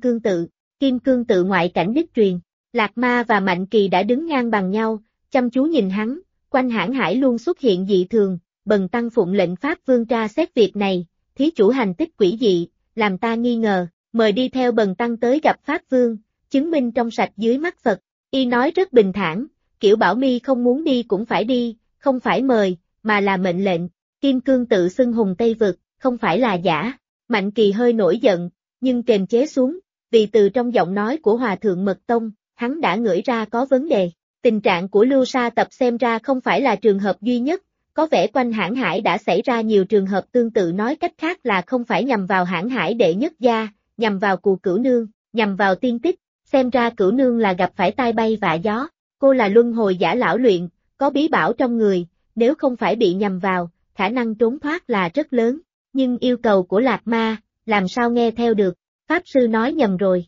Cương Tự ngoại cảnh đích truyền. Lạc Ma và Mạnh Kỳ đã đứng ngang bằng nhau, chăm chú nhìn hắn, quanh Hãn Hải luôn xuất hiện dị thường, Bần tăng phụng lệnh Pháp Vương tra xét việc này, thí chủ hành tích quỷ dị, làm ta nghi ngờ, mời đi theo Bần tăng tới gặp Pháp Vương, chứng minh trong sạch dưới mắt Phật. Y nói rất bình thản, kiểu Bảo Mi không muốn đi cũng phải đi, không phải mời, mà là mệnh lệnh, Kim Cương Tự xưng hùng Tây Vực, không phải là giả. Mạnh Kỳ hơi nổi giận, nhưng kềm chế xuống, vì từ trong giọng nói của Hòa Thượng Mật Tông, hắn đã ngửi ra có vấn đề. Tình trạng của Lưu Sa Tập xem ra không phải là trường hợp duy nhất, có vẻ quanh Hãn Hải đã xảy ra nhiều trường hợp tương tự, nói cách khác là không phải nhằm vào Hãn Hải đệ nhất gia, nhằm vào Cù Cửu Nương, nhằm vào tiên tích, xem ra Cửu Nương là gặp phải tai bay vạ gió, cô là luân hồi giả lão luyện, có bí bảo trong người, nếu không phải bị nhằm vào, khả năng trốn thoát là rất lớn, nhưng yêu cầu của Lạc Ma, làm sao nghe theo được, Pháp Sư nói nhầm rồi.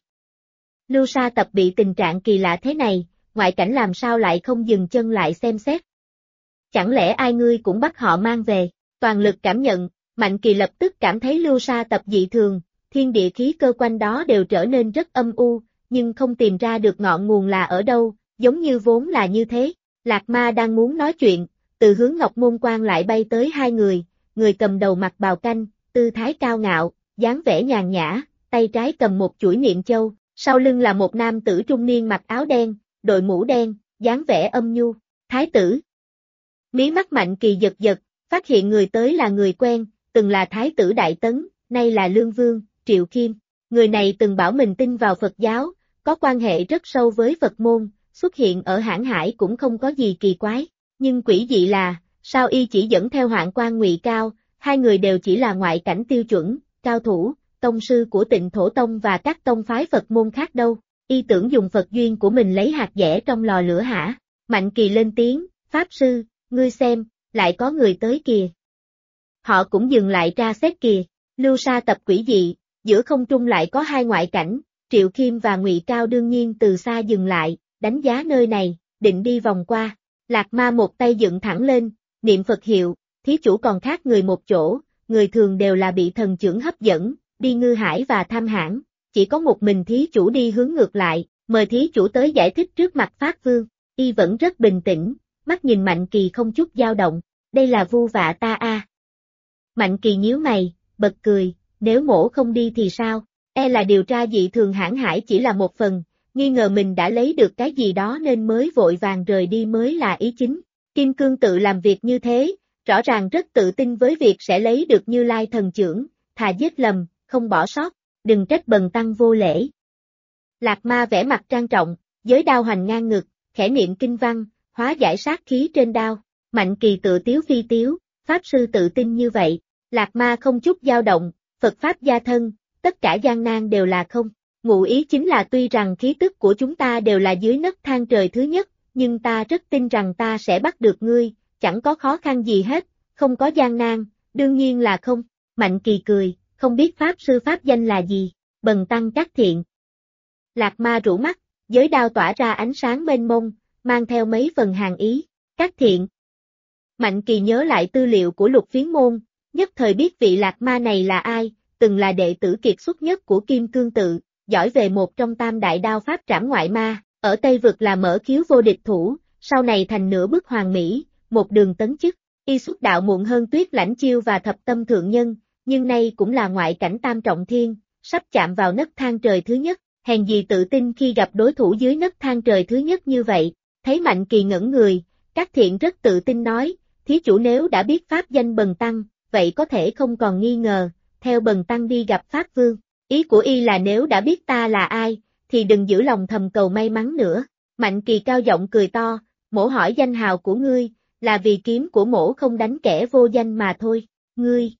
Lưu Sa Tập bị tình trạng kỳ lạ thế này, ngoại cảnh làm sao lại không dừng chân lại xem xét. Chẳng lẽ ai ngươi cũng bắt họ mang về, toàn lực cảm nhận, Mạnh Kỳ lập tức cảm thấy Lưu Sa Tập dị thường, thiên địa khí cơ quanh đó đều trở nên rất âm u, nhưng không tìm ra được ngọn nguồn là ở đâu, giống như vốn là như thế. Lạc Ma đang muốn nói chuyện, từ hướng Ngọc Môn Quan lại bay tới hai người cầm đầu mặc bào canh, tư thái cao ngạo, dáng vẻ nhàn nhã, tay trái cầm một chuỗi niệm châu, sau lưng là một nam tử trung niên mặc áo đen, đội mũ đen, dáng vẻ âm nhu, thái tử. Mí mắt Mạnh Kỳ giật giật, phát hiện người tới là người quen, từng là thái tử Đại Tấn, nay là Lương Vương, Triệu Khiêm. Người này từng bảo mình tin vào Phật giáo, có quan hệ rất sâu với Phật môn, xuất hiện ở Hãn Hải cũng không có gì kỳ quái. Nhưng quỷ dị là, sao y chỉ dẫn theo Hoạn Quan Ngụy Cao, hai người đều chỉ là ngoại cảnh tiêu chuẩn, cao thủ, tông sư của Tịnh Thổ Tông và các tông phái Phật môn khác đâu, y tưởng dùng Phật duyên của mình lấy hạt dẻ trong lò lửa hả? Mạnh Kỳ lên tiếng, Pháp Sư, ngươi xem, lại có người tới kìa. Họ cũng dừng lại tra xét kìa, lưu sa tập quỷ dị, giữa không trung lại có hai ngoại cảnh, Triệu Khiêm và Ngụy Cao đương nhiên từ xa dừng lại, đánh giá nơi này, định đi vòng qua. Lạc Ma một tay dựng thẳng lên, niệm Phật hiệu, thí chủ còn khác người một chỗ, người thường đều là bị thần chưởng hấp dẫn, đi Ngư Hải và Tham Hãn, chỉ có một mình thí chủ đi hướng ngược lại, mời thí chủ tới giải thích trước mặt Pháp Vương. Y vẫn rất bình tĩnh, mắt nhìn Mạnh Kỳ không chút dao động, đây là vu vạ ta a. Mạnh Kỳ nhíu mày, bật cười, nếu mổ không đi thì sao, e là điều tra dị thường Hãn Hải chỉ là một phần, nghi ngờ mình đã lấy được cái gì đó nên mới vội vàng rời đi mới là ý chính. Kim Cương tự làm việc như thế, rõ ràng rất tự tin với việc sẽ lấy được Như Lai thần chưởng, thà giết lầm, không bỏ sót, đừng trách bần tăng vô lễ. Lạc Ma vẻ mặt trang trọng, giới đao hoành ngang ngực, khẽ niệm kinh văn, hóa giải sát khí trên đao. Mạnh Kỳ tự tiếu phi tiếu, Pháp Sư tự tin như vậy. Lạc Ma không chút dao động, Phật Pháp gia thân, tất cả gian nan đều là không. Ngụ ý chính là tuy rằng khí tức của chúng ta đều là dưới nấc thang trời thứ nhất, nhưng ta rất tin rằng ta sẽ bắt được ngươi, chẳng có khó khăn gì hết, không có gian nan, đương nhiên là không. Mạnh Kỳ cười, không biết Pháp Sư pháp danh là gì, bần tăng Cát Thiện. Lạc Ma rũ mắt, giới đao tỏa ra ánh sáng mênh mông, mang theo mấy phần hàn ý. Cát Thiện. Mạnh Kỳ nhớ lại tư liệu của Lục Phiến Môn, nhất thời biết vị Lạc Ma này là ai, từng là đệ tử kiệt xuất nhất của Kim Cương tự, giỏi về một trong tam đại đao pháp trảm ngoại ma, ở Tây Vực là mở khiếu vô địch thủ, sau này thành nửa bước hoàng mỹ, một đường tấn chức. Y xuất đạo muộn hơn Tuyết Lãnh Chiêu và Thập Tâm Thượng Nhân, nhưng nay cũng là ngoại cảnh tam trọng thiên, sắp chạm vào nấc thang trời thứ nhất, hèn gì tự tin khi gặp đối thủ dưới nấc thang trời thứ nhất như vậy. Thấy Mạnh Kỳ ngẩn người, Cát Thiện rất tự tin nói, thí chủ nếu đã biết pháp danh bần tăng, vậy có thể không còn nghi ngờ, theo bần tăng đi gặp Pháp Vương. Ý của y là nếu đã biết ta là ai, thì đừng giữ lòng thầm cầu may mắn nữa. Mạnh Kỳ cao giọng cười to, mổ hỏi danh hào của ngươi, là vì kiếm của mổ không đánh kẻ vô danh mà thôi, ngươi.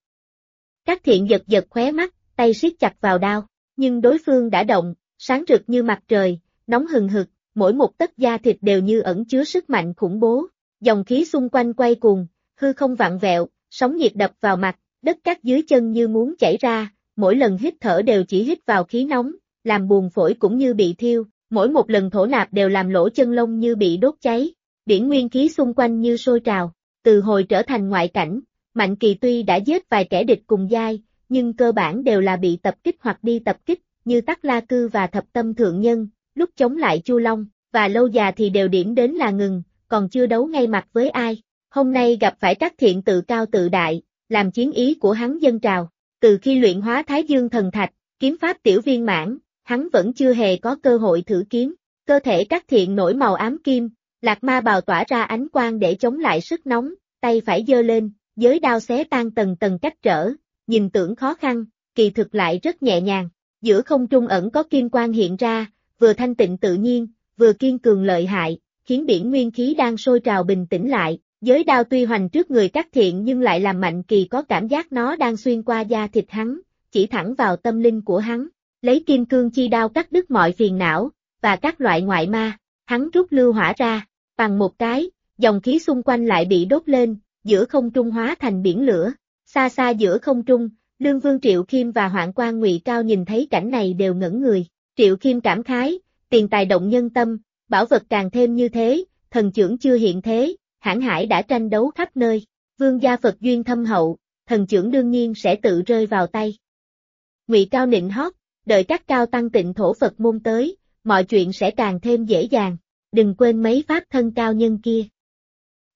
Cát Thiện giật giật khóe mắt, tay siết chặt vào đao, nhưng đối phương đã động, sáng rực như mặt trời, nóng hừng hực, mỗi một tấc da thịt đều như ẩn chứa sức mạnh khủng bố, dòng khí xung quanh quay cuồng, hư không vặn vẹo, sóng nhiệt đập vào mặt, đất cát dưới chân như muốn chảy ra, mỗi lần hít thở đều chỉ hít vào khí nóng, làm buồng phổi cũng như bị thiêu, mỗi một lần thổ nạp đều làm lỗ chân lông như bị đốt cháy, điển nguyên khí xung quanh như sôi trào. Từ hồi trở thành ngoại cảnh, Mạnh Kỳ tuy đã giết vài kẻ địch cùng giai, nhưng cơ bản đều là bị tập kích hoặc đi tập kích, như Tắc La Cư và Thập Tâm Thượng Nhân, lúc chống lại Chu Long, và lâu già thì đều điểm đến là ngừng, còn chưa đấu ngay mặt với ai. Hôm nay gặp phải Cát Thiện tự cao tự đại, làm chiến ý của hắn dâng trào. Từ khi luyện hóa Thái Dương Thần Thạch, kiếm pháp tiểu viên mãn, hắn vẫn chưa hề có cơ hội thử kiếm. Cơ thể Cát Thiện nổi màu ám kim, Lạc Ma bào tỏa ra ánh quang để chống lại sức nóng, tay phải giơ lên, giới đao xé tan tầng tầng cách trở, nhìn tưởng khó khăn, kỳ thực lại rất nhẹ nhàng. Giữa không trung ẩn có kim quang hiện ra, vừa thanh tịnh tự nhiên, vừa kiên cường lợi hại, khiến biển nguyên khí đang sôi trào bình tĩnh lại. Giới đao tuy hoành trước người Cát Thiện nhưng lại làm Mạnh Kỳ có cảm giác nó đang xuyên qua da thịt hắn, chỉ thẳng vào tâm linh của hắn, lấy kim cương chi đao cắt đứt mọi phiền não, và các loại ngoại ma. Hắn rút lưu hỏa ra, bằng một cái, dòng khí xung quanh lại bị đốt lên, giữa không trung hóa thành biển lửa. Xa xa giữa không trung, Lương Vương Triệu Khiêm và Hoạn Quan Ngụy Cao nhìn thấy cảnh này đều ngẩn người. Triệu Khiêm cảm khái, tiền tài động nhân tâm, bảo vật càng thêm như thế, thần chưởng chưa hiện thế, Hãn Hải đã tranh đấu khắp nơi. Vương gia Phật duyên thâm hậu, thần chưởng đương nhiên sẽ tự rơi vào tay. Ngụy Cao nịnh hót, đợi các cao tăng Tịnh Thổ Phật môn tới, mọi chuyện sẽ càng thêm dễ dàng. Đừng quên mấy pháp thân cao nhân kia.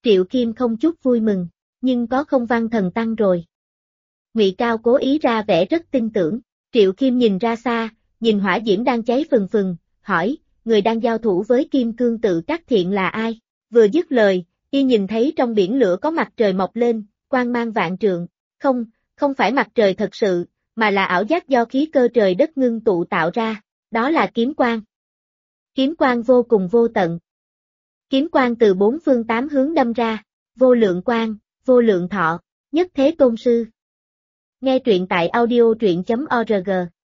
Triệu Kim không chút vui mừng, nhưng có không văn thần tăng rồi. Ngụy Cao cố ý ra vẻ rất tin tưởng, Triệu Kim nhìn ra xa, nhìn hỏa diễm đang cháy phừng phừng, hỏi, người đang giao thủ với Kim Cương Tự Các Thiện là ai? Vừa dứt lời, y nhìn thấy trong biển lửa có mặt trời mọc lên, quang mang vạn trượng, không phải mặt trời thật sự, mà là ảo giác do khí cơ trời đất ngưng tụ tạo ra, đó là kiếm quang. Kiếm quang vô cùng vô tận. Kiếm quang từ bốn phương tám hướng đâm ra, vô lượng quang, vô lượng thọ, nhất thế tôn sư. Nghe truyện tại audio truyện.org